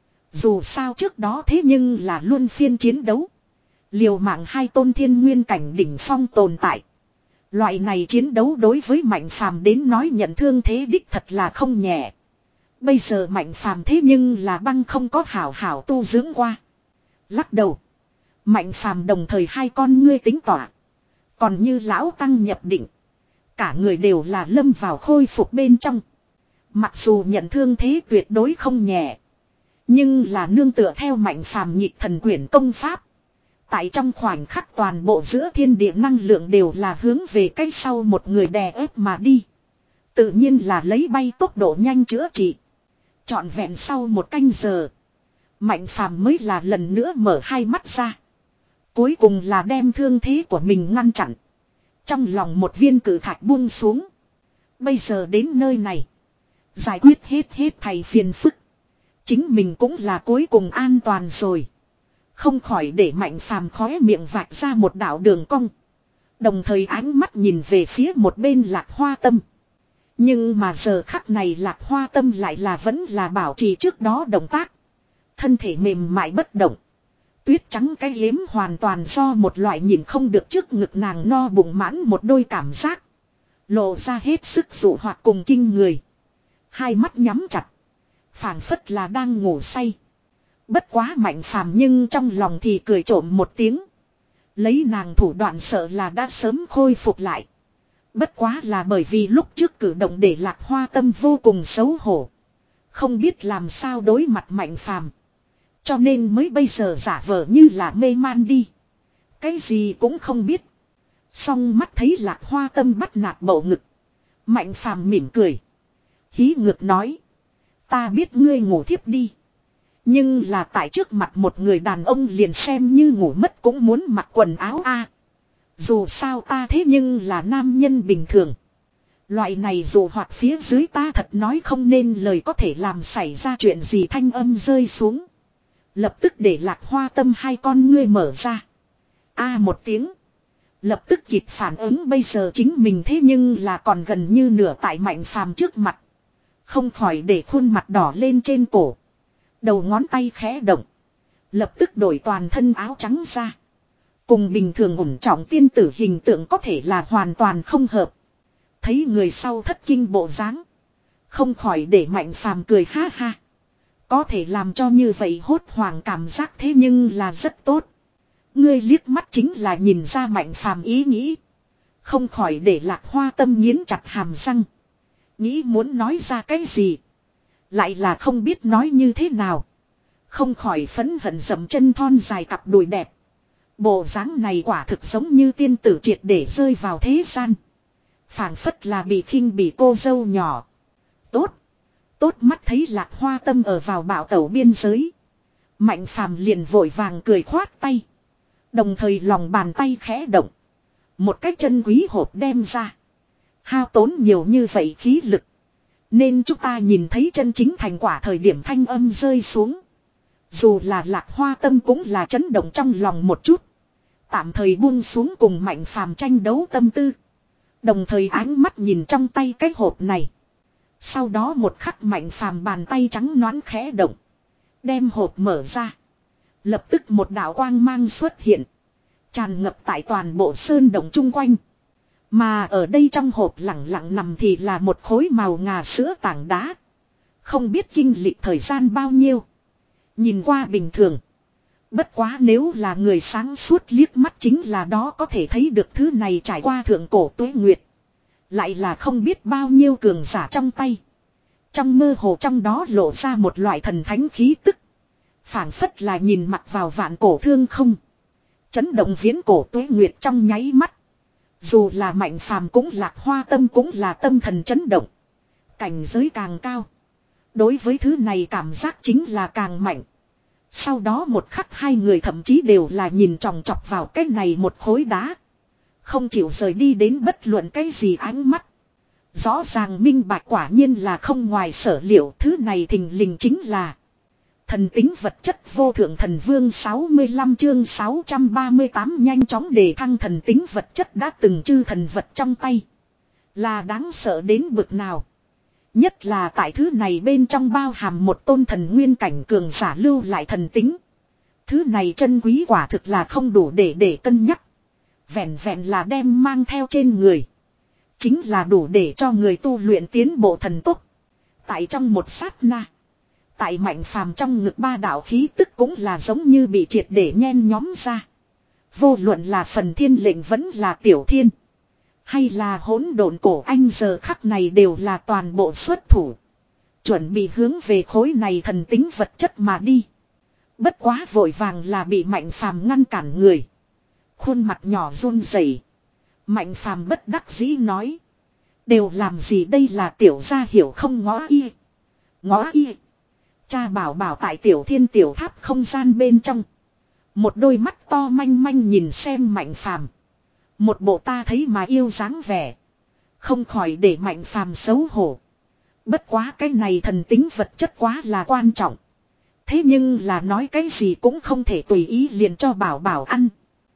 Dù sao trước đó thế nhưng là luôn phiên chiến đấu. Liều mạng hai tôn thiên nguyên cảnh đỉnh phong tồn tại. Loại này chiến đấu đối với Mạnh Phàm đến nói nhận thương thế đích thật là không nhẹ. Bây giờ Mạnh Phàm thế nhưng là băng không có hảo hảo tu dưỡng qua. Lắc đầu. Mạnh Phàm đồng thời hai con ngươi tính tỏa. Còn như lão tăng nhập định. Cả người đều là lâm vào khôi phục bên trong. Mặc dù nhận thương thế tuyệt đối không nhẹ. Nhưng là nương tựa theo Mạnh Phàm nhịp thần quyển công pháp. Tại trong khoảnh khắc toàn bộ giữa thiên địa năng lượng đều là hướng về cái sau một người đè ép mà đi. Tự nhiên là lấy bay tốc độ nhanh chữa trị. Trọn vẹn sau một canh giờ. Mạnh Phàm mới là lần nữa mở hai mắt ra. Cuối cùng là đem thương thế của mình ngăn chặn. Trong lòng một viên cử thạch buông xuống. Bây giờ đến nơi này. Giải quyết hết hết thầy phiền phức. Chính mình cũng là cuối cùng an toàn rồi. Không khỏi để Mạnh Phàm khóe miệng vạch ra một đạo đường cong. Đồng thời ánh mắt nhìn về phía một bên Lạc Hoa Tâm. Nhưng mà giờ khắc này Lạc Hoa Tâm lại là vẫn là bảo trì trước đó động tác. Thân thể mềm mại bất động. Tuyết trắng cái yếm hoàn toàn do một loại nhìn không được trước ngực nàng no bụng mãn một đôi cảm giác. Lộ ra hết sức dụ hoạt cùng kinh người. Hai mắt nhắm chặt. Phảng phất là đang ngủ say. Bất quá Mạnh Phàm nhưng trong lòng thì cười trộm một tiếng. Lấy nàng thủ đoạn sợ là đã sớm khôi phục lại. Bất quá là bởi vì lúc trước cử động để Lạc Hoa Tâm vô cùng xấu hổ. Không biết làm sao đối mặt Mạnh Phàm. Cho nên mới bây giờ giả vờ như là mê man đi. Cái gì cũng không biết. Song mắt thấy Lạc Hoa Tâm bắt nạt bầu ngực. Mạnh Phàm mỉm cười. Hí ngược nói. Ta biết ngươi ngủ thiếp đi. Nhưng là tại trước mặt một người đàn ông liền xem như ngủ mất cũng muốn mặc quần áo a. Dù sao ta thế nhưng là nam nhân bình thường. Loại này dù hoạt phía dưới ta thật nói không nên lời có thể làm xảy ra chuyện gì thanh âm rơi xuống. Lập tức để Lạc Hoa Tâm hai con ngươi mở ra. A một tiếng. Lập tức kịp phản ứng bây giờ chính mình thế nhưng là còn gần như nửa tại Mạnh Phàm trước mặt. Không khỏi để khuôn mặt đỏ lên trên cổ. Đầu ngón tay khẽ động. Lập tức đổi toàn thân áo trắng ra. Cùng bình thường ổn trọng tiên tử hình tượng có thể là hoàn toàn không hợp. Thấy người sau thất kinh bộ dáng. Không khỏi để Mạnh Phàm cười ha ha. Có thể làm cho như vậy hốt hoảng cảm giác thế nhưng là rất tốt. Ngươi liếc mắt chính là nhìn ra Mạnh Phàm ý nghĩ. Không khỏi để Lạc Hoa Tâm nghiến chặt hàm răng. Nghĩ muốn nói ra cái gì. Lại là không biết nói như thế nào. Không khỏi phấn hận dậm chân thon dài cặp đùi đẹp. Bộ dáng này quả thực giống như tiên tử triệt để rơi vào thế gian. Phảng phất là bị khinh bị cô dâu nhỏ. Tốt. Tốt mắt thấy Lạc Hoa Tâm ở vào bạo tẩu biên giới. Mạnh Phàm liền vội vàng cười khoát tay. Đồng thời lòng bàn tay khẽ động. Một cái chân quý hộp đem ra. Hao tốn nhiều như vậy khí lực. Nên chúng ta nhìn thấy chân chính thành quả thời điểm thanh âm rơi xuống. Dù là Lạc Hoa Tâm cũng là chấn động trong lòng một chút. tạm thời buông xuống cùng Mạnh Phàm tranh đấu tâm tư. Đồng thời ánh mắt nhìn trong tay cái hộp này. Sau đó một khắc Mạnh Phàm bàn tay trắng nõn khẽ động. Đem hộp mở ra. Lập tức một đạo quang mang xuất hiện. Tràn ngập tại toàn bộ sơn động chung quanh. Mà ở đây trong hộp lặng lặng nằm thì là một khối màu ngà sữa tảng đá. Không biết kinh lịch thời gian bao nhiêu. Nhìn qua bình thường. Bất quá nếu là người sáng suốt liếc mắt chính là đó có thể thấy được thứ này trải qua thượng cổ tuế nguyệt. Lại là không biết bao nhiêu cường giả trong tay. Trong mơ hồ trong đó lộ ra một loại thần thánh khí tức. Phảng phất là nhìn mặt vào vạn cổ thương không. Chấn động viễn cổ tuế nguyệt trong nháy mắt. Dù là Mạnh Phàm cũng Lạc Hoa Tâm cũng là tâm thần chấn động. Cảnh giới càng cao. Đối với thứ này cảm giác chính là càng mạnh. Sau đó một khắc hai người thậm chí đều là nhìn chòng chọc vào cái này một khối đá. Không chịu rời đi đến bất luận cái gì ánh mắt. Rõ ràng minh bạch quả nhiên là không ngoài sở liệu, thứ này thình lình chính là thần tính vật chất vô thượng thần vương. Sáu mươi lăm chương sáu trăm ba mươi tám nhanh chóng đề thăng thần tính vật chất đã từng chư thần vật trong tay. Là đáng sợ đến bực nào. Nhất là tại thứ này bên trong bao hàm một tôn thần nguyên cảnh cường giả lưu lại thần tính. Thứ này chân quý quả thực là không đủ để để cân nhắc. Vẹn vẹn là đem mang theo trên người. Chính là đủ để cho người tu luyện tiến bộ thần tốc. Tại trong một sát na. Tại Mạnh Phàm trong ngực ba đạo khí tức cũng là giống như bị triệt để nhen nhóm ra. Vô luận là phần thiên lệnh vẫn là tiểu thiên. Hay là hỗn độn cổ anh giờ khắc này đều là toàn bộ xuất thủ. Chuẩn bị hướng về khối này thần tính vật chất mà đi. Bất quá vội vàng là bị Mạnh Phàm ngăn cản người. Khuôn mặt nhỏ run rẩy. Mạnh Phàm bất đắc dĩ nói. Đều làm gì đây là tiểu gia hiểu không ngõ y. Ngõ y. Cha bảo bảo tại tiểu thiên tiểu tháp không gian bên trong. Một đôi mắt to manh manh nhìn xem Mạnh Phàm. Một bộ ta thấy mà yêu dáng vẻ. Không khỏi để Mạnh Phàm xấu hổ. Bất quá cái này thần tính vật chất quá là quan trọng. Thế nhưng là nói cái gì cũng không thể tùy ý liền cho bảo bảo ăn.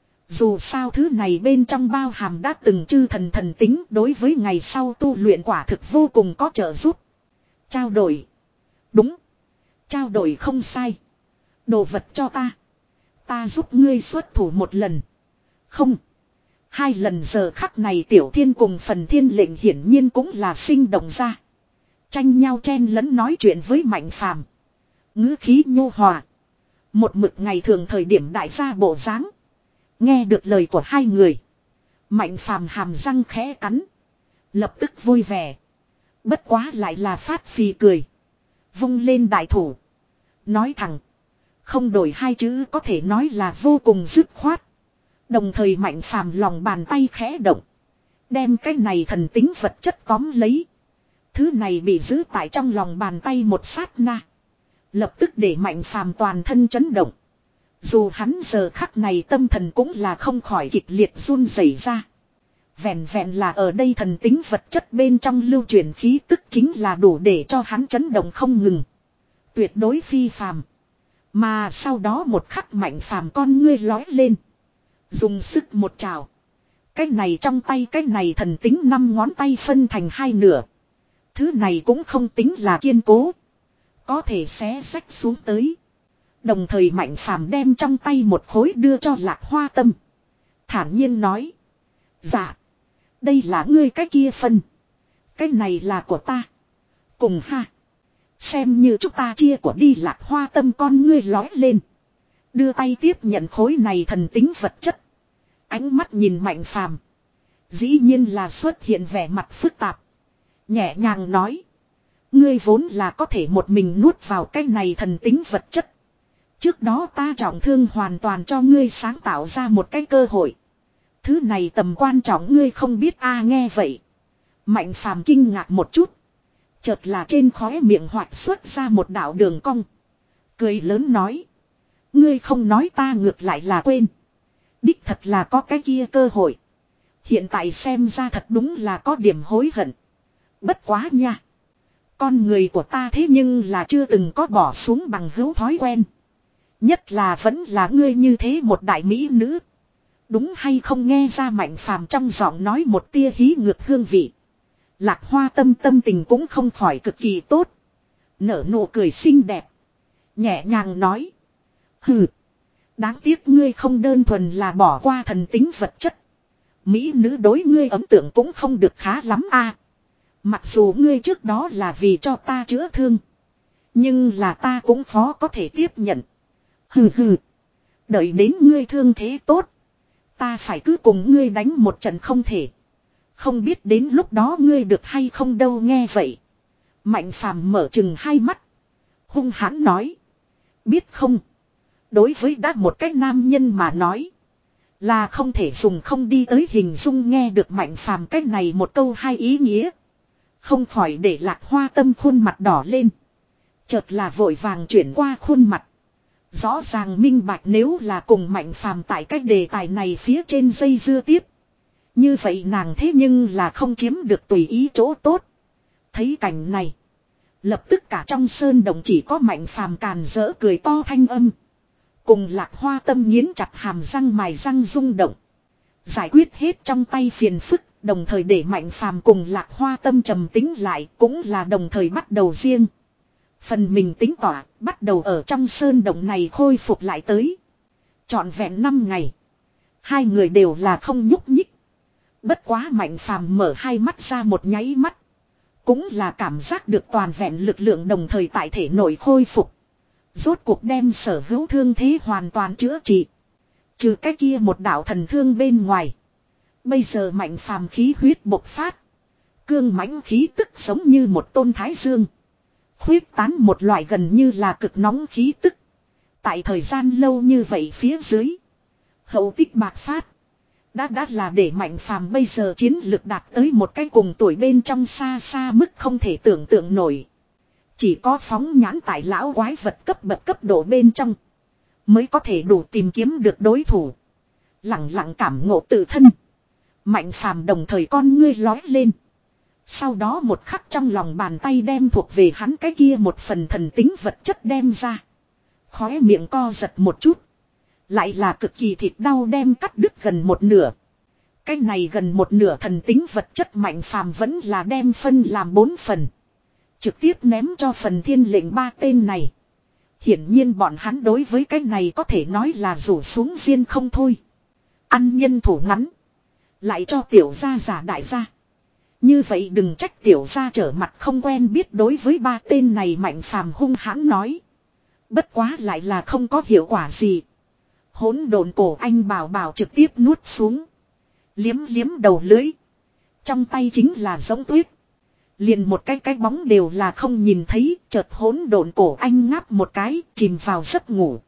Dù sao thứ này bên trong bao hàm đã từng chư thần thần tính đối với ngày sau tu luyện quả thực vô cùng có trợ giúp. Trao đổi. Đúng. Trao đổi không sai. Đồ vật cho ta. Ta giúp ngươi xuất thủ một lần. Không. Hai lần giờ khắc này tiểu thiên cùng phần thiên lệnh hiển nhiên cũng là sinh động ra. Tranh nhau chen lẫn nói chuyện với Mạnh Phàm. Ngữ khí nhu hòa. Một mực ngày thường thời điểm đại gia bộ dáng. Nghe được lời của hai người. Mạnh Phàm hàm răng khẽ cắn. Lập tức vui vẻ. Bất quá lại là phát phì cười. Vung lên đại thủ. Nói thẳng. Không đổi hai chữ có thể nói là vô cùng dứt khoát. Đồng thời Mạnh Phàm lòng bàn tay khẽ động. Đem cái này thần tính vật chất tóm lấy. Thứ này bị giữ tại trong lòng bàn tay một sát na. Lập tức để Mạnh Phàm toàn thân chấn động. Dù hắn giờ khắc này tâm thần cũng là không khỏi kịch liệt run rẩy ra. Vẹn vẹn là ở đây thần tính vật chất bên trong lưu truyền khí tức chính là đủ để cho hắn chấn động không ngừng. Tuyệt đối phi phàm. Mà sau đó một khắc Mạnh Phàm con ngươi lói lên. Dùng sức một trào. Cái này trong tay cái này thần tính năm ngón tay phân thành hai nửa. Thứ này cũng không tính là kiên cố. Có thể xé xách xuống tới. Đồng thời Mạnh Phàm đem trong tay một khối đưa cho Lạc Hoa Tâm. Thản nhiên nói. Dạ. Đây là ngươi cái kia phân. Cái này là của ta. Cùng ha. Xem như chúng ta chia của đi. Lạc Hoa Tâm con ngươi lói lên. Đưa tay tiếp nhận khối này thần tính vật chất. Ánh mắt nhìn Mạnh Phàm. Dĩ nhiên là xuất hiện vẻ mặt phức tạp. Nhẹ nhàng nói. Ngươi vốn là có thể một mình nuốt vào cái này thần tính vật chất. Trước đó ta trọng thương hoàn toàn cho ngươi sáng tạo ra một cái cơ hội. Thứ này tầm quan trọng ngươi không biết a. Nghe vậy. Mạnh Phàm kinh ngạc một chút. Chợt là trên khóe miệng hoạt xuất ra một đạo đường cong. Cười lớn nói. Ngươi không nói ta ngược lại là quên. Đích thật là có cái kia cơ hội. Hiện tại xem ra thật đúng là có điểm hối hận. Bất quá nha. Con người của ta thế nhưng là chưa từng có bỏ xuống bằng hữu thói quen. Nhất là vẫn là ngươi như thế một đại mỹ nữ. Đúng hay không nghe ra Mạnh Phàm trong giọng nói một tia hí ngược hương vị. Lạc Hoa Tâm tâm tình cũng không khỏi cực kỳ tốt. Nở nụ cười xinh đẹp. Nhẹ nhàng nói. Hừ. Đáng tiếc ngươi không đơn thuần là bỏ qua thần tính vật chất. Mỹ nữ đối ngươi ấn tượng cũng không được khá lắm a. Mặc dù ngươi trước đó là vì cho ta chữa thương. Nhưng là ta cũng khó có thể tiếp nhận. Hừ hừ. Đợi đến ngươi thương thế tốt. Ta phải cứ cùng ngươi đánh một trận không thể. Không biết đến lúc đó ngươi được hay không đâu nghe vậy. Mạnh Phàm mở chừng hai mắt. Hung hãn nói. Biết không. Đối với đã một cách nam nhân mà nói. Là không thể dùng không đi tới hình dung nghe được Mạnh Phàm cách này một câu hai ý nghĩa. Không khỏi để Lạc Hoa Tâm khuôn mặt đỏ lên. Chợt là vội vàng chuyển qua khuôn mặt. Rõ ràng minh bạch nếu là cùng Mạnh Phàm tại cách đề tài này phía trên dây dưa tiếp. Như vậy nàng thế nhưng là không chiếm được tùy ý chỗ tốt. Thấy cảnh này. Lập tức cả trong sơn động chỉ có Mạnh Phàm càn rỡ cười to thanh âm. Cùng Lạc Hoa Tâm nghiến chặt hàm răng mài răng rung động. Giải quyết hết trong tay phiền phức. Đồng thời để Mạnh Phàm cùng Lạc Hoa Tâm trầm tính lại cũng là đồng thời bắt đầu riêng. Phần mình tính tỏa bắt đầu ở trong sơn động này khôi phục lại tới. Trọn vẹn năm ngày. Hai người đều là không nhúc nhích. Bất quá Mạnh Phàm mở hai mắt ra một nháy mắt. Cũng là cảm giác được toàn vẹn lực lượng đồng thời tại thể nội khôi phục. Rốt cuộc đem sở hữu thương thế hoàn toàn chữa trị. Trừ cái kia một đạo thần thương bên ngoài. Bây giờ Mạnh Phàm khí huyết bộc phát. Cương mãnh khí tức giống như một tôn thái dương. Khuyết tán một loại gần như là cực nóng khí tức. Tại thời gian lâu như vậy phía dưới. Hậu tích bạc phát. Đã đã là để Mạnh Phàm bây giờ chiến lực đạt tới một cái cùng tuổi bên trong xa xa mức không thể tưởng tượng nổi. Chỉ có phóng nhãn tại lão quái vật cấp bậc cấp độ bên trong. Mới có thể đủ tìm kiếm được đối thủ. Lặng lặng cảm ngộ tự thân. Mạnh Phàm đồng thời con ngươi lói lên. Sau đó một khắc trong lòng bàn tay đem thuộc về hắn cái kia một phần thần tính vật chất đem ra. Khóe miệng co giật một chút. Lại là cực kỳ thịt đau đem cắt đứt gần một nửa. Cái này gần một nửa thần tính vật chất Mạnh Phàm vẫn là đem phân làm bốn phần. Trực tiếp ném cho phần thiên lệnh ba tên này. Hiển nhiên bọn hắn đối với cái này có thể nói là rủ xuống riêng không thôi. Ăn nhân thủ ngắn. Lại cho tiểu gia giả đại gia. Như vậy đừng trách tiểu gia trở mặt không quen biết đối với ba tên này Mạnh Phàm hung hãn nói. Bất quá lại là không có hiệu quả gì. Hỗn độn cổ anh bảo bảo trực tiếp nuốt xuống. Liếm liếm đầu lưỡi. Trong tay chính là giống tuyết. Liền một cái cái bóng đều là không nhìn thấy. Chợt hỗn độn cổ anh ngáp một cái chìm vào giấc ngủ.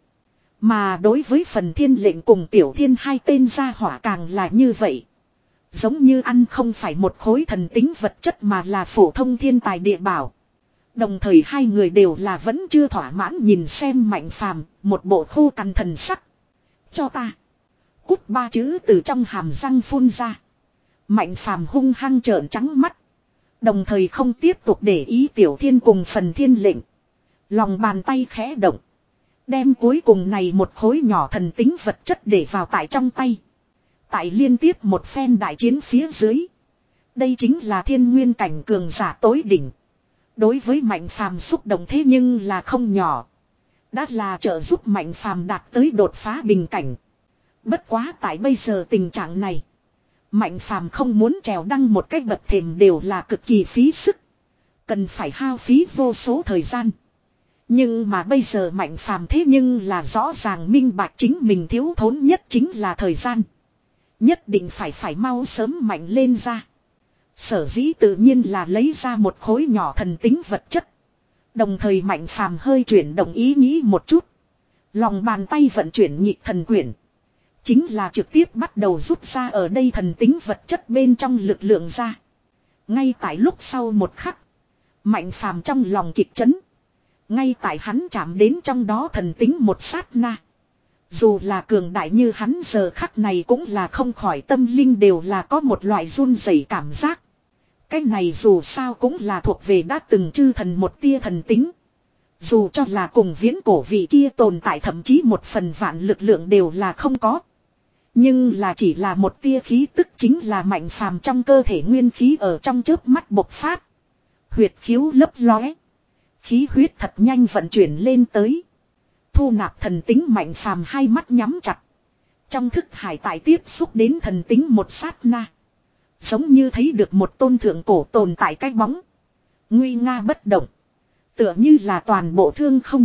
Mà đối với phần thiên lệnh cùng tiểu thiên hai tên gia hỏa càng là như vậy. Giống như ăn không phải một khối thần tính vật chất mà là phổ thông thiên tài địa bảo. Đồng thời hai người đều là vẫn chưa thỏa mãn nhìn xem Mạnh Phàm, một bộ khô cằn thần sắc. Cho ta. Cút ba chữ từ trong hàm răng phun ra. Mạnh Phàm hung hăng trợn trắng mắt. Đồng thời không tiếp tục để ý tiểu thiên cùng phần thiên lệnh. Lòng bàn tay khẽ động. Đem cuối cùng này một khối nhỏ thần tính vật chất để vào tại trong tay. Tại liên tiếp một phen đại chiến phía dưới. Đây chính là thiên nguyên cảnh cường giả tối đỉnh. Đối với Mạnh Phàm xúc động thế nhưng là không nhỏ. Đã là trợ giúp Mạnh Phàm đạt tới đột phá bình cảnh. Bất quá tại bây giờ tình trạng này. Mạnh Phàm không muốn trèo đăng một cách bậc thềm đều là cực kỳ phí sức. Cần phải hao phí vô số thời gian. Nhưng mà bây giờ Mạnh Phàm thế nhưng là rõ ràng minh bạch chính mình thiếu thốn nhất chính là thời gian. Nhất định phải phải mau sớm mạnh lên ra. Sở dĩ tự nhiên là lấy ra một khối nhỏ thần tính vật chất. Đồng thời Mạnh Phàm hơi chuyển động ý nghĩ một chút. Lòng bàn tay vận chuyển nhịp thần quyển. Chính là trực tiếp bắt đầu rút ra ở đây thần tính vật chất bên trong lực lượng ra. Ngay tại lúc sau một khắc. Mạnh Phàm trong lòng kịch chấn. Ngay tại hắn chạm đến trong đó thần tính một sát na. Dù là cường đại như hắn giờ khắc này cũng là không khỏi tâm linh đều là có một loại run rẩy cảm giác. Cái này dù sao cũng là thuộc về đã từng chư thần một tia thần tính. Dù cho là cùng viễn cổ vị kia tồn tại thậm chí một phần vạn lực lượng đều là không có. Nhưng là chỉ là một tia khí tức chính là Mạnh Phàm trong cơ thể nguyên khí ở trong chớp mắt bộc phát. Huyệt khiếu lấp lóe. Khí huyết thật nhanh vận chuyển lên tới. Thu nạp thần tính Mạnh Phàm hai mắt nhắm chặt. Trong thức hải tại tiếp xúc đến thần tính một sát na. Giống như thấy được một tôn thượng cổ tồn tại cái bóng. Nguy nga bất động. Tựa như là toàn bộ thương không.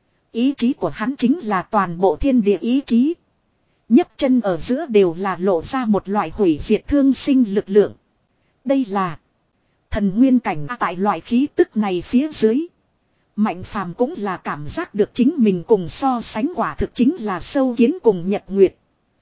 Ý chí của hắn chính là toàn bộ thiên địa ý chí. nhấc chân ở giữa đều là lộ ra một loại hủy diệt thương sinh lực lượng. Đây là thần nguyên cảnh tại loại khí tức này phía dưới. Mạnh Phàm cũng là cảm giác được chính mình cùng so sánh quả thực chính là sâu kiến cùng nhật nguyệt.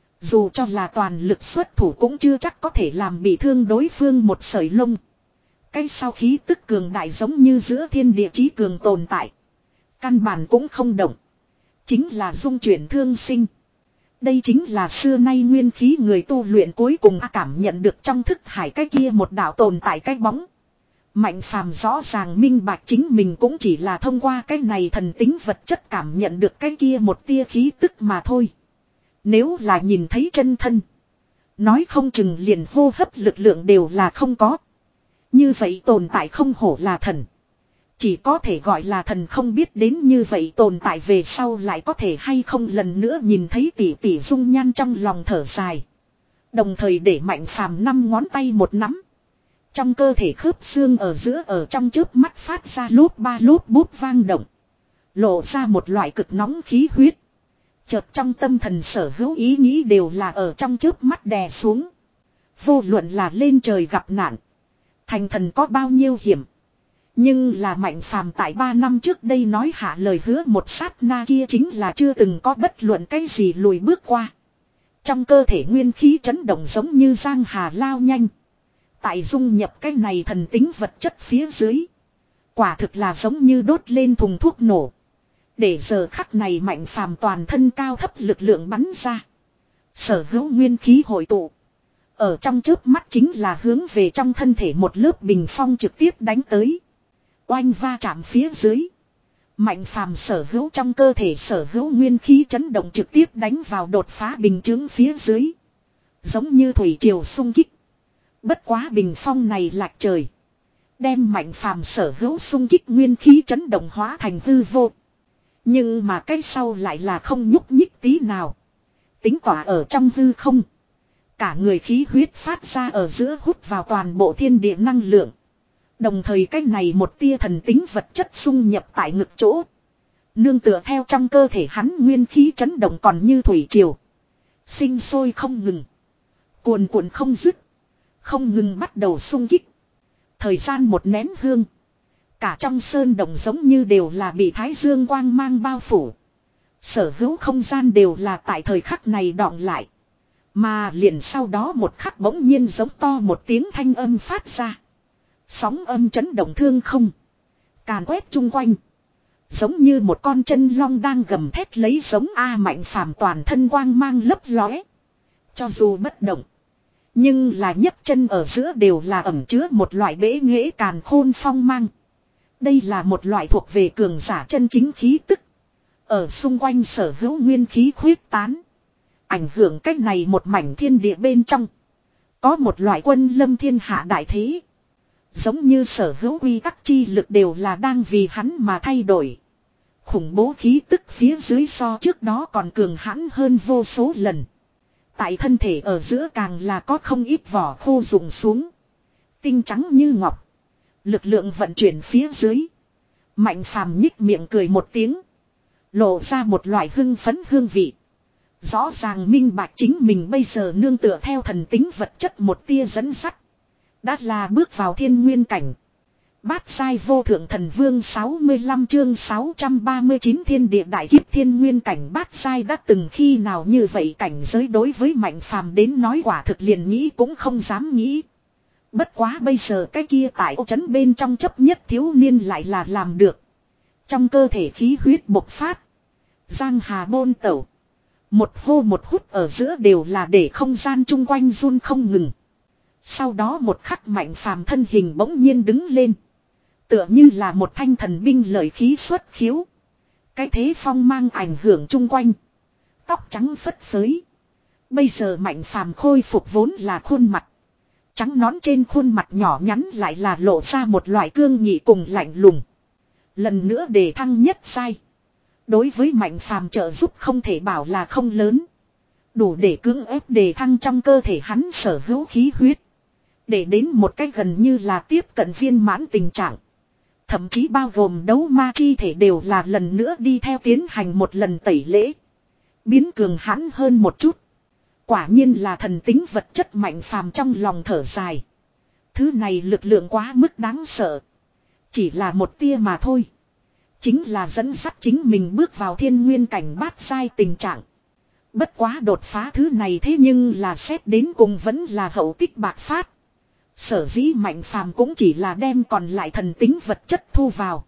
Dù cho là toàn lực xuất thủ cũng chưa chắc có thể làm bị thương đối phương một sợi lông. Cái sau khí tức cường đại giống như giữa thiên địa chí cường tồn tại. Căn bản cũng không động. Chính là dung chuyển thương sinh. Đây chính là xưa nay nguyên khí người tu luyện cuối cùng cảm nhận được trong thức hải cái kia một đạo tồn tại cái bóng. Mạnh Phàm rõ ràng minh bạch chính mình cũng chỉ là thông qua cái này thần tính vật chất cảm nhận được cái kia một tia khí tức mà thôi. Nếu là nhìn thấy chân thân. Nói không chừng liền hô hấp lực lượng đều là không có. Như vậy tồn tại không hổ là thần. Chỉ có thể gọi là thần không biết đến như vậy tồn tại về sau lại có thể hay không lần nữa nhìn thấy tỷ tỷ dung nhan trong lòng thở dài. Đồng thời để Mạnh Phàm năm ngón tay một nắm. Trong cơ thể khớp xương ở giữa ở trong chớp mắt phát ra lốp ba lốp bút vang động. Lộ ra một loại cực nóng khí huyết. Chợt trong tâm thần sở hữu ý nghĩ đều là ở trong chớp mắt đè xuống. Vô luận là lên trời gặp nạn. Thành thần có bao nhiêu hiểm. Nhưng là Mạnh Phàm tại ba năm trước đây nói hạ lời hứa một sát na kia chính là chưa từng có bất luận cái gì lùi bước qua. Trong cơ thể nguyên khí chấn động giống như giang hà lao nhanh. Tại dung nhập cái này thần tính vật chất phía dưới. Quả thực là giống như đốt lên thùng thuốc nổ. Để giờ khắc này Mạnh Phàm toàn thân cao thấp lực lượng bắn ra. Sở hữu nguyên khí hội tụ. Ở trong chớp mắt chính là hướng về trong thân thể một lớp bình phong trực tiếp đánh tới. Oanh va chạm phía dưới. Mạnh Phàm sở hữu trong cơ thể sở hữu nguyên khí chấn động trực tiếp đánh vào đột phá bình chướng phía dưới. Giống như thủy triều xung kích. Bất quá bình phong này lạc trời. Đem Mạnh Phàm sở hữu xung kích nguyên khí chấn động hóa thành hư vô. Nhưng mà cái sau lại là không nhúc nhích tí nào. Tính tỏa ở trong hư không. Cả người khí huyết phát ra ở giữa hút vào toàn bộ thiên địa năng lượng. Đồng thời cái này một tia thần tính vật chất xung nhập tại ngực chỗ. Nương tựa theo trong cơ thể hắn nguyên khí chấn động còn như thủy triều. Sinh sôi không ngừng. Cuồn cuộn không dứt. Không ngừng bắt đầu xung kích. Thời gian một nén hương. Cả trong sơn động giống như đều là bị thái dương quang mang bao phủ. Sở hữu không gian đều là tại thời khắc này đọng lại. Mà liền sau đó một khắc bỗng nhiên giống to một tiếng thanh âm phát ra. Sóng âm chấn động thương không. Càn quét chung quanh. Giống như một con chân long đang gầm thét lấy giống A Mạnh Phàm toàn thân quang mang lấp lóe. Cho dù bất động. Nhưng là nhấc chân ở giữa đều là ẩm chứa một loại bế nghệ càn khôn phong mang. Đây là một loại thuộc về cường giả chân chính khí tức. Ở xung quanh sở hữu nguyên khí khuyết tán. Ảnh hưởng cách này một mảnh thiên địa bên trong. Có một loại quân lâm thiên hạ đại thế. Giống như sở hữu quy tắc chi lực đều là đang vì hắn mà thay đổi. Khủng bố khí tức phía dưới so trước đó còn cường hãn hơn vô số lần. Tại thân thể ở giữa càng là có không ít vỏ khô rụng xuống. Tinh trắng như ngọc. Lực lượng vận chuyển phía dưới. Mạnh Phàm nhích miệng cười một tiếng. Lộ ra một loại hưng phấn hương vị. Rõ ràng minh bạch chính mình bây giờ nương tựa theo thần tính vật chất một tia dẫn sắt. Đã là bước vào thiên nguyên cảnh. Bát giai vô thượng thần vương sáu mươi lăm chương sáu trăm ba mươi chín thiên địa đại kiếp thiên nguyên cảnh bát giai đã từng khi nào như vậy cảnh giới đối với Mạnh Phàm đến nói quả thực liền nghĩ cũng không dám nghĩ. Bất quá bây giờ cái kia tại ô trấn bên trong chấp nhất thiếu niên lại là làm được. Trong cơ thể khí huyết bộc phát. Giang hà bôn tẩu. Một hô một hút ở giữa đều là để không gian chung quanh run không ngừng. Sau đó một khắc Mạnh Phàm thân hình bỗng nhiên đứng lên. Tựa như là một thanh thần binh lợi khí xuất khiếu. Cái thế phong mang ảnh hưởng chung quanh. Tóc trắng phất phới. Bây giờ Mạnh Phàm khôi phục vốn là khuôn mặt. Trắng nõn trên khuôn mặt nhỏ nhắn lại là lộ ra một loại cương nghị cùng lạnh lùng. Lần nữa đề thăng nhất sai. Đối với Mạnh Phàm trợ giúp không thể bảo là không lớn. Đủ để cưỡng ép đề thăng trong cơ thể hắn sở hữu khí huyết. Để đến một cách gần như là tiếp cận viên mãn tình trạng. Thậm chí bao gồm đấu ma chi thể đều là lần nữa đi theo tiến hành một lần tẩy lễ. Biến cường hãn hơn một chút. Quả nhiên là thần tính vật chất Mạnh Phàm trong lòng thở dài. Thứ này lực lượng quá mức đáng sợ. Chỉ là một tia mà thôi. Chính là dẫn dắt chính mình bước vào thiên nguyên cảnh bát giai tình trạng. Bất quá đột phá thứ này thế nhưng là xét đến cùng vẫn là hậu tích bạc phát. Sở dĩ Mạnh Phàm cũng chỉ là đem còn lại thần tính vật chất thu vào.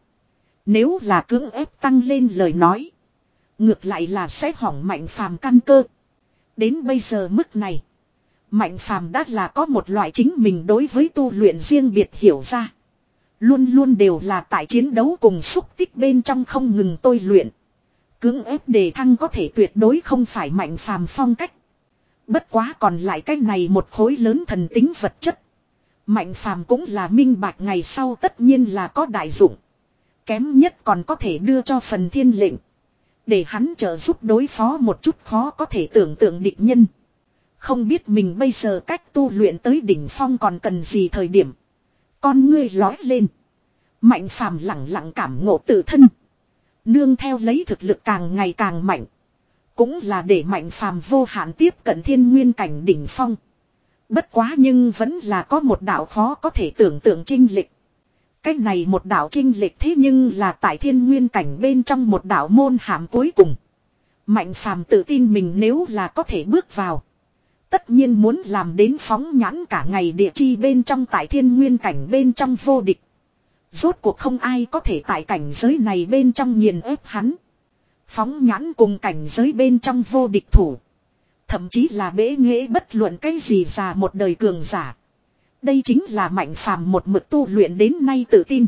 Nếu là cưỡng ép tăng lên lời nói. Ngược lại là sẽ hỏng Mạnh Phàm căn cơ. Đến bây giờ mức này. Mạnh Phàm đã là có một loại chính mình đối với tu luyện riêng biệt hiểu ra. Luôn luôn đều là tại chiến đấu cùng xúc tích bên trong không ngừng tôi luyện. Cưỡng ép đề thăng có thể tuyệt đối không phải Mạnh Phàm phong cách. Bất quá còn lại cái này một khối lớn thần tính vật chất. Mạnh Phàm cũng là minh bạch ngày sau tất nhiên là có đại dụng. Kém nhất còn có thể đưa cho phần thiên lệnh. Để hắn trợ giúp đối phó một chút khó có thể tưởng tượng địch nhân. Không biết mình bây giờ cách tu luyện tới đỉnh phong còn cần gì thời điểm. Con ngươi lói lên. Mạnh Phàm lặng lặng cảm ngộ tự thân. Nương theo lấy thực lực càng ngày càng mạnh. Cũng là để Mạnh Phàm vô hạn tiếp cận thiên nguyên cảnh đỉnh phong. Bất quá nhưng vẫn là có một đạo khó có thể tưởng tượng chênh lệch. Cái này một đạo chênh lệch thế nhưng là tại thiên nguyên cảnh bên trong một đạo môn hàm cuối cùng. Mạnh Phàm tự tin mình nếu là có thể bước vào. Tất nhiên muốn làm đến phóng nhãn cả ngày địa chi bên trong tại thiên nguyên cảnh bên trong vô địch. Rốt cuộc không ai có thể tại cảnh giới này bên trong nghiền ép hắn. Phóng nhãn cùng cảnh giới bên trong vô địch thủ. Thậm chí là bế nghệ bất luận cái gì già một đời cường giả. Đây chính là Mạnh Phàm một mực tu luyện đến nay tự tin.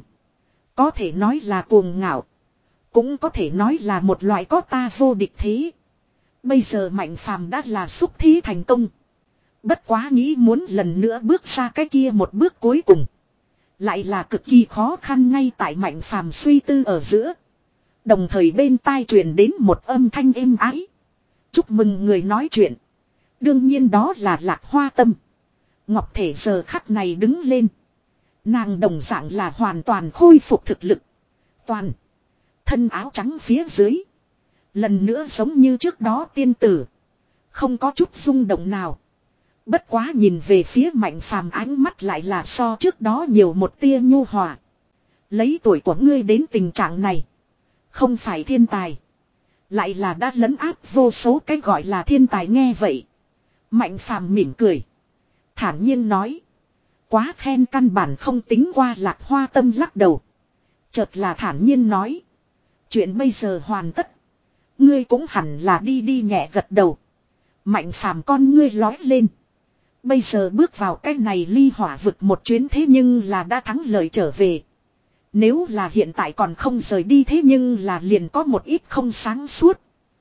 Có thể nói là cuồng ngạo. Cũng có thể nói là một loại có ta vô địch thế. Bây giờ Mạnh Phàm đã là xúc thí thành công. Bất quá nghĩ muốn lần nữa bước ra cái kia một bước cuối cùng. Lại là cực kỳ khó khăn ngay tại Mạnh Phàm suy tư ở giữa. Đồng thời bên tai truyền đến một âm thanh êm ái. Chúc mừng người nói chuyện. Đương nhiên đó là Lạc Hoa Tâm. Ngọc Thể giờ khắc này đứng lên. Nàng đồng dạng là hoàn toàn khôi phục thực lực. Toàn. Thân áo trắng phía dưới. Lần nữa giống như trước đó tiên tử. Không có chút rung động nào. Bất quá nhìn về phía Mạnh Phàm ánh mắt lại là so trước đó nhiều một tia nhu hòa. Lấy tuổi của ngươi đến tình trạng này. Không phải thiên tài. Lại là đã lấn áp vô số cái gọi là thiên tài nghe vậy. Mạnh Phàm mỉm cười. Thản nhiên nói. Quá khen căn bản không tính qua Lạc Hoa Tâm lắc đầu. Chợt là thản nhiên nói. Chuyện bây giờ hoàn tất. Ngươi cũng hẳn là đi đi nhẹ gật đầu. Mạnh Phàm con ngươi lói lên. Bây giờ bước vào cái này ly hỏa vực một chuyến thế nhưng là đã thắng lợi trở về. Nếu là hiện tại còn không rời đi thế nhưng là liền có một ít không sáng suốt.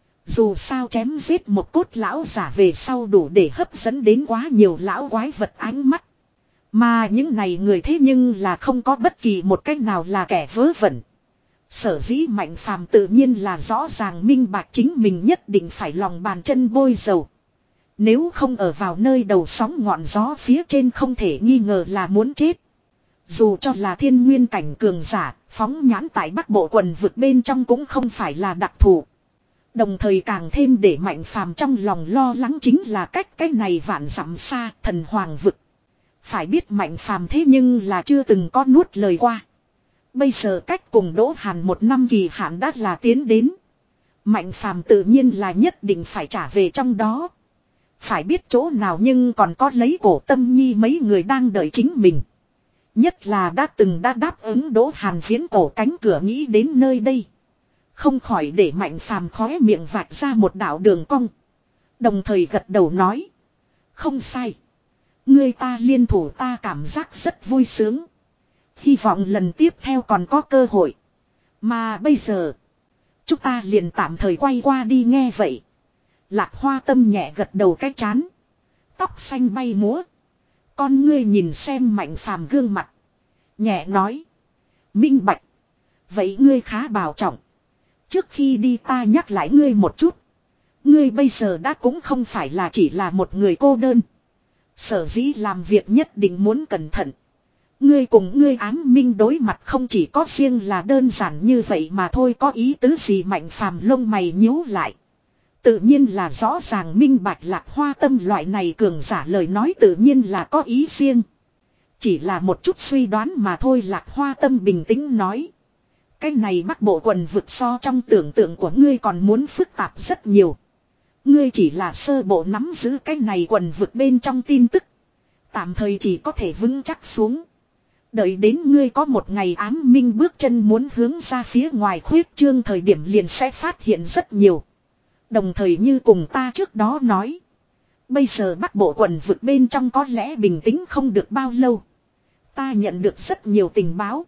Dù sao chém giết một cốt lão giả về sau đủ để hấp dẫn đến quá nhiều lão quái vật ánh mắt. Mà những này người thế nhưng là không có bất kỳ một cách nào là kẻ vớ vẩn. Sở dĩ Mạnh Phàm tự nhiên là rõ ràng minh bạch chính mình nhất định phải lòng bàn chân bôi dầu. Nếu không ở vào nơi đầu sóng ngọn gió phía trên không thể nghi ngờ là muốn chết. Dù cho là thiên nguyên cảnh cường giả, phóng nhãn tại Bắc Bộ quần vực bên trong cũng không phải là đặc thù. Đồng thời càng thêm để Mạnh Phàm trong lòng lo lắng chính là cách cái này vạn dặm xa thần hoàng vực. Phải biết Mạnh Phàm thế nhưng là chưa từng có nuốt lời qua. Bây giờ cách cùng Đỗ Hàn một năm kỳ hạn đã là tiến đến. Mạnh Phàm tự nhiên là nhất định phải trả về trong đó. Phải biết chỗ nào nhưng còn có lấy Cổ Tâm Nhi mấy người đang đợi chính mình. Nhất là đã từng đã đáp ứng Đỗ Hàn viễn cổ cánh cửa nghĩ đến nơi đây. Không khỏi để Mạnh Phàm khóe miệng vạch ra một đạo đường cong. Đồng thời gật đầu nói. Không sai. Người ta liên thủ ta cảm giác rất vui sướng. Hy vọng lần tiếp theo còn có cơ hội. Mà bây giờ. Chúng ta liền tạm thời quay qua đi nghe vậy. Lạc Hoa Tâm nhẹ gật đầu cái chán. Tóc xanh bay múa. Con ngươi nhìn xem Mạnh Phàm gương mặt. Nhẹ nói. Minh bạch. Vậy ngươi khá bảo trọng. Trước khi đi ta nhắc lại ngươi một chút. Ngươi bây giờ đã cũng không phải là chỉ là một người cô đơn. Sở dĩ làm việc nhất định muốn cẩn thận. Ngươi cùng ngươi ám minh đối mặt không chỉ có riêng là đơn giản như vậy mà thôi, có ý tứ gì? Mạnh Phàm lông mày nhíu lại. Tự nhiên là rõ ràng minh bạch Lạc Hoa Tâm loại này cường giả lời nói tự nhiên là có ý riêng. Chỉ là một chút suy đoán mà thôi. Lạc Hoa Tâm bình tĩnh nói. Cái này Bắc Bộ quần vực so trong tưởng tượng của ngươi còn muốn phức tạp rất nhiều. Ngươi chỉ là sơ bộ nắm giữ cái này quần vực bên trong tin tức. Tạm thời chỉ có thể vững chắc xuống. Đợi đến ngươi có một ngày ám minh bước chân muốn hướng ra phía ngoài khuyết trương thời điểm liền sẽ phát hiện rất nhiều. Đồng thời như cùng ta trước đó nói. Bây giờ Bắc Bộ quần vực bên trong có lẽ bình tĩnh không được bao lâu. Ta nhận được rất nhiều tình báo.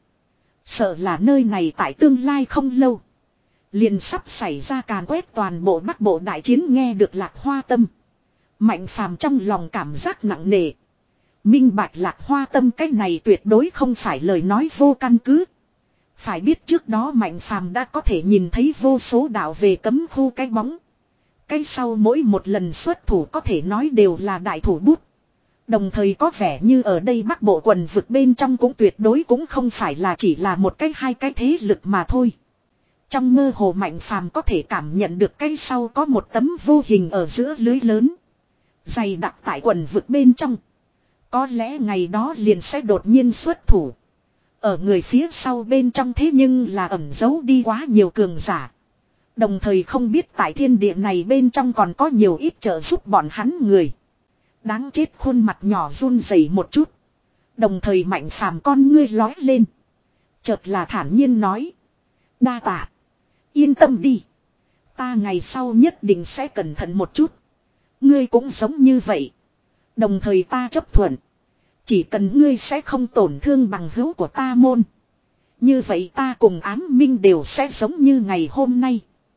Sợ là nơi này tại tương lai không lâu. Liền sắp xảy ra càn quét toàn bộ Bắc Bộ đại chiến. Nghe được Lạc Hoa Tâm. Mạnh Phàm trong lòng cảm giác nặng nề. Minh bạch Lạc Hoa Tâm cái này tuyệt đối không phải lời nói vô căn cứ. Phải biết trước đó Mạnh Phàm đã có thể nhìn thấy vô số đạo về cấm khu cái bóng. Cái sau mỗi một lần xuất thủ có thể nói đều là đại thủ bút. Đồng thời có vẻ như ở đây Bắc Bộ quần vực bên trong cũng tuyệt đối cũng không phải là chỉ là một cái hai cái thế lực mà thôi. Trong mơ hồ Mạnh Phàm có thể cảm nhận được cái sau có một tấm vô hình ở giữa lưới lớn. Dày đặc tại quần vực bên trong. Có lẽ ngày đó liền sẽ đột nhiên xuất thủ. Ở người phía sau bên trong thế nhưng là ẩn giấu đi quá nhiều cường giả. Đồng thời không biết tại thiên địa này bên trong còn có nhiều ít trợ giúp bọn hắn người. Đáng chết, khuôn mặt nhỏ run rẩy một chút. Đồng thời Mạnh Phàm con ngươi lói lên. Chợt là thản nhiên nói. Đa tạ. Yên tâm đi. Ta ngày sau nhất định sẽ cẩn thận một chút. Ngươi cũng giống như vậy. Đồng thời ta chấp thuận. Chỉ cần ngươi sẽ không tổn thương bằng hữu của ta môn. Như vậy ta cùng ám minh đều sẽ giống như ngày hôm nay.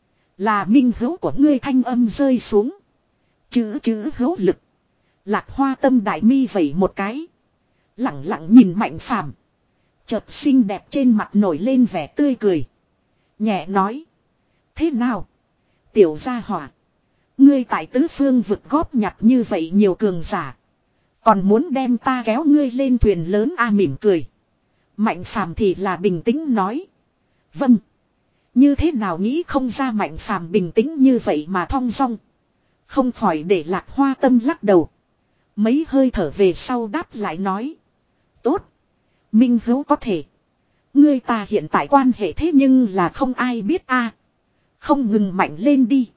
Là minh hữu của ngươi. Thanh âm rơi xuống. Chữ chữ hữu lực. Lạc Hoa Tâm đại mi vẩy một cái. Lặng lặng nhìn Mạnh Phàm. Chợt xinh đẹp trên mặt nổi lên vẻ tươi cười. Nhẹ nói. Thế nào? Tiểu gia hỏa. Ngươi tại tứ phương vực góp nhặt như vậy nhiều cường giả. Còn muốn đem ta kéo ngươi lên thuyền lớn a? Mỉm cười. Mạnh Phàm thì là bình tĩnh nói. Vâng. Như thế nào nghĩ không ra Mạnh Phàm bình tĩnh như vậy mà thong dong. Không khỏi để Lạc Hoa Tâm lắc đầu. Mấy hơi thở về sau đáp lại nói. Tốt. Minh hữu có thể. Ngươi ta hiện tại quan hệ thế nhưng là không ai biết a. Không ngừng mạnh lên đi.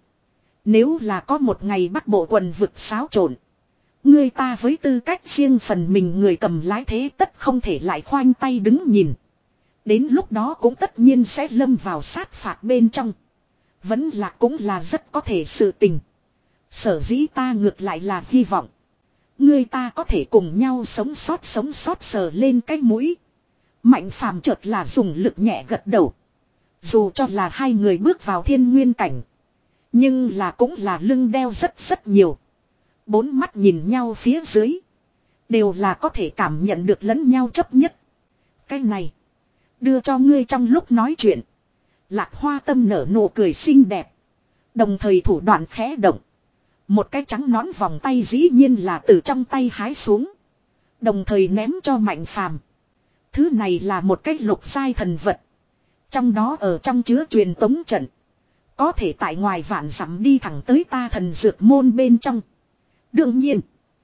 Nếu là có một ngày Bắc Bộ quần vực xáo trộn. Ngươi ta với tư cách riêng phần mình người cầm lái thế tất không thể lại khoanh tay đứng nhìn. Đến lúc đó cũng tất nhiên sẽ lâm vào sát phạt bên trong. Vẫn là cũng là rất có thể sự tình. Sở dĩ ta ngược lại là hy vọng. Ngươi ta có thể cùng nhau sống sót sống sót sờ lên cái mũi. Mạnh Phàm chợt là dùng lực nhẹ gật đầu. Dù cho là hai người bước vào thiên nguyên cảnh. Nhưng là cũng là lưng đeo rất rất nhiều. Bốn mắt nhìn nhau phía dưới. Đều là có thể cảm nhận được lẫn nhau chấp nhất. Cái này. Đưa cho ngươi trong lúc nói chuyện. Lạc Hoa Tâm nở nụ cười xinh đẹp. Đồng thời thủ đoạn khẽ động. Một cái trắng nón vòng tay dĩ nhiên là từ trong tay hái xuống. Đồng thời ném cho Mạnh Phàm. Thứ này là một cái lục giai thần vật. Trong đó ở trong chứa truyền tống trận. Có thể tại ngoài vạn dặm đi thẳng tới ta thần dược môn bên trong. Đương nhiên.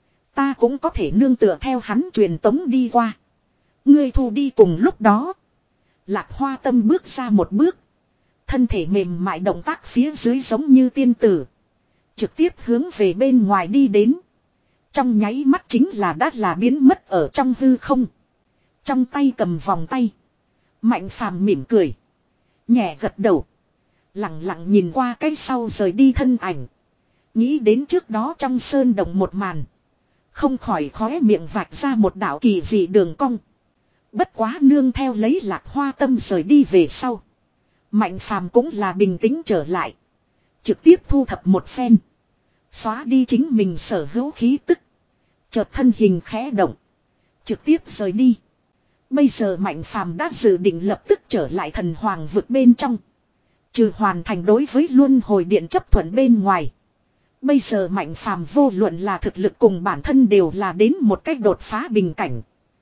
Ta cũng có thể nương tựa theo hắn truyền tống đi qua. Ngươi thu đi cùng lúc đó. Lạc Hoa Tâm bước ra một bước. Thân thể mềm mại động tác phía dưới giống như tiên tử. Trực tiếp hướng về bên ngoài đi đến. Trong nháy mắt chính là đã là biến mất ở trong hư không. Trong tay cầm vòng tay. Mạnh Phàm mỉm cười. Nhẹ gật đầu. Lặng lặng nhìn qua cái sau rời đi thân ảnh. Nghĩ đến trước đó trong sơn động một màn. Không khỏi khóe miệng vạch ra một đạo kỳ dị đường cong. Bất quá nương theo lấy Lạc Hoa Tâm rời đi về sau. Mạnh Phàm cũng là bình tĩnh trở lại. Trực tiếp thu thập một phen. Xóa đi chính mình sở hữu khí tức. Chợt thân hình khẽ động. Trực tiếp rời đi. Bây giờ Mạnh Phàm đã dự định lập tức trở lại thần hoàng vực bên trong. Trừ hoàn thành đối với luân hồi điện chấp thuận bên ngoài. Bây giờ Mạnh Phàm vô luận là thực lực cùng bản thân đều là đến một cách đột phá bình cảnh.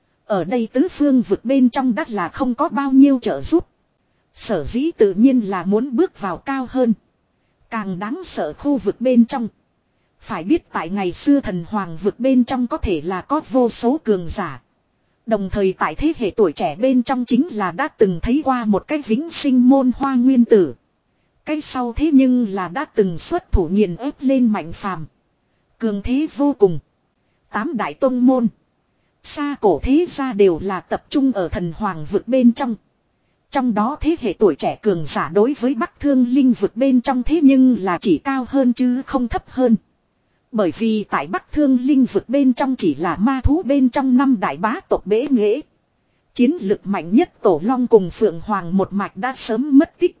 Ở đây tứ phương vực bên trong đất là không có bao nhiêu trợ giúp. Sở dĩ tự nhiên là muốn bước vào cao hơn. Càng đáng sợ khu vực bên trong. Phải biết tại ngày xưa thần hoàng vực bên trong có thể là có vô số cường giả. Đồng thời tại thế hệ tuổi trẻ bên trong chính là đã từng thấy qua một cái vĩnh sinh môn hoa nguyên tử. Cái sau thế nhưng là đã từng xuất thủ nghiền ép lên Mạnh Phàm. Cường thế vô cùng. Tám đại tông môn. Xa cổ thế gia đều là tập trung ở thần hoàng vực bên trong. Trong đó thế hệ tuổi trẻ cường giả đối với Bắc Thương Linh vực bên trong thế nhưng là chỉ cao hơn chứ không thấp hơn. Bởi vì tại Bắc Thương Linh vực bên trong chỉ là ma thú bên trong năm đại bá tộc bế nghệ. Chiến lực mạnh nhất Tổ Long cùng Phượng Hoàng một mạch đã sớm mất tích.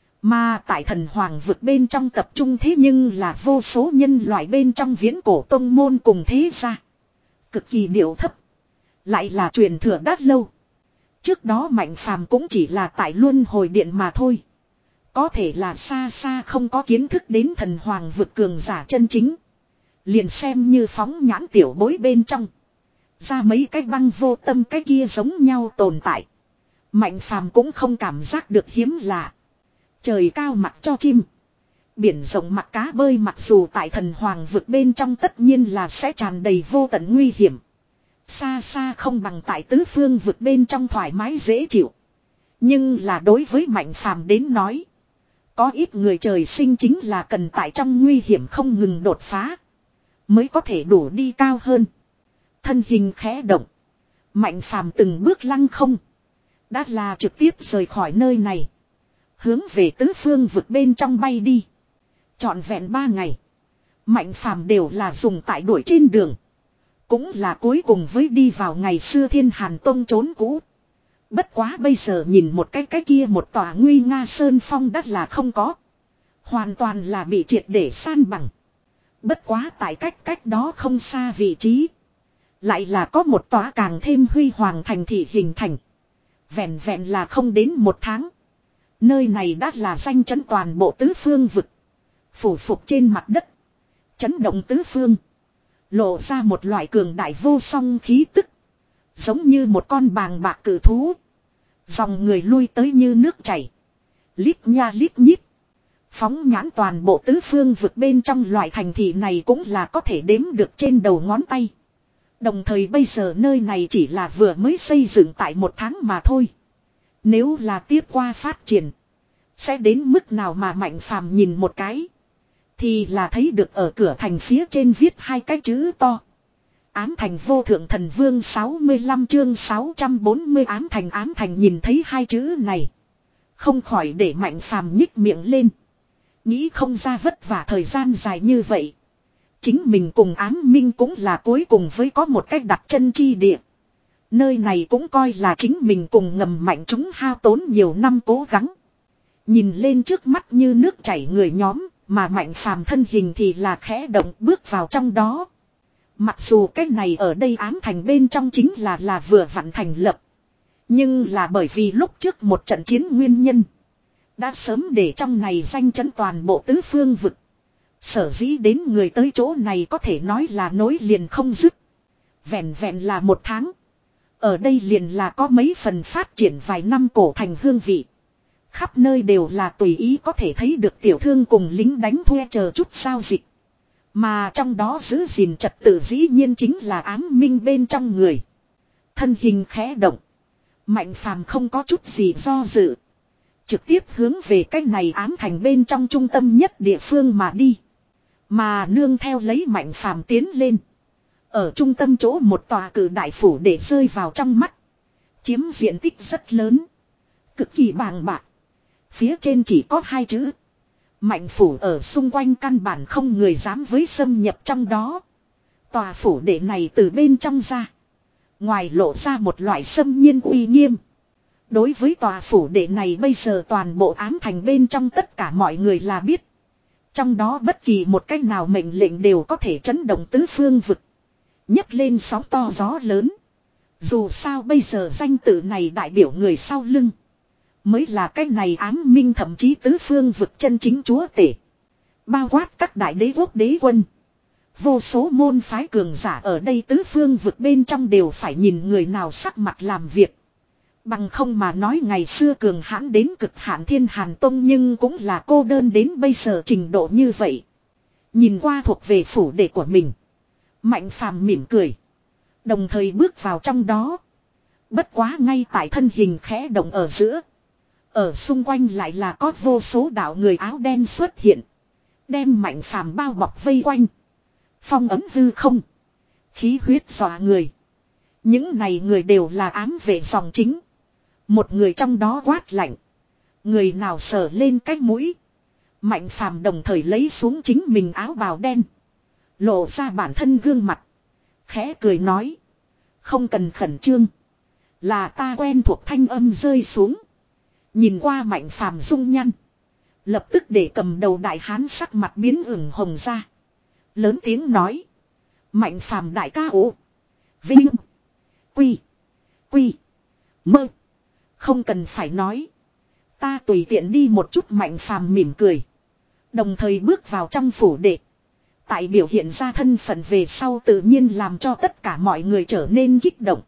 Mà tại thần hoàng vực bên trong tập trung thế nhưng là vô số nhân loại bên trong viễn cổ tông môn cùng thế gia. Cực kỳ điệu thấp. Lại là truyền thừa đát lâu. Trước đó Mạnh Phàm cũng chỉ là tại luân hồi điện mà thôi. Có thể là xa xa không có kiến thức đến thần hoàng vực cường giả chân chính. Liền xem như phóng nhãn tiểu bối bên trong. Ra mấy cái băng vô tâm cái kia giống nhau tồn tại. Mạnh Phàm cũng không cảm giác được hiếm lạ. Trời cao mặc cho chim. Biển rộng mặc cá bơi, mặc dù tại thần hoàng vực bên trong tất nhiên là sẽ tràn đầy vô tận nguy hiểm. Xa xa không bằng tại tứ phương vực bên trong thoải mái dễ chịu. Nhưng là đối với Mạnh Phàm đến nói. Có ít người trời sinh chính là cần tại trong nguy hiểm không ngừng đột phá. Mới có thể đủ đi cao hơn. Thân hình khẽ động. Mạnh Phàm từng bước lăng không. Đã là trực tiếp rời khỏi nơi này. Hướng về tứ phương vực bên trong bay đi. Trọn vẹn ba ngày. Mạnh Phàm đều là dùng tại đuổi trên đường. Cũng là cuối cùng với đi vào ngày xưa Thiên Hàn Tông trốn cũ. Bất quá bây giờ nhìn một cái cái kia một tòa nguy nga sơn phong đất là không có. Hoàn toàn là bị triệt để san bằng. Bất quá tại cách cách đó không xa vị trí. Lại là có một tòa càng thêm huy hoàng thành thị hình thành. Vẹn vẹn là không đến một tháng. Nơi này đã là danh chấn toàn bộ tứ phương vực. Phủ phục trên mặt đất. Chấn động tứ phương. Lộ ra một loại cường đại vô song khí tức. Giống như một con bàng bạc cử thú. Dòng người lui tới như nước chảy. Lít nha lít nhít. Phóng nhãn toàn bộ tứ phương vực bên trong loại thành thị này cũng là có thể đếm được trên đầu ngón tay. Đồng thời bây giờ nơi này chỉ là vừa mới xây dựng tại một tháng mà thôi. Nếu là tiếp qua phát triển. Sẽ đến mức nào mà Mạnh Phàm nhìn một cái. Thì là thấy được ở cửa thành phía trên viết hai cái chữ to. Ám thành vô thượng thần vương sáu mươi lăm chương sáu trăm bốn mươi ám thành ám thành nhìn thấy hai chữ này. Không khỏi để Mạnh Phàm nhích miệng lên. Nghĩ không ra vất vả thời gian dài như vậy. Chính mình cùng ám minh cũng là cuối cùng với có một cách đặt chân chi địa. Nơi này cũng coi là chính mình cùng ngầm mạnh chúng hao tốn nhiều năm cố gắng. Nhìn lên trước mắt như nước chảy người nhóm, mà Mạnh Phàm thân hình thì là khẽ động bước vào trong đó. Mặc dù cái này ở đây ám thành bên trong chính là là vừa vặn thành lập. Nhưng là bởi vì lúc trước một trận chiến nguyên nhân. Đã sớm để trong này danh chấn toàn bộ tứ phương vực. Sở dĩ đến người tới chỗ này có thể nói là nối liền không dứt. Vẹn vẹn là một tháng. Ở đây liền là có mấy phần phát triển vài năm cổ thành hương vị. Khắp nơi đều là tùy ý có thể thấy được tiểu thương cùng lính đánh thuê chờ chút giao dịch. Mà trong đó giữ gìn trật tự dĩ nhiên chính là ám minh bên trong người. Thân hình khẽ động. Mạnh Phàm không có chút gì do dự. Trực tiếp hướng về cái này ám thành bên trong trung tâm nhất địa phương mà đi. Mà nương theo lấy Mạnh Phàm tiến lên. Ở trung tâm chỗ một tòa cử đại phủ để rơi vào trong mắt. Chiếm diện tích rất lớn. Cực kỳ bàng bạc. Phía trên chỉ có hai chữ. Mạnh phủ ở xung quanh căn bản không người dám với xâm nhập trong đó. Tòa phủ đệ này từ bên trong ra. Ngoài lộ ra một loại xâm nhiên uy nghiêm. Đối với tòa phủ đệ này bây giờ toàn bộ ám thành bên trong tất cả mọi người là biết. Trong đó bất kỳ một cách nào mệnh lệnh đều có thể chấn động tứ phương vực. Nhấc lên sóng to gió lớn. Dù sao bây giờ danh tự này đại biểu người sau lưng. Mới là cái này ám minh thậm chí tứ phương vực chân chính chúa tể. Bao quát các đại đế quốc đế quân. Vô số môn phái cường giả ở đây tứ phương vực bên trong đều phải nhìn người nào sắc mặt làm việc. Bằng không mà nói ngày xưa cường hãn đến cực hạn Thiên Hàn Tông nhưng cũng là cô đơn đến bây giờ trình độ như vậy. Nhìn qua thuộc về phủ đệ của mình. Mạnh phàm mỉm cười. Đồng thời bước vào trong đó. Bất quá ngay tại thân hình khẽ động ở giữa. Ở xung quanh lại là có vô số đạo người áo đen xuất hiện. Đem mạnh phàm bao bọc vây quanh. Phong ấm hư không. Khí huyết dọa người. Những này người đều là ám vệ dòng chính. Một người trong đó quát lạnh. Người nào sờ lên cái mũi. Mạnh phàm đồng thời lấy xuống chính mình áo bào đen. Lộ ra bản thân gương mặt. Khẽ cười nói. Không cần khẩn trương. Là ta quen thuộc thanh âm rơi xuống. Nhìn qua mạnh phàm dung nhăn. Lập tức để cầm đầu đại hán sắc mặt biến ửng hồng ra. Lớn tiếng nói. Mạnh phàm đại ca ố. Vinh. Quy. Quy. Mơ. Không cần phải nói. Ta tùy tiện đi một chút mạnh phàm mỉm cười. Đồng thời bước vào trong phủ đệ. Tại biểu hiện ra thân phận về sau tự nhiên làm cho tất cả mọi người trở nên kích động.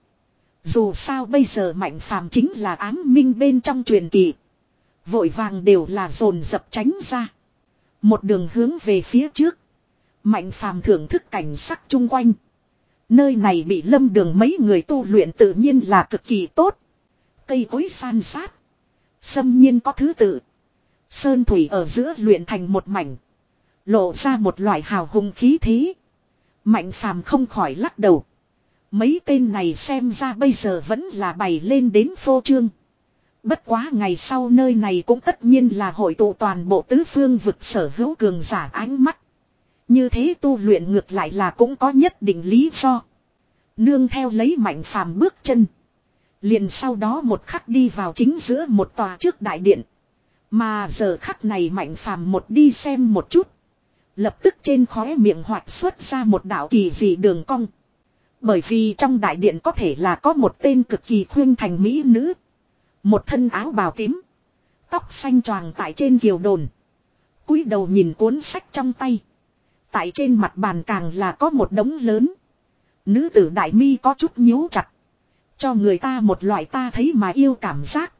Dù sao bây giờ mạnh phàm chính là ám minh bên trong truyền kỳ. Vội vàng đều là dồn dập tránh ra. Một đường hướng về phía trước. Mạnh phàm thưởng thức cảnh sắc chung quanh. Nơi này bị lâm đường mấy người tu luyện tự nhiên là cực kỳ tốt. Cây cối san sát. Xâm nhiên có thứ tự. Sơn thủy ở giữa luyện thành một mảnh. Lộ ra một loại hào hùng khí thế. Mạnh phàm không khỏi lắc đầu. Mấy tên này xem ra bây giờ vẫn là bày lên đến phô trương. Bất quá ngày sau nơi này cũng tất nhiên là hội tụ toàn bộ tứ phương vực sở hữu cường giả ánh mắt. Như thế tu luyện ngược lại là cũng có nhất định lý do. Nương theo lấy mạnh phàm bước chân. Liền sau đó một khắc đi vào chính giữa một tòa trước đại điện. Mà giờ khắc này mạnh phàm một đi xem một chút. Lập tức trên khóe miệng hoạt xuất ra một đạo kỳ dị đường cong. Bởi vì trong đại điện có thể là có một tên cực kỳ khuyên thành mỹ nữ. Một thân áo bào tím. Tóc xanh choàng tại trên kiều đồn. Cúi đầu nhìn cuốn sách trong tay. Tại trên mặt bàn càng là có một đống lớn. Nữ tử đại mi có chút nhíu chặt. Cho người ta một loại ta thấy mà yêu cảm giác.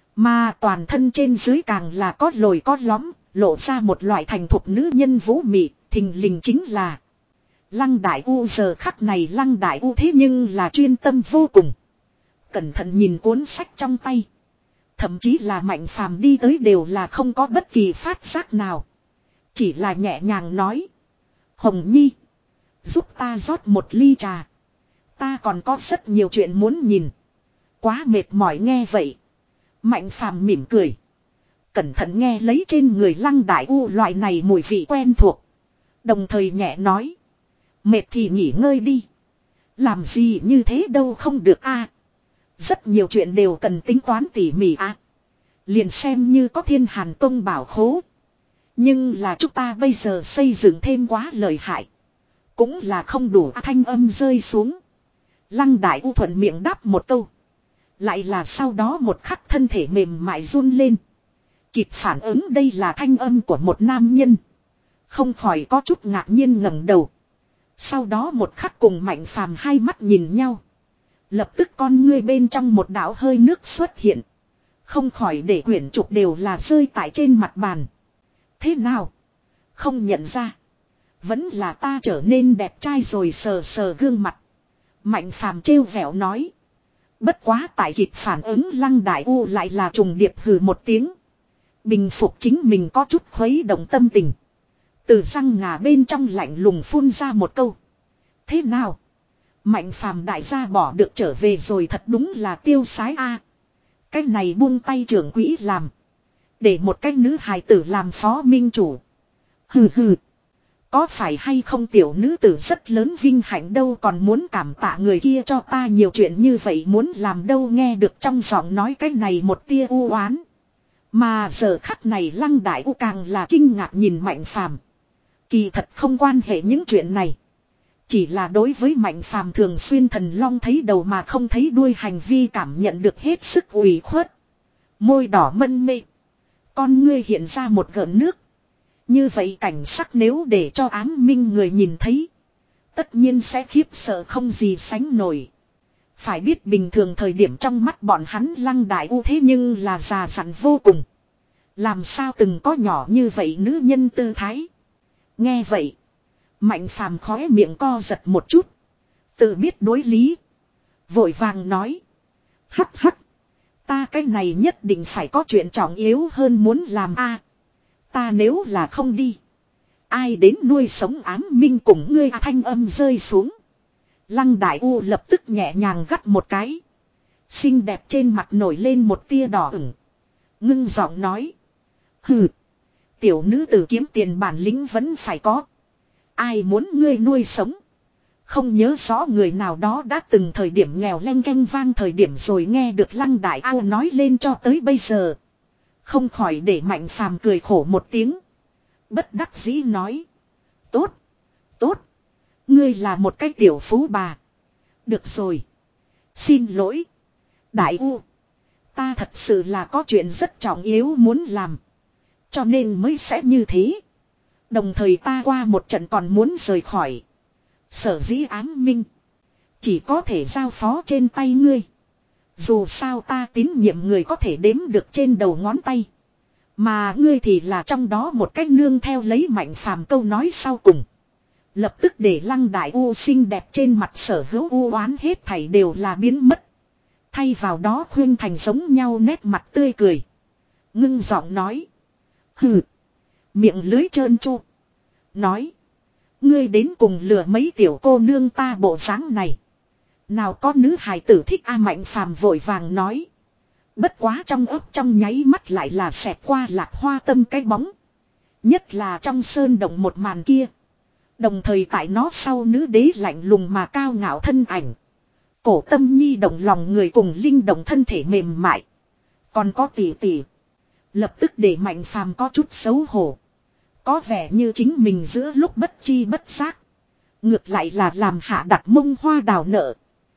Mà toàn thân trên dưới càng là có lồi có lõm. Lộ ra một loại thành thục nữ nhân vũ mị. Thình lình chính là Lăng Đại U. Giờ khắc này Lăng Đại U thế nhưng là chuyên tâm vô cùng. Cẩn thận nhìn cuốn sách trong tay. Thậm chí là mạnh phàm đi tới đều là không có bất kỳ phát giác nào. Chỉ là nhẹ nhàng nói. Hồng Nhi. Giúp ta rót một ly trà. Ta còn có rất nhiều chuyện muốn nhìn. Quá mệt mỏi nghe vậy. Mạnh phàm mỉm cười. Cẩn thận nghe lấy trên người Lăng Đại U loại này mùi vị quen thuộc. Đồng thời nhẹ nói. Mệt thì nghỉ ngơi đi. Làm gì như thế đâu không được a. Rất nhiều chuyện đều cần tính toán tỉ mỉ a. Liền xem như có Thiên Hàn Tông bảo khố. Nhưng là chúng ta bây giờ xây dựng thêm quá lợi hại. Cũng là không đủ thanh âm rơi xuống. Lăng Đại U thuận miệng đáp một câu. Lại là sau đó một khắc thân thể mềm mại run lên. Kịp phản ứng đây là thanh âm của một nam nhân. Không khỏi có chút ngạc nhiên ngẩng đầu. Sau đó một khắc cùng mạnh phàm hai mắt nhìn nhau. Lập tức con ngươi bên trong một đạo hơi nước xuất hiện. Không khỏi để quyển trục đều là rơi tại trên mặt bàn. Thế nào? Không nhận ra. Vẫn là ta trở nên đẹp trai rồi sờ sờ gương mặt. Mạnh phàm trêu vẻo nói. Bất quá tại kịp phản ứng Lăng Đại U lại là trùng điệp hừ một tiếng. Bình phục chính mình có chút khuấy động tâm tình. Từ răng ngà bên trong lạnh lùng phun ra một câu. Thế nào? Mạnh phàm đại gia bỏ được trở về rồi thật đúng là tiêu sái a. Cái này buông tay trưởng quỹ làm. Để một cái nữ hài tử làm phó minh chủ. Hừ hừ. Có phải hay không tiểu nữ tử rất lớn vinh hạnh đâu còn muốn cảm tạ người kia cho ta nhiều chuyện như vậy muốn làm đâu nghe được trong giọng nói cái này một tia u oán. Mà giờ khắc này Lăng Đại U càng là kinh ngạc nhìn Mạnh Phàm. Kỳ thật không quan hệ những chuyện này. Chỉ là đối với Mạnh Phàm thường xuyên thần long thấy đầu mà không thấy đuôi hành vi cảm nhận được hết sức ủy khuất. Môi đỏ mân mê. Con ngươi hiện ra một gợn nước. Như vậy cảnh sắc nếu để cho ám minh người nhìn thấy. Tất nhiên sẽ khiếp sợ không gì sánh nổi. Phải biết bình thường thời điểm trong mắt bọn hắn Lăng Đại U thế nhưng là già dặn vô cùng. Làm sao từng có nhỏ như vậy nữ nhân tư thái. Nghe vậy. Mạnh Phàm khóe miệng co giật một chút. Tự biết đối lý. Vội vàng nói. Hắc hắc. Ta cái này nhất định phải có chuyện trọng yếu hơn muốn làm a. Ta nếu là không đi. Ai đến nuôi sống ám minh cùng ngươi à, thanh âm rơi xuống. Lăng Đại U lập tức nhẹ nhàng gắt một cái. Xinh đẹp trên mặt nổi lên một tia đỏ ửng. Ngưng giọng nói. Hừ. Tiểu nữ tử kiếm tiền bản lĩnh vẫn phải có. Ai muốn ngươi nuôi sống. Không nhớ rõ người nào đó đã từng thời điểm nghèo leng keng vang thời điểm rồi nghe được Lăng Đại Ao nói lên cho tới bây giờ. Không khỏi để Mạnh Phàm cười khổ một tiếng. Bất đắc dĩ nói. Tốt. Tốt. Ngươi là một cái tiểu phú bà. Được rồi. Xin lỗi. Đại U. Ta thật sự là có chuyện rất trọng yếu muốn làm. Cho nên mới sẽ như thế. Đồng thời ta qua một trận còn muốn rời khỏi. Sở dĩ ám minh. Chỉ có thể giao phó trên tay ngươi. Dù sao ta tín nhiệm người có thể đếm được trên đầu ngón tay. Mà ngươi thì là trong đó một cách nương theo lấy Mạnh Phàm câu nói sau cùng. Lập tức để Lăng Đại U xinh đẹp trên mặt sở hữu u oán hết thảy đều là biến mất. Thay vào đó khuyên thành giống nhau nét mặt tươi cười. Ngưng giọng nói. Hừ. Miệng lưới trơn tru. Nói. Ngươi đến cùng lừa mấy tiểu cô nương ta bộ dáng này. Nào có nữ hài tử thích A Mạnh Phàm vội vàng nói. Bất quá trong ấp trong nháy mắt lại là xẹt qua Lạc Hoa Tâm cái bóng. Nhất là trong sơn động một màn kia. Đồng thời tại nó sau nữ đế lạnh lùng mà cao ngạo thân ảnh. Cổ Tâm Nhi động lòng người cùng linh động thân thể mềm mại. Còn có tỷ tỷ. Lập tức để Mạnh Phàm có chút xấu hổ. Có vẻ như chính mình giữa lúc bất chi bất giác. Ngược lại là làm hạ đặt mông hoa đào nợ.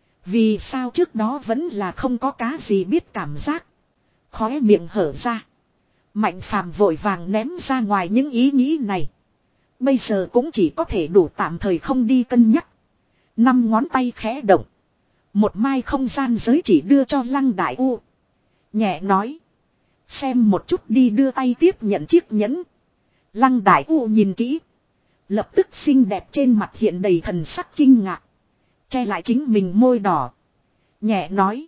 Vì sao trước đó vẫn là không có cá gì biết cảm giác. Khóe miệng hở ra. Mạnh Phàm vội vàng ném ra ngoài những ý nghĩ này. Bây giờ cũng chỉ có thể đủ tạm thời không đi cân nhắc. Năm ngón tay khẽ động. Một mai không gian giới chỉ đưa cho Lăng Đại U. Nhẹ nói. Xem một chút đi đưa tay tiếp nhận chiếc nhẫn. Lăng Đại U nhìn kỹ. Lập tức xinh đẹp trên mặt hiện đầy thần sắc kinh ngạc. Che lại chính mình môi đỏ. Nhẹ nói.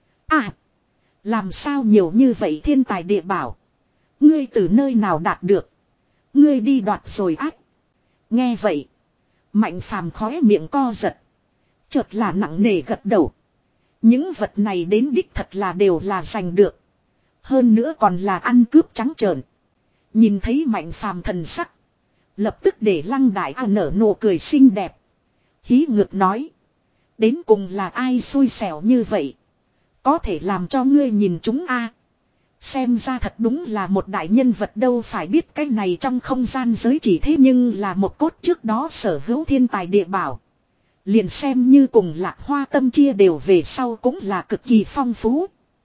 À. Làm sao nhiều như vậy thiên tài địa bảo. Ngươi từ nơi nào đạt được. Ngươi đi đoạt rồi ác. Nghe vậy. Mạnh Phàm khóe miệng co giật. Chợt là nặng nề gật đầu. Những vật này đến đích thật là đều là giành được. Hơn nữa còn là ăn cướp trắng trợn. Nhìn thấy Mạnh Phàm thần sắc. Lập tức để Lăng Đại A nở nụ cười xinh đẹp. Hí ngược nói. Đến cùng là ai xui xẻo như vậy. Có thể làm cho ngươi nhìn chúng a. Xem ra thật đúng là một đại nhân vật đâu phải biết cái này trong không gian giới chỉ thế nhưng là một cốt trước đó sở hữu thiên tài địa bảo. Liền xem như cùng Lạc Hoa Tâm chia đều về sau cũng là cực kỳ phong phú.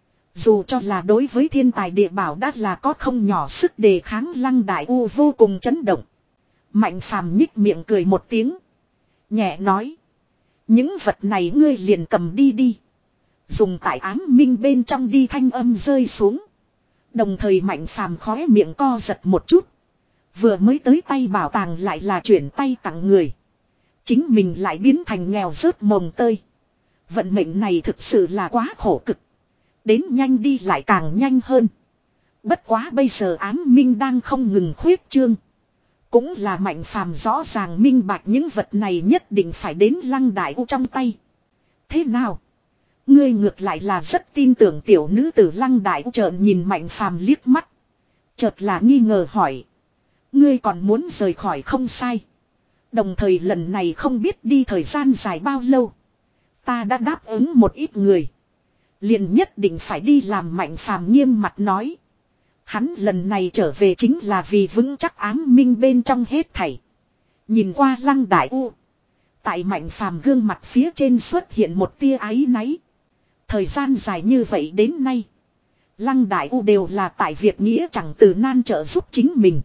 Dù cho là đối với thiên tài địa bảo đã là có không nhỏ sức đề kháng Lăng Đại U vô cùng chấn động. Mạnh Phàm nhích miệng cười một tiếng. Nhẹ nói. Những vật này ngươi liền cầm đi đi. Dùng tại ám minh bên trong đi thanh âm rơi xuống. Đồng thời Mạnh Phàm khóe miệng co giật một chút. Vừa mới tới tay bảo tàng lại là chuyển tay tặng người. Chính mình lại biến thành nghèo rớt mồng tơi. Vận mệnh này thực sự là quá khổ cực. Đến nhanh đi lại càng nhanh hơn. Bất quá bây giờ ám minh đang không ngừng khuyết trương. Cũng là Mạnh Phàm rõ ràng minh bạch những vật này nhất định phải đến Lăng Đại U trong tay. Thế nào? Ngươi ngược lại là rất tin tưởng tiểu nữ tử Lăng Đại U trợn nhìn Mạnh Phàm liếc mắt. Chợt là nghi ngờ hỏi. Ngươi còn muốn rời khỏi không sai. Đồng thời lần này không biết đi thời gian dài bao lâu. Ta đã đáp ứng một ít người. Liền nhất định phải đi làm Mạnh Phàm nghiêm mặt nói. Hắn lần này trở về chính là vì vững chắc ám minh bên trong hết thảy. Nhìn qua Lăng Đại U. Tại Mạnh Phàm gương mặt phía trên xuất hiện một tia áy náy. Thời gian dài như vậy đến nay. Lăng Đại U đều là tại việc nghĩa chẳng từ nan trợ giúp chính mình.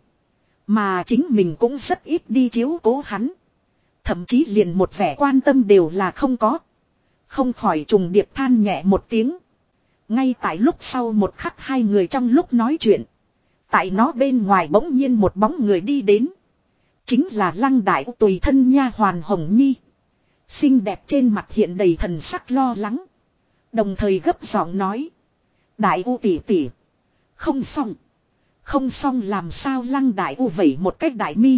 Mà chính mình cũng rất ít đi chiếu cố hắn. Thậm chí liền một vẻ quan tâm đều là không có. Không khỏi trùng điệp than nhẹ một tiếng. Ngay tại lúc sau một khắc hai người trong lúc nói chuyện. Tại nó bên ngoài bỗng nhiên một bóng người đi đến. Chính là Lăng Đại U tùy thân nha hoàn Hồng Nhi. Xinh đẹp trên mặt hiện đầy thần sắc lo lắng. Đồng thời gấp giọng nói. Đại U tỷ tỷ. Không xong. Không xong làm sao Lăng Đại U vẩy một cách đại mi.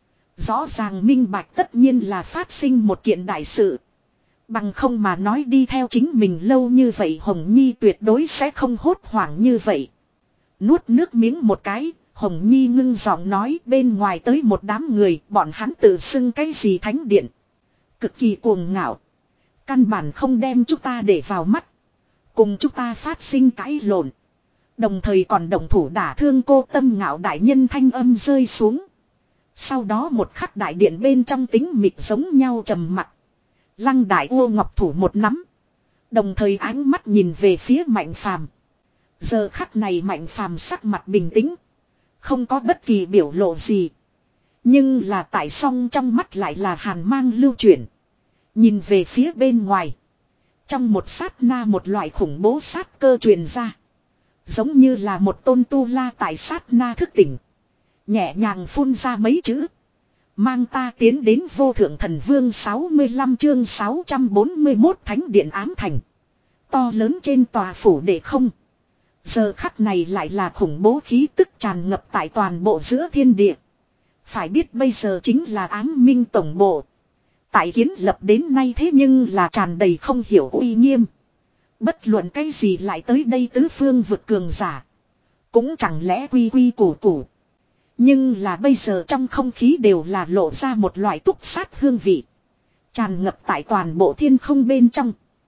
Rõ ràng minh bạch tất nhiên là phát sinh một kiện đại sự. Bằng không mà nói đi theo chính mình lâu như vậy Hồng Nhi tuyệt đối sẽ không hốt hoảng như vậy. Nuốt nước miếng một cái, Hồng Nhi ngưng giọng nói bên ngoài tới một đám người, bọn hắn tự xưng cái gì thánh điện. Cực kỳ cuồng ngạo. Căn bản không đem chúng ta để vào mắt. Cùng chúng ta phát sinh cãi lộn. Đồng thời còn động thủ đả thương cô Tâm Ngạo đại nhân thanh âm rơi xuống. Sau đó một khắc đại điện bên trong tính mịt giống nhau trầm mặc. Lăng Đại U ngọc thủ một nắm. Đồng thời ánh mắt nhìn về phía Mạnh Phàm. Giờ khắc này Mạnh Phàm sắc mặt bình tĩnh. Không có bất kỳ biểu lộ gì. Nhưng là tại song trong mắt lại là hàn mang lưu chuyển. Nhìn về phía bên ngoài. Trong một sát na một loại khủng bố sát cơ truyền ra. Giống như là một tôn tu la tại sát na thức tỉnh. Nhẹ nhàng phun ra mấy chữ. Mang ta tiến đến vô thượng thần vương sáu mươi lăm chương sáu trăm bốn mươi mốt thánh điện ám thành. To lớn trên tòa phủ để không. Giờ khắc này lại là khủng bố khí tức tràn ngập tại toàn bộ giữa thiên địa. Phải biết bây giờ chính là ám minh tổng bộ. Tại kiến lập đến nay thế nhưng là tràn đầy không hiểu uy nghiêm. Bất luận cái gì lại tới đây tứ phương vực cường giả. Cũng chẳng lẽ quy quy củ củ. Nhưng là bây giờ trong không khí đều là lộ ra một loại túc sát hương vị. Tràn ngập tại toàn bộ thiên không bên trong.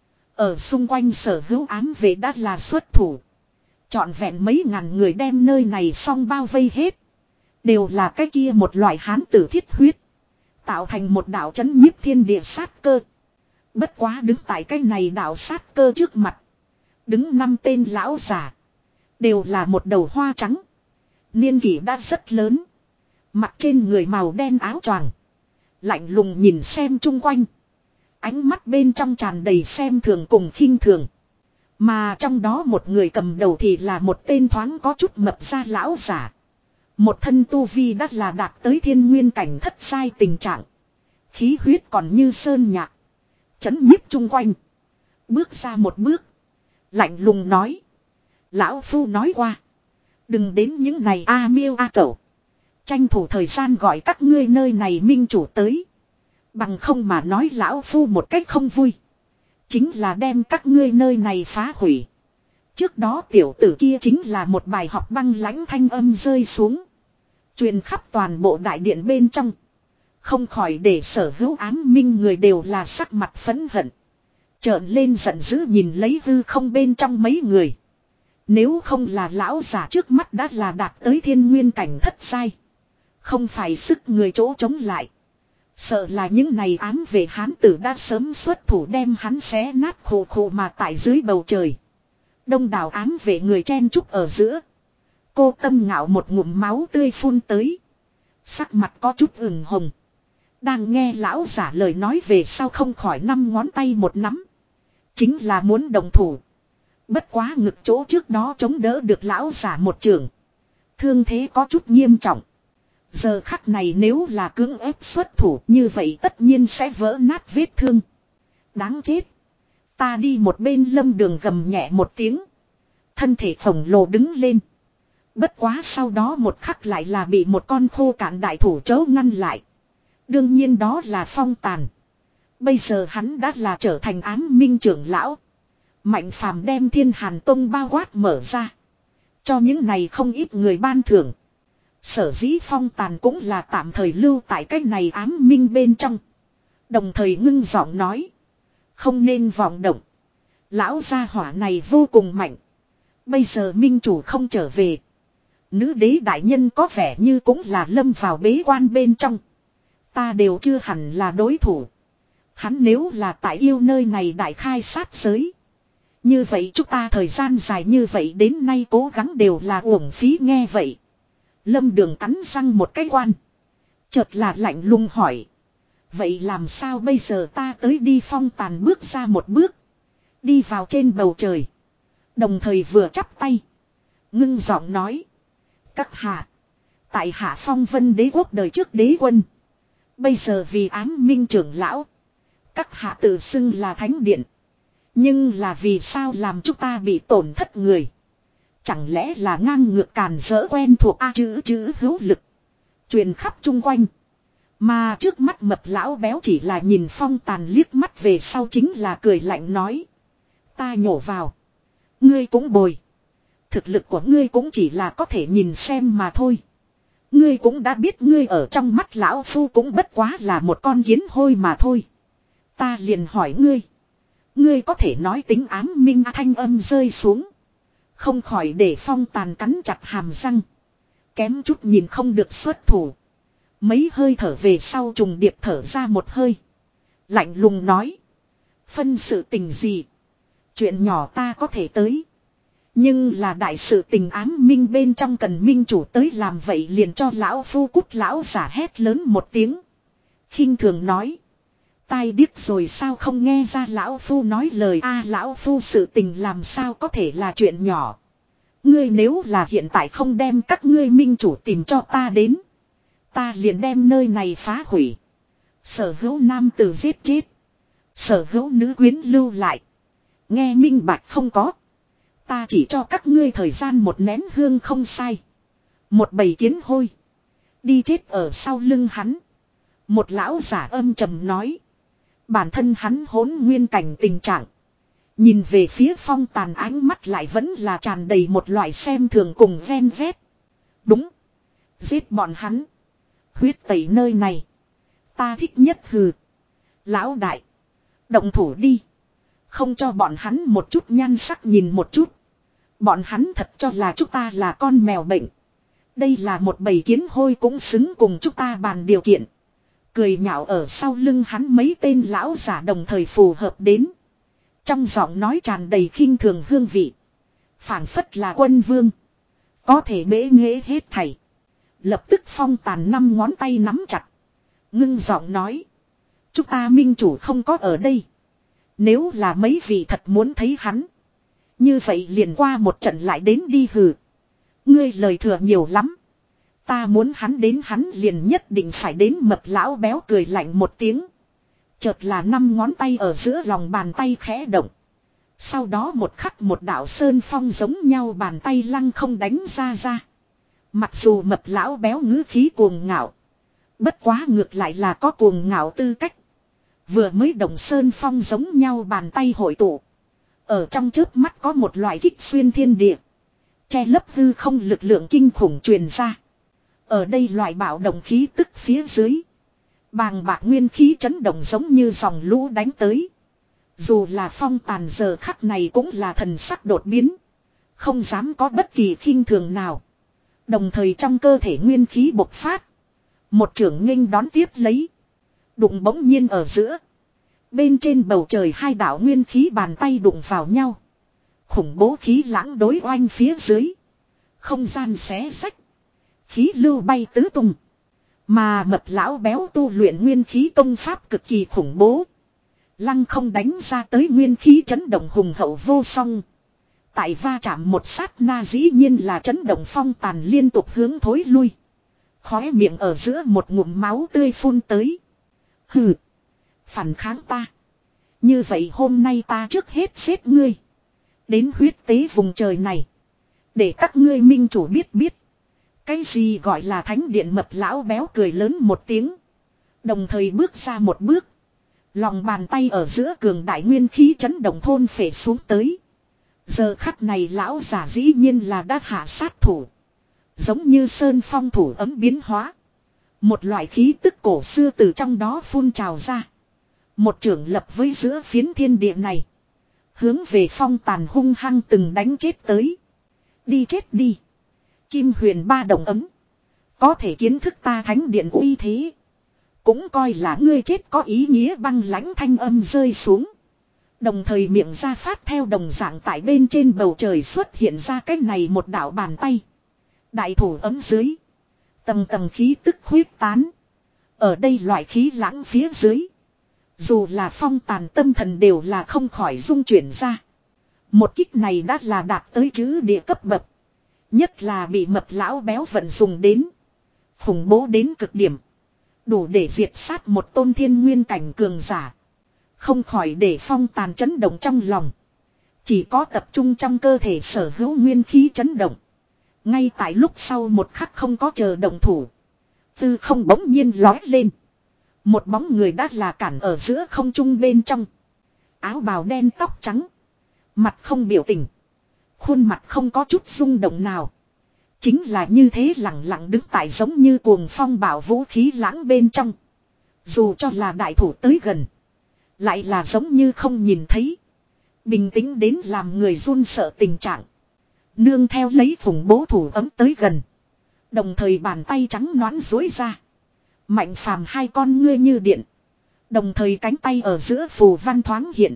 Ở xung quanh sở hữu ám vệ đã là xuất thủ. Trọn vẹn mấy ngàn người đem nơi này xong bao vây hết. Đều là cái kia một loại hán tử thiết huyết. Tạo thành một đạo chấn nhiếp thiên địa sát cơ. Bất quá đứng tại cái này đạo sát cơ trước mặt. Đứng năm tên lão giả. Đều là một đầu hoa trắng. Niên kỷ đã rất lớn. Mặc trên người màu đen áo choàng. Lạnh lùng nhìn xem chung quanh. Ánh mắt bên trong tràn đầy xem thường cùng khinh thường. Mà trong đó một người cầm đầu thì là một tên thoáng có chút mập ra lão giả. Một thân tu vi đắt là đạt tới thiên nguyên cảnh thất sai tình trạng. Khí huyết còn như sơn nhạc. Chấn nhiếp chung quanh. Bước ra một bước. Lạnh lùng nói. Lão phu nói qua. Đừng đến những này a miêu a cẩu. Tranh thủ thời gian gọi các ngươi nơi này minh chủ tới. Bằng không mà nói lão phu một cách không vui. Chính là đem các ngươi nơi này phá hủy. Trước đó tiểu tử kia chính là một bài học băng lãnh thanh âm rơi xuống. Truyền khắp toàn bộ đại điện bên trong. Không khỏi để sở hữu ám minh người đều là sắc mặt phẫn hận. Trợn lên giận dữ nhìn lấy hư không bên trong mấy người. Nếu không là lão giả trước mắt đã là đạt tới thiên nguyên cảnh thất sai. Không phải sức người chỗ chống lại. Sợ là những này ám về hán tử đã sớm xuất thủ đem hắn xé nát khổ khổ mà tại dưới bầu trời. Đông đảo ám về người chen chúc ở giữa. Cô Tâm Ngạo một ngụm máu tươi phun tới. Sắc mặt có chút ửng hồng. Đang nghe lão giả lời nói về sau không khỏi năm ngón tay một nắm. Chính là muốn đồng thủ. Bất quá ngực chỗ trước đó chống đỡ được lão giả một trường. Thương thế có chút nghiêm trọng. Giờ khắc này nếu là cưỡng ép xuất thủ như vậy tất nhiên sẽ vỡ nát vết thương. Đáng chết. Ta đi một bên Lâm Đường gầm nhẹ một tiếng. Thân thể khổng lồ đứng lên. Bất quá sau đó một khắc lại là bị một con khô cạn đại thủ chớ ngăn lại. Đương nhiên đó là Phong Tàn. Bây giờ hắn đã là trở thành ám minh trưởng lão. Mạnh Phàm đem Thiên Hàn Tông bao quát mở ra. Cho những này không ít người ban thưởng. Sở dĩ Phong Tàn cũng là tạm thời lưu tại cái này ám minh bên trong. Đồng thời ngưng giọng nói. Không nên vọng động. Lão gia hỏa này vô cùng mạnh. Bây giờ minh chủ không trở về. Nữ đế đại nhân có vẻ như cũng là lâm vào bế quan bên trong. Ta đều chưa hẳn là đối thủ. Hắn nếu là tại yêu nơi này đại khai sát giới. Như vậy chúng ta thời gian dài như vậy đến nay cố gắng đều là uổng phí. Nghe vậy. Lâm Đường cắn răng một cái quan. Chợt là lạnh lùng hỏi. Vậy làm sao bây giờ? Ta tới đi. Phong Tàn bước ra một bước. Đi vào trên bầu trời. Đồng thời vừa chắp tay. Ngưng giọng nói. Các hạ. Tại hạ Phong Vân Đế quốc đời trước đế quân. Bây giờ vì ám minh trưởng lão. Các hạ tự xưng là thánh điện. Nhưng là vì sao làm chúng ta bị tổn thất người? Chẳng lẽ là ngang ngược càn rỡ quen thuộc a chữ chữ hữu lực. Truyền khắp chung quanh. Mà trước mắt mập lão béo chỉ là nhìn Phong Tàn liếc mắt về sau chính là cười lạnh nói. Ta nhổ vào. Ngươi cũng bồi. Thực lực của ngươi cũng chỉ là có thể nhìn xem mà thôi. Ngươi cũng đã biết ngươi ở trong mắt lão phu cũng bất quá là một con kiến hôi mà thôi. Ta liền hỏi ngươi. Ngươi có thể nói tính ám minh. Thanh âm rơi xuống. Không khỏi để Phong Tàn cắn chặt hàm răng. Kém chút nhìn không được xuất thủ. Mấy hơi thở về sau trùng điệp thở ra một hơi. Lạnh lùng nói. Phân sự tình gì? Chuyện nhỏ ta có thể tới. Nhưng là đại sự tình ám minh bên trong cần minh chủ tới làm vậy liền cho lão phu cút. Lão giả hét lớn một tiếng. Khinh thường nói. Tai điếc rồi sao không nghe ra lão phu nói lời a? Lão phu sự tình làm sao có thể là chuyện nhỏ. Ngươi nếu là hiện tại không đem các ngươi minh chủ tìm cho ta đến. Ta liền đem nơi này phá hủy. Sở hữu nam tử giết chết. Sở hữu nữ quyến lưu lại. Nghe minh bạch không có. Ta chỉ cho các ngươi thời gian một nén hương không sai. Một bầy kiến hôi. Đi chết ở sau lưng hắn. Một lão giả âm trầm nói. Bản thân hắn hỗn nguyên cảnh tình trạng. Nhìn về phía Phong Tàn ánh mắt lại vẫn là tràn đầy một loại xem thường cùng ven vét. Đúng. Giết bọn hắn. Huyết tẩy nơi này. Ta thích nhất hừ. Lão đại. Động thủ đi. Không cho bọn hắn một chút nhan sắc nhìn một chút. Bọn hắn thật cho là chúng ta là con mèo bệnh. Đây là một bầy kiến hôi cũng xứng cùng chúng ta bàn điều kiện. Cười nhạo ở sau lưng hắn mấy tên lão giả đồng thời phù hợp đến. Trong giọng nói tràn đầy khinh thường hương vị. Phảng phất là quân vương. Có thể bế nghệ hết thảy. Lập tức Phong Tàn năm ngón tay nắm chặt. Ngưng giọng nói. Chúng ta minh chủ không có ở đây. Nếu là mấy vị thật muốn thấy hắn. Như vậy liền qua một trận lại đến đi hừ. Ngươi lời thừa nhiều lắm. Ta muốn hắn đến hắn liền nhất định phải đến. Mập lão béo cười lạnh một tiếng. Chợt là năm ngón tay ở giữa lòng bàn tay khẽ động. Sau đó một khắc một đạo sơn phong giống nhau bàn tay lăng không đánh ra ra. Mặc dù mập lão béo ngữ khí cuồng ngạo. Bất quá ngược lại là có cuồng ngạo tư cách. Vừa mới động sơn phong giống nhau bàn tay hội tụ. Ở trong chớp mắt có một loại kích xuyên thiên địa. Che lấp hư không lực lượng kinh khủng truyền ra. Ở đây loại bạo động khí tức phía dưới. Bàng bạc nguyên khí chấn động giống như dòng lũ đánh tới. Dù là Phong Tàn giờ khắc này cũng là thần sắc đột biến. Không dám có bất kỳ khinh thường nào. Đồng thời trong cơ thể nguyên khí bộc phát. Một trưởng nghênh đón tiếp lấy. Đụng bỗng nhiên ở giữa. Bên trên bầu trời hai đạo nguyên khí bàn tay đụng vào nhau. Khủng bố khí lãng đối oanh phía dưới. Không gian xé sách. Khí lưu bay tứ tung. Mà mập lão béo tu luyện nguyên khí công pháp cực kỳ khủng bố. Lăng không đánh ra tới nguyên khí chấn động hùng hậu vô song. Tại va chạm một sát na dĩ nhiên là chấn động Phong Tàn liên tục hướng thối lui. Khóe miệng ở giữa một ngụm máu tươi phun tới. Hừ. Phản kháng ta. Như vậy hôm nay ta trước hết giết ngươi. Đến huyết tế vùng trời này. Để các ngươi minh chủ biết biết. Cái gì gọi là thánh điện? Mập lão béo cười lớn một tiếng. Đồng thời bước ra một bước. Lòng bàn tay ở giữa cường đại nguyên khí chấn động thôn phệ xuống tới. Giờ khắc này lão giả dĩ nhiên là đã hạ sát thủ. Giống như sơn phong thủ ấm biến hóa. Một loại khí tức cổ xưa từ trong đó phun trào ra. Một trưởng lập với giữa phiến thiên địa này. Hướng về Phong Tàn hung hăng từng đánh chết tới. Đi chết đi. Kim huyền ba đồng ấm. Có thể kiến thức ta thánh điện uy thế. Cũng coi là ngươi chết có ý nghĩa băng lãnh thanh âm rơi xuống. Đồng thời miệng ra phát theo đồng dạng tại bên trên bầu trời xuất hiện ra cái này một đạo bàn tay. Đại thủ ấm dưới. Tầng tầng khí tức huyết tán. Ở đây loại khí lãng phía dưới. Dù là phong tàn tâm thần đều là không khỏi rung chuyển ra. Một kích này đã là đạt tới chữ địa cấp bậc. Nhất là bị mập lão béo vận dùng đến. Khủng bố đến cực điểm. Đủ để diệt sát một tôn thiên nguyên cảnh cường giả. Không khỏi để phong tàn chấn động trong lòng. Chỉ có tập trung trong cơ thể sở hữu nguyên khí chấn động. Ngay tại lúc sau một khắc không có chờ động thủ. Tư không bỗng nhiên lói lên. Một bóng người đã là cản ở giữa không trung bên trong. Áo bào đen tóc trắng. Mặt không biểu tình. Khuôn mặt không có chút rung động nào. Chính là như thế lặng lặng đứng tại giống như cuồng phong bảo vũ khí lãng bên trong. Dù cho là đại thủ tới gần. Lại là giống như không nhìn thấy. Bình tĩnh đến làm người run sợ tình trạng. Nương theo lấy phùng bố thủ ấm tới gần. Đồng thời bàn tay trắng nõn duỗi ra. Mạnh phàm hai con ngươi như điện. Đồng thời cánh tay ở giữa phù văn thoáng hiện.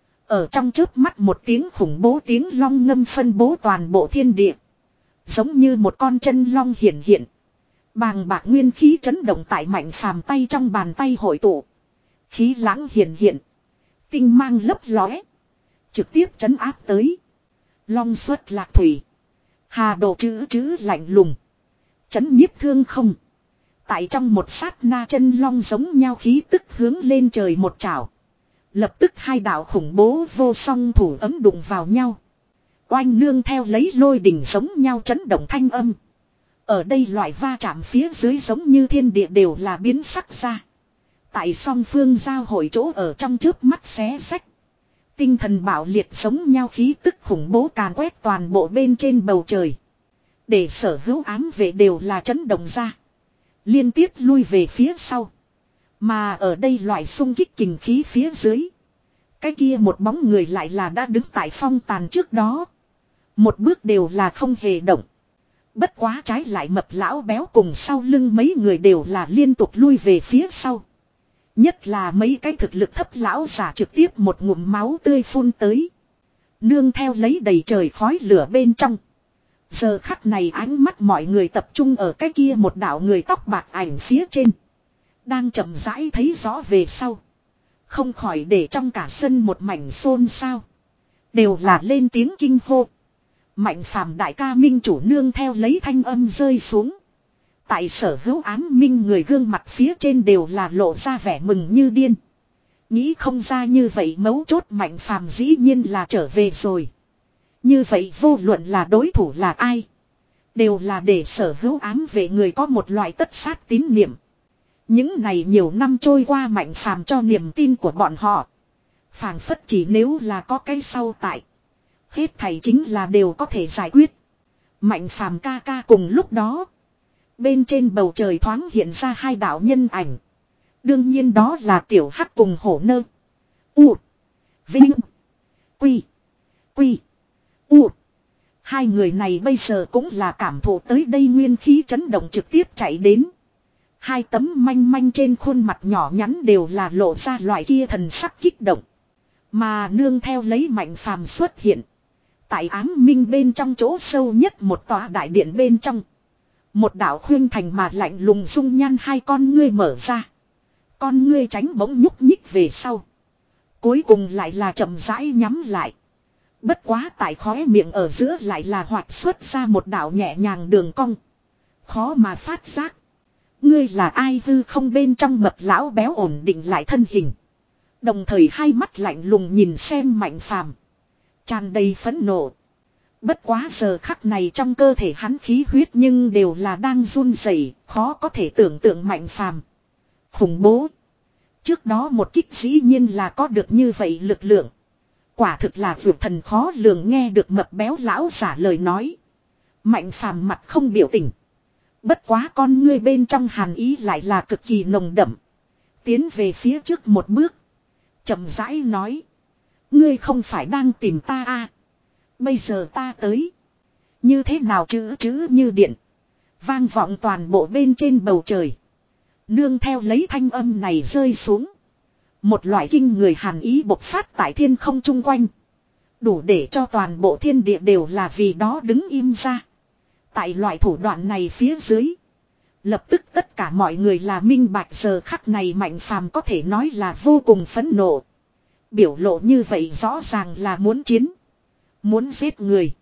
Ở trong chớp mắt một tiếng khủng bố tiếng long ngâm phân bố toàn bộ thiên địa. Giống như một con chân long hiện hiện. Bàng bạc nguyên khí chấn động tại mạnh phàm tay trong bàn tay hội tụ. Khí lãng hiện hiện. Tinh mang lấp lóe. Trực tiếp chấn áp tới. Long xuất lạc thủy. Hà độ chữ chữ lạnh lùng. Chấn nhiếp thương không. Tại trong một sát na chân long giống nhau khí tức hướng lên trời một chảo. Lập tức hai đạo khủng bố vô song thủ ấm đụng vào nhau. Oanh nương theo lấy lôi đỉnh giống nhau chấn động thanh âm. Ở đây loại va chạm phía dưới giống như thiên địa đều là biến sắc ra. Tại song phương giao hội chỗ ở trong trước mắt xé sách. Tinh thần bạo liệt giống nhau khí tức khủng bố càn quét toàn bộ bên trên bầu trời. Để sở hữu ám vệ đều là chấn động ra. Liên tiếp lui về phía sau. Mà ở đây loại xung kích kình khí phía dưới. Cái kia một bóng người lại là đã đứng tại phong tàn trước đó. Một bước đều là không hề động. Bất quá trái lại mập lão béo cùng sau lưng mấy người đều là liên tục lui về phía sau. Nhất là mấy cái thực lực thấp lão giả trực tiếp một ngụm máu tươi phun tới. Nương theo lấy đầy trời khói lửa bên trong. Giờ khắc này ánh mắt mọi người tập trung ở cái kia một đạo người tóc bạc ảnh phía trên. Đang chậm rãi thấy rõ về sau. Không khỏi để trong cả sân một mảnh xôn xao. Đều là lên tiếng kinh hô. Mạnh phàm đại ca minh chủ nương theo lấy thanh âm rơi xuống. Tại sở hữu ám minh người gương mặt phía trên đều là lộ ra vẻ mừng như điên. Nghĩ không ra như vậy mấu chốt mạnh phàm dĩ nhiên là trở về rồi. Như vậy vô luận là đối thủ là ai. Đều là để sở hữu ám về người có một loại tất sát tín niệm. Những này nhiều năm trôi qua mạnh phàm cho niềm tin của bọn họ. Phảng phất chỉ nếu là có cái sau tại. Hết thảy chính là đều có thể giải quyết. Mạnh phàm ca ca cùng lúc đó. Bên trên bầu trời thoáng hiện ra hai đạo nhân ảnh. Đương nhiên đó là tiểu hắc cùng hổ nơ. U. Vinh. Quy. Quy. U. Hai người này bây giờ cũng là cảm thụ tới đây nguyên khí chấn động trực tiếp chạy đến. Hai tấm manh manh trên khuôn mặt nhỏ nhắn đều là lộ ra loại kia thần sắc kích động. Mà nương theo lấy mạnh phàm xuất hiện. Tại ám minh bên trong chỗ sâu nhất một tòa đại điện bên trong. Một đạo khuyên thành mà lạnh lùng dung nhan hai con ngươi mở ra. Con ngươi tránh bỗng nhúc nhích về sau. Cuối cùng lại là chậm rãi nhắm lại. Bất quá tại khóe miệng ở giữa lại là hoạt xuất ra một đạo nhẹ nhàng đường cong. Khó mà phát giác. Ngươi là ai hư không bên trong mập lão béo ổn định lại thân hình. Đồng thời hai mắt lạnh lùng nhìn xem mạnh phàm. Tràn đầy phẫn nộ. Bất quá giờ khắc này trong cơ thể hắn khí huyết nhưng đều là đang run rẩy, khó có thể tưởng tượng mạnh phàm. Khủng bố. Trước đó một kích dĩ nhiên là có được như vậy lực lượng. Quả thực là vượt thần khó lường nghe được mập béo lão giả lời nói. Mạnh phàm mặt không biểu tình. Bất quá con ngươi bên trong hàn ý lại là cực kỳ nồng đậm. Tiến về phía trước một bước. Chậm rãi nói. Ngươi không phải đang tìm ta à. Bây giờ ta tới. Như thế nào chữ chữ như điện. Vang vọng toàn bộ bên trên bầu trời. Nương theo lấy thanh âm này rơi xuống. Một loại kinh người hàn ý bộc phát tại thiên không chung quanh. Đủ để cho toàn bộ thiên địa đều là vì đó đứng im ra. Tại loại thủ đoạn này phía dưới. Lập tức tất cả mọi người là minh bạch giờ khắc này Mạnh Phàm có thể nói là vô cùng phẫn nộ. Biểu lộ như vậy rõ ràng là muốn chiến. Muốn giết người.